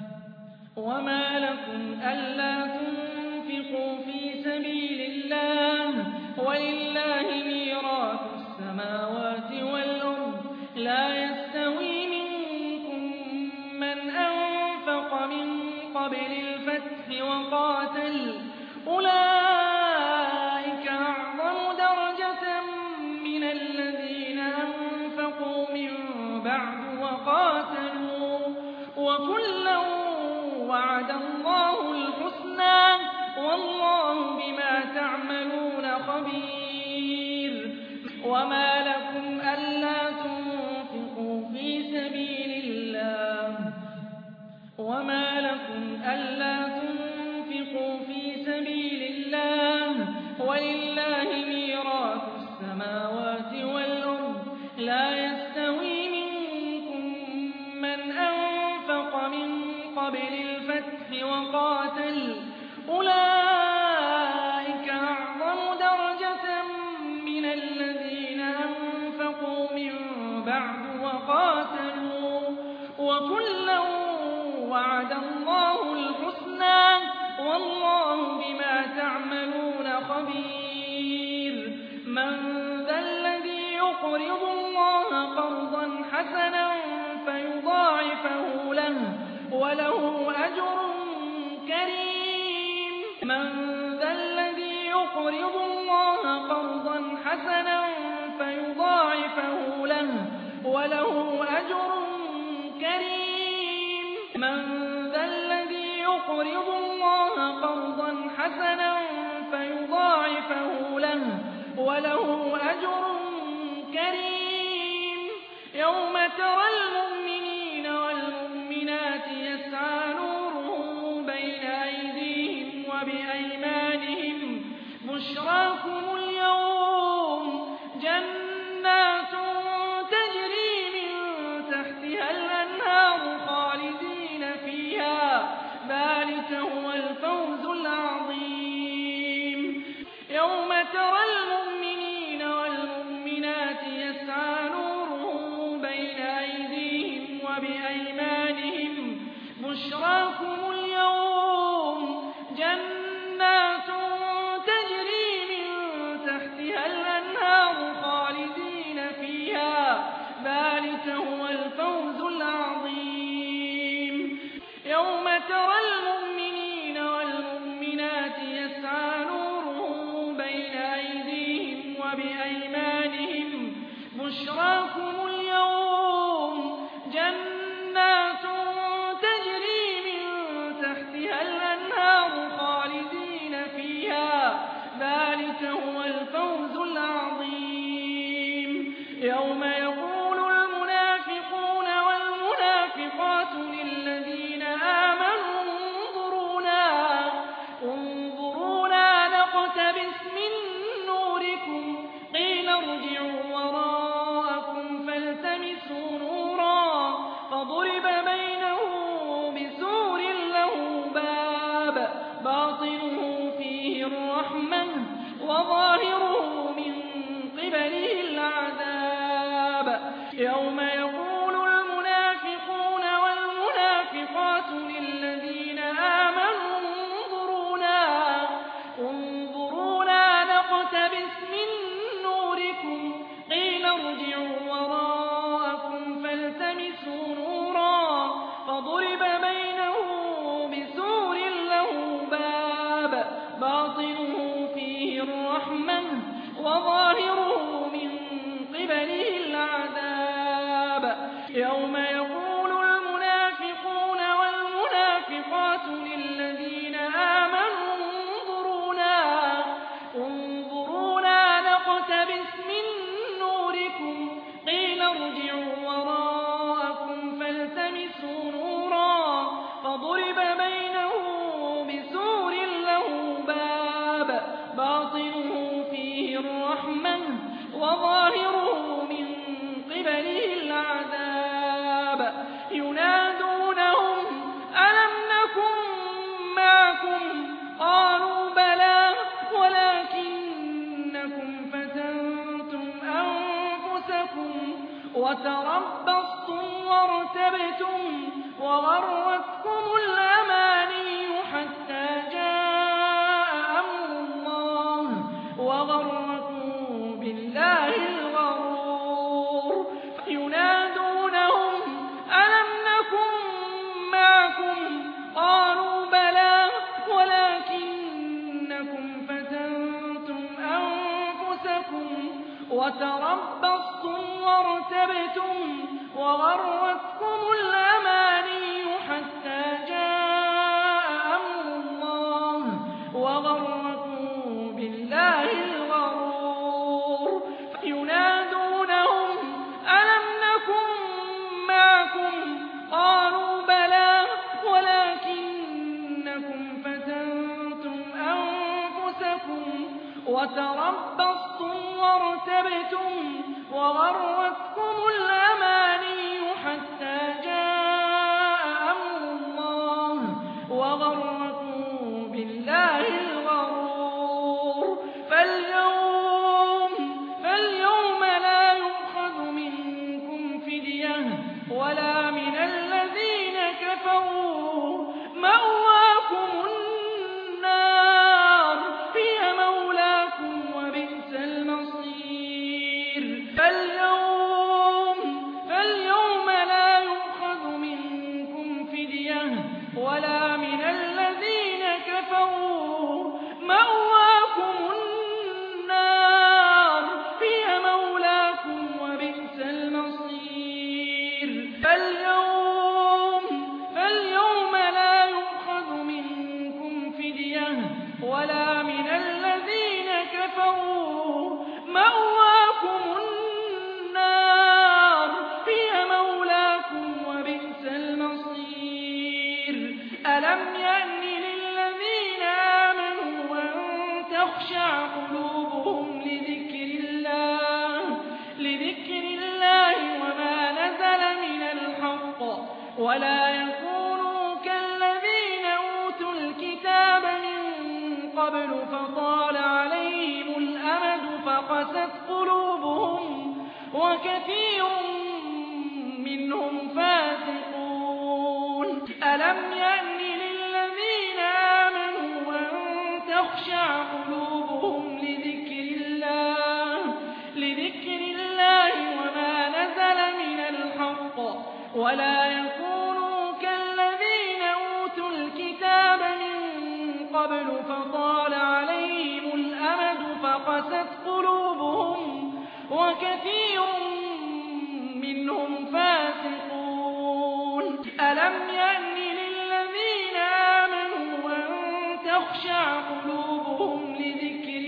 ولله ميراث السماوات والأرض لا يستوي منكم من أنفق من قبل الفتح وقاتل أولئك أعظم درجة من الذين أنفقوا من بعد وقاتلوا وكلا وعد الله الحسنى والله بما تعملون خبير وما لكم ألا تنفقوا في سبيل الله ولله ميراث السماوات والأرض لا يستوي منكم من أنفق من قبل الفتح وقاتل أولئك أعظم درجة من الذين أنفقوا من بعد وقاتلوا وكلا وعد الله الحسنى والله بما تعملون خبير من ذا الذي يقرض الله قرضا حسنا فيضاعفه له وله أجر كريم يوم ترى المؤمنين والمؤمنات يسعى نورهم بين أيديهم وبأيمانهم بشراكم اليوم جنات تجري من تحتها الأنهار خالدين فيها ذلك هو الفوز العظيم يوم ترى المؤمنين والمؤمنات يسعى نورهم بين أيديهم وبأيمانهم بشراكم اليوم جنات تجري من تحتها الأنهار خالدين فيها ذلك هو الفوز العظيم يوم ترى المؤمنين والمؤمنات يسعى نورهم بين أيديهم وبأيمانهم بشراكم اليوم جنات تجري من تحتها الأنهار خالدين فيها ذلك هو الفوز العظيم يوم يقول المنافقون والمنافقات للذين آمنوا انظرونا نقتبس من نوركم قيل ارجعوا وراءكم فالتمسوا نورا فضرب بينه بسور له باب باطنه فيه الرحمة وظاهره من قبله العذاب يوم يقول المنافقون والمنافقات للذين آمنوا انظرونا نقتبس من نوركم قيل ارجعوا وراءكم فالتمسوا نورا فضرب بينه بسور له باب باطنه فيه الرحمة وظاهره من قبله العذاب يوم يقول المنافقون والمنافقات للذين وتربصتم وارتبتم وغرتكم الأماني حتى جاء أمر الله وغركم بالله الغرور فينادونهم ألم نكن معكم قالوا بلى ولكنكم فتنتم أنفسكم وتربصتم وارتبتم وغرتكم الأماني حتى جاء أمر الله وغركم بالله الغرور فينادونهم ألم نكن معكم قالوا بلى ولكنكم فتنتم أنفسكم وتربصتم وارتبتم وغرتكم الأماني حتى جاء أمر الله وغركم بالله الغرور فاليوم لا يؤخذ منكم فدية ولا من الذين كفروا مأواكم النار هي مولاكم وبئس المصير فاليوم لا يؤخذ منكم فدية ولا من الذين كفروا مأواكم النار هي مولاكم وبئس المصير فاليوم لا يؤخذ منكم فدية ولا من الذين كفروا مأواكم النار هي مولاكم وبئس المصير ألم يأن للذين آمنوا أن تخشع قلوبهم لذكر الله وما نزل من الحق ولا يكونوا كالذين أوتوا الكتاب من قبل فطال عليهم الأمد فقست قلوبهم وكثير منهم فاسقون ألم يأن للذين آمنوا أن تخشع قلوبهم لذكر الله وما نزل من الحق ولا يكونوا كالذين أوتوا الكتاب من قبل فطال عليهم الأمد فقست قلوبهم وكثير منهم فاسقون ألم يأن للذين آمنوا أن تخشع قلوبهم لذكر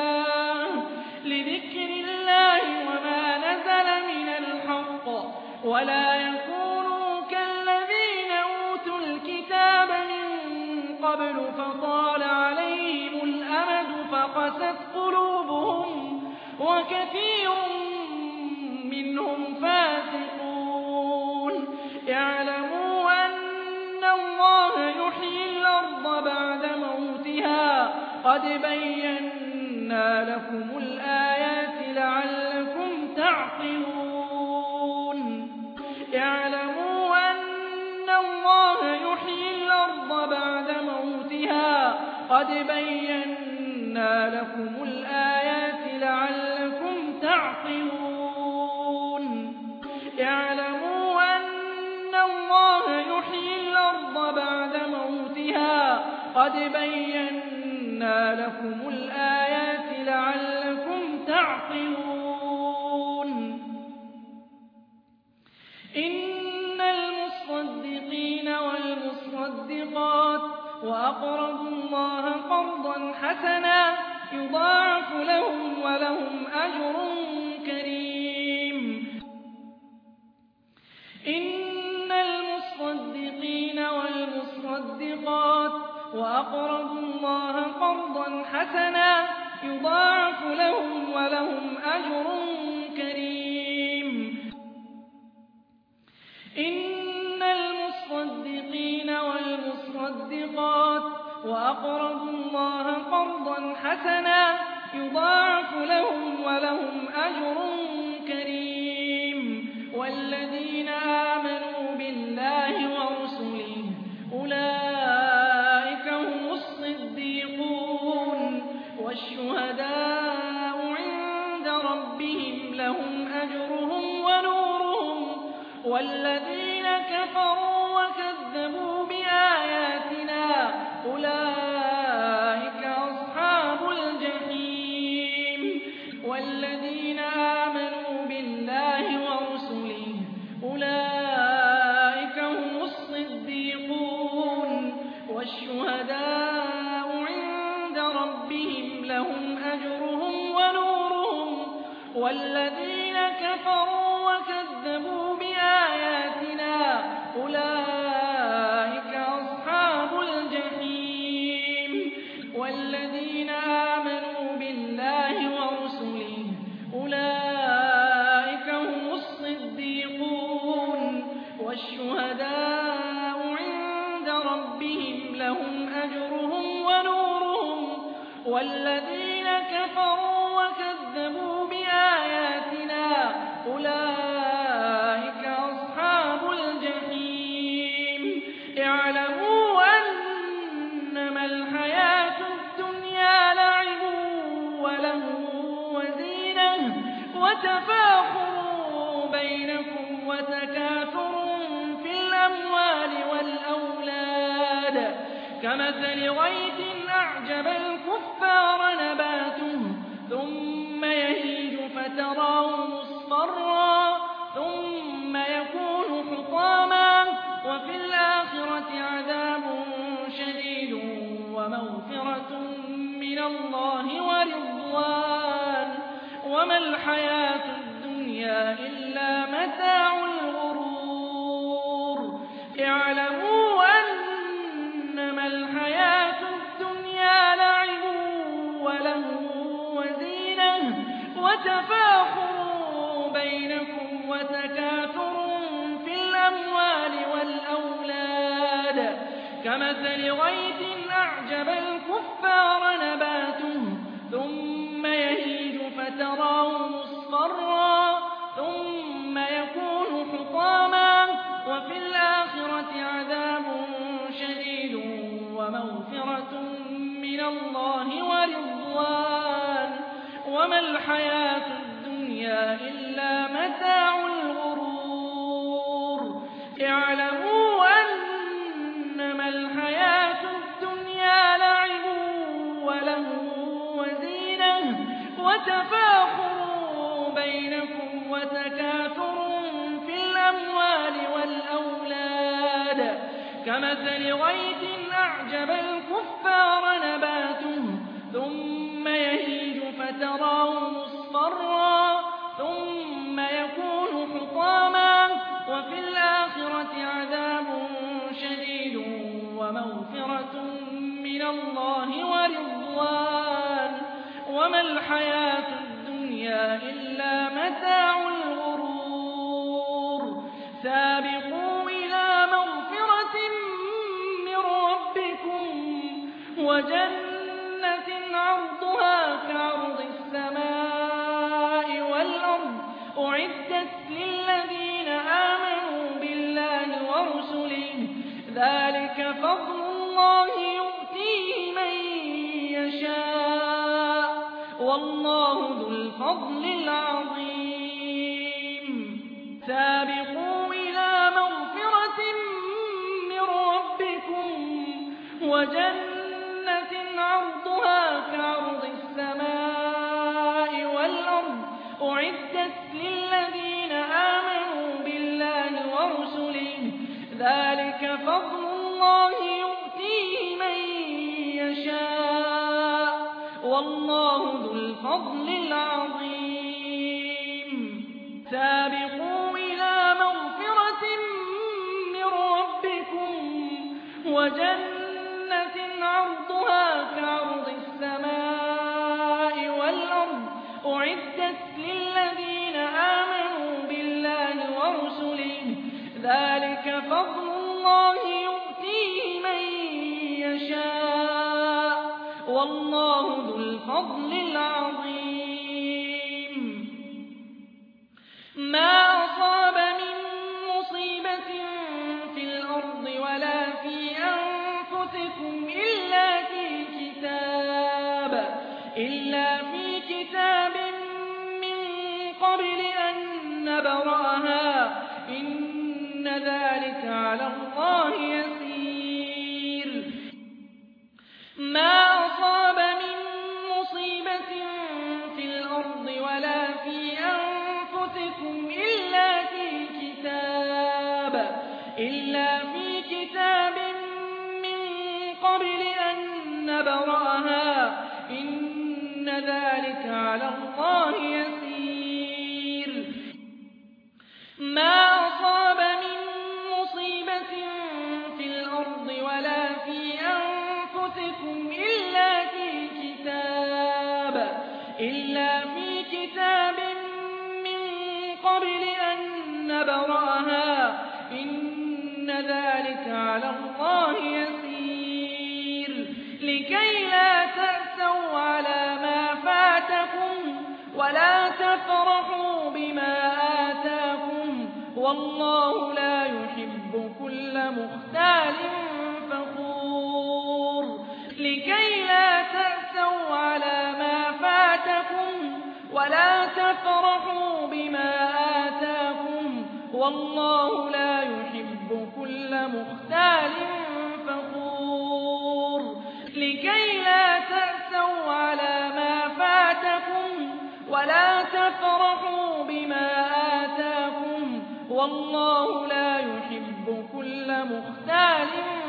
الله وما نزل من الحق ولا يكونوا كالذين أوتوا الكتاب من قبل فطال عليهم الأمد فقست قلوبهم وكثير منهم فاسقون اعلموا أن الله يحيي الأرض بعد موتها قد بينا لكم الآيات لعلكم تعقلون اعلموا أن الله يحيي الأرض بعد موتها قد بينا لكم الآيات لعلكم تعقلون اعلموا أن الله يحيي الأرض بعد موتها قد بينا لكم الآيات لعلكم تعقلون إن المصدقين والمصدقات وأقرضوا الله قرضا حسنا يضاعف لهم ولهم أجر كريم إن المصدقين والمصدقات وأقرضوا الله قرضا حسنا يضاعف لهم ولهم أجر كريم إن المصدقين والمصدقات وأقرضوا الله قرضا حسنا يضاعف لهم ولهم أجر كريم والذين آمنوا بالله ورسله أولئك هم الصديقون والشهداء عند ربهم لهم أجرهم ونورهم والذين كفروا وكذبوا بآياتنا أولئك أصحاب الجحيم والذين آمنوا بالله ورسله أولئك هم الصديقون والشهداء عند ربهم لهم أجرهم ونورهم والذين كفروا وكذبوا بآياتنا أولئك أصحاب الجحيم والذين آمنوا بالله ورسله أولئك هم الصديقون والشهداء عند ربهم لهم أجرهم ونورهم والذين كفروا وكذبوا بآياتنا أولئك أصحاب الجحيم اعلموا أنما الحياة الدنيا لعب ولهو وزينة وتفاخر بينكم وتكاثر في الأموال والأولاد كمثل غيث أعجب الكفار نباته ثم يهيج فتراه مصفرا ثم يكون حطاما وفي الآخرة عذاب شديد ومغفرة من الله ورضوان وما الحياة الدنيا إلا متاع الغرور اعلموا أنما الحياة الدنيا لعب ولهو وزينة وتفاخر بينكم وتكاثر في الأموال والأولاد كمثل غيث أعجب الكفار نباته ثم يهيج فتراه مصفرا ثم يكون حطاما وفي الآخرة عذاب شديد ومغفرة من الله ورضوان وما الحياة الدنيا إلا متاع الغرور اعلموا أنما الحياة الدنيا لعب ولهو وزينة وتفاخر بينكم وتكاثر في الأموال والأولاد كمثل غيث أعجب الكفار نباته ثم يهيج فتراه مصفرا ثم يكون حطاما وفي الآخرة عذاب شديد ومغفرة من الله ورضوان وما الحياة الدنيا إلا متاع الغرور سابقوا إلى مغفرة من ربكم وجنة عرضها كعرض السماء والأرض أعدت للذين آمنوا بالله ورسله ذلك فضل الله يؤتيه من يشاء والله ذو الفضل العظيم سابقوا إلى مغفرة من ربكم وجنة عرضها كعرض السماء والأرض أعدت للذين آمنوا بالله ورسله ذلك فضل الله يؤتيه من يشاء والله ذو الفضل العظيم سابقوا إلى مغفرة من ربكم وجنة عرضها كعرض السماء والأرض أعدت للذين آمنوا بالله ورسله ذلك فضل الله يؤتيه من يشاء والله ذو الفضل العظيم ما أصاب من إلا في كتاب من قبل أن نبرأها إن ذلك على الله يسير ما أصاب من مصيبة في الأرض ولا في أنفسكم إلا في كتاب من قبل أن نبرأها إن ذلك على الله يسير ما أصاب من مصيبة في الأرض ولا في أنفسكم إلا في كتاب من قبل أن نبرأها إن ذلك على الله يسير لكي لا تأسوا على ما فاتكم ولا تفرحوا بما آتاكم والله لا يحب كل مختال فخور لكي لا تأسوا على ما فاتكم ولا تفرحوا بما آتاكم والله لا يحب كل مختال فخور لكي لا تأسوا على ما فاتكم ولا تفرحوا بما آتاكم والله لا يحب كل مختال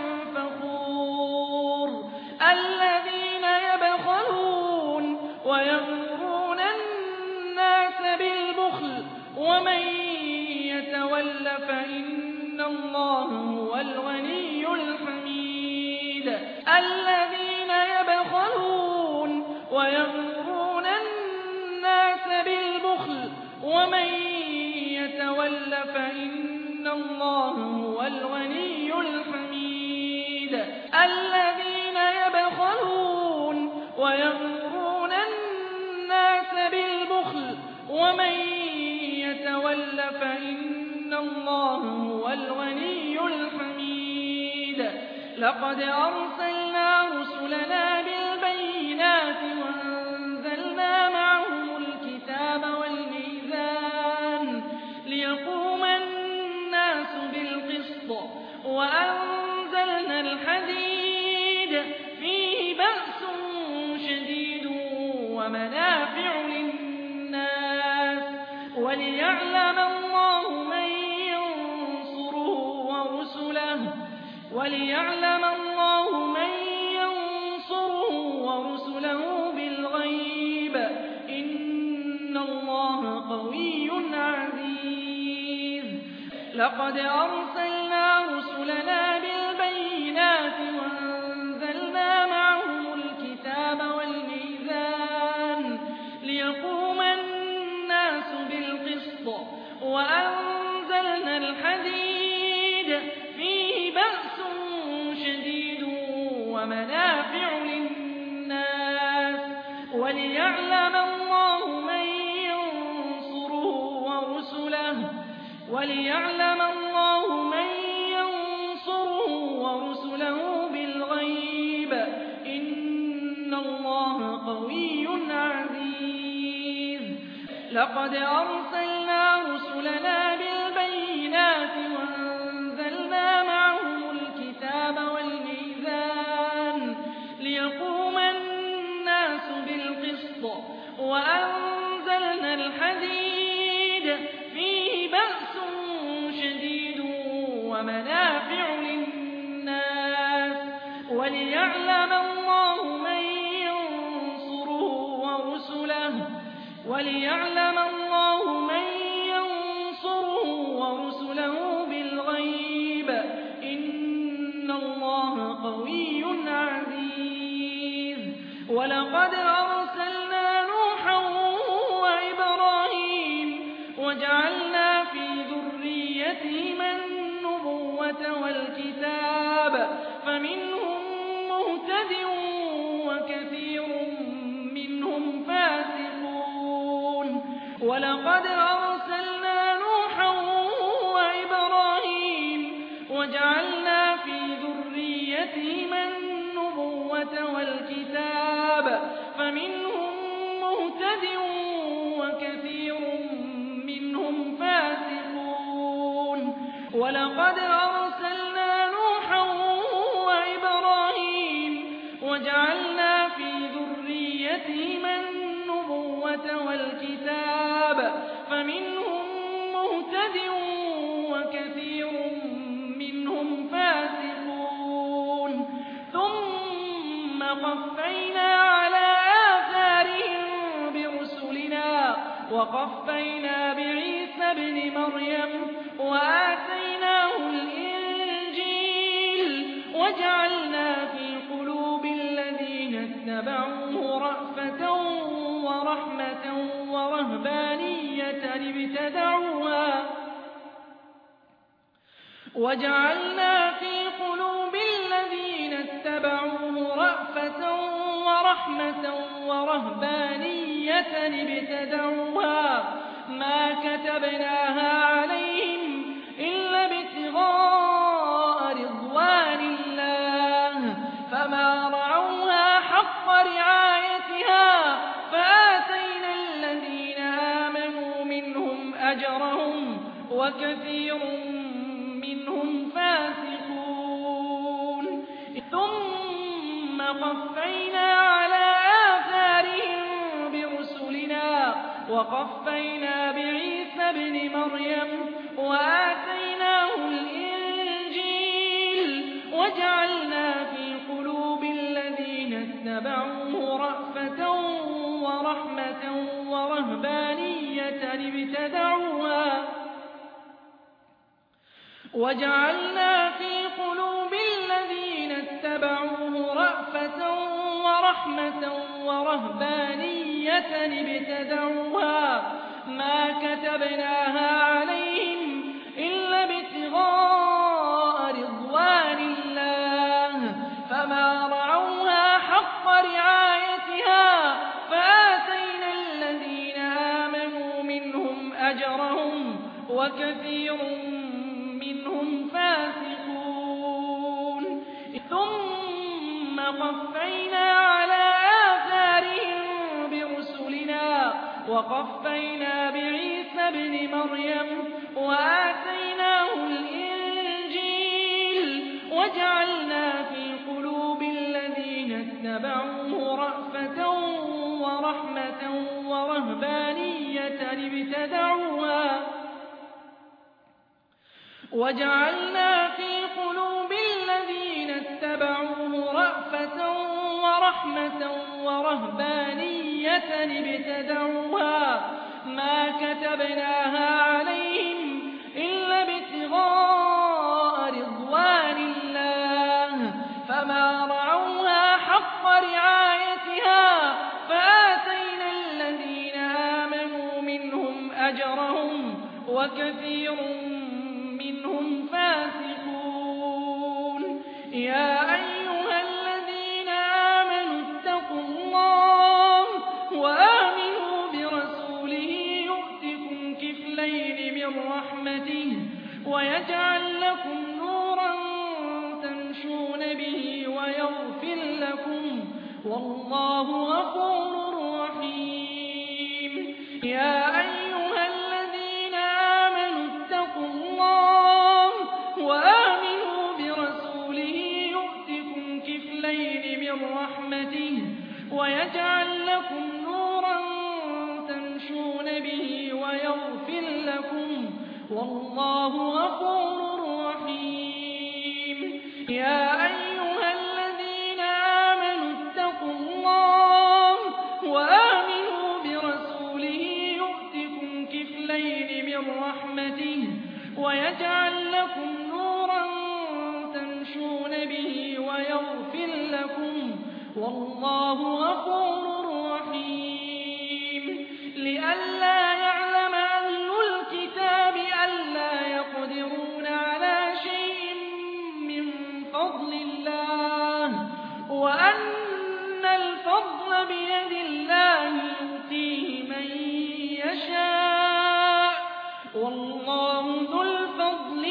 فخور الذين يبخلون ويأمرون الناس بالبخل ومن يتول فإن الله هو الغني الحميد الذين يبخلون ويأمرون الناس بالبخل ومن يتول فإن الله هو الغني الحميد الذين يبخلون ويأمرون الناس بالبخل ومن يتول فإن الله هو الغني الحميد لقد أرسلنا رسلنا بالبينات وأنزلنا معهم الكتاب والميزان ليقوم الناس بالقسط وأنزلنا الحديد فيه بأس شديد ومنافع للناس وليعلم الله من ينصره ورسله بالغيب إن الله قوي عزيز لقد أرسلنا رسلنا بالبينات وأنزلنا معهم الكتاب والميزان ليقوم الناس بالقسط وأنزلنا الحديد فيه بأس شديد ومنافع للناس وليعلم الله من ينصره ورسله بالغيب إن الله قوي عزيز لقد أرسلنا رسلنا بالبينات وأنزلنا معهم الكتاب والميزان ليقوم الناس بالقسط وأنزلنا الحديد فيه بأس شديد ومنافع للناس وليعلم الله من ينصره ورسله بالغيب إن الله قوي عزيز ولقد أرسلنا نوحا وإبراهيم وجعلنا في ذريتهما النبوة والكتاب فمنهم مهتد وكثير منهم فاسقون ولقد أرسلنا نوحا وإبراهيم وجعلنا في ذريتهما النبوة والكتاب فمنهم مهتد وكثير منهم فاسقون ولقد أرسلنا نوحا وإبراهيم وجعلنا في ذريتهما النبوة والكتاب فمنهم مهتد وكثير منهم فاسقون ثم قفينا على آثارهم برسلنا وقفينا بعيسى ابن مريم وآتيناه الإنجيل وجعلنا في قلوب الذين اتبعوه رأفة ورحمة ورهبانية ابتدعوها ما كتبناها عليهم إلا ابتغاء رضوان الله فما رعوها حق رعايتها فآتينا الذين آمنوا منهم أجرهم وكثير منهم فاسقون ثم قفينا على آثارهم برسلنا وقفينا بعيسى ابن مريم وآتيناه الإنجيل وجعلنا في قلوب الذين اتبعوه رأفة ورحمة ورهبانية ابتدعوها ما كتبناها عليهم إلا ابتغاء رضوان الله فما رعوها حق رعايتها فآتينا الذين آمنوا منهم أجرهم وكثير منهم فاسقون ثم قفينا على آثارهم برسلنا وقفينا بعيسى ابن مريم وآتيناه الإنجيل وجعلنا في قلوب الذين اتبعوه رأفة ورحمة ورهبانية ابتدعوها ما كتبناها عليهم إلا ابتغاء رضوان الله فما رعوها حق رعايتها فآتينا الذين آمنوا منهم أجرهم وكثير منهم فاسقون يا أيها الذين آمنوا اتقوا الله وآمنوا برسوله يؤتكم كفلين من رحمته ويجعل لكم نورا تمشون به ويغفر لكم والله غفور رحيم يا أيها الذين آمنوا اتقوا الله وآمنوا برسوله يؤتكم كفلين من رحمته ويجعل لكم نورا تمشون به ويغفر لكم والله غفور رحيم يا أيها الذين آمنوا اتقوا الله وآمنوا برسوله يؤتكم كفلين من رحمته ويجعل لكم نورا تمشون به ويغفر لكم والله غفور رحيم لئلا يعلم أهل الكتاب ألا يقدرون على شيء من فضل الله وأن الفضل بيد الله يؤتيه من يشاء والله ذو الفضل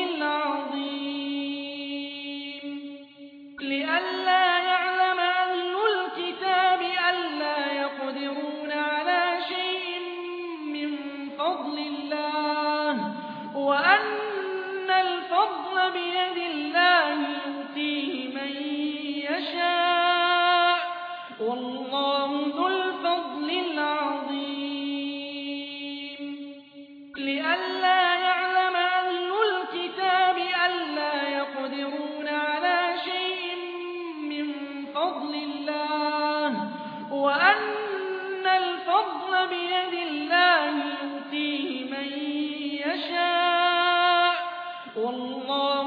العظيم لئلا يعلم أهل الكتاب ألا يشاء والله ذو الفضل العظيم لئلا يعلم أهل الكتاب ألا يقدرون على شيء من فضل الله وأن الفضل بيد الله يؤتيه من يشاء والله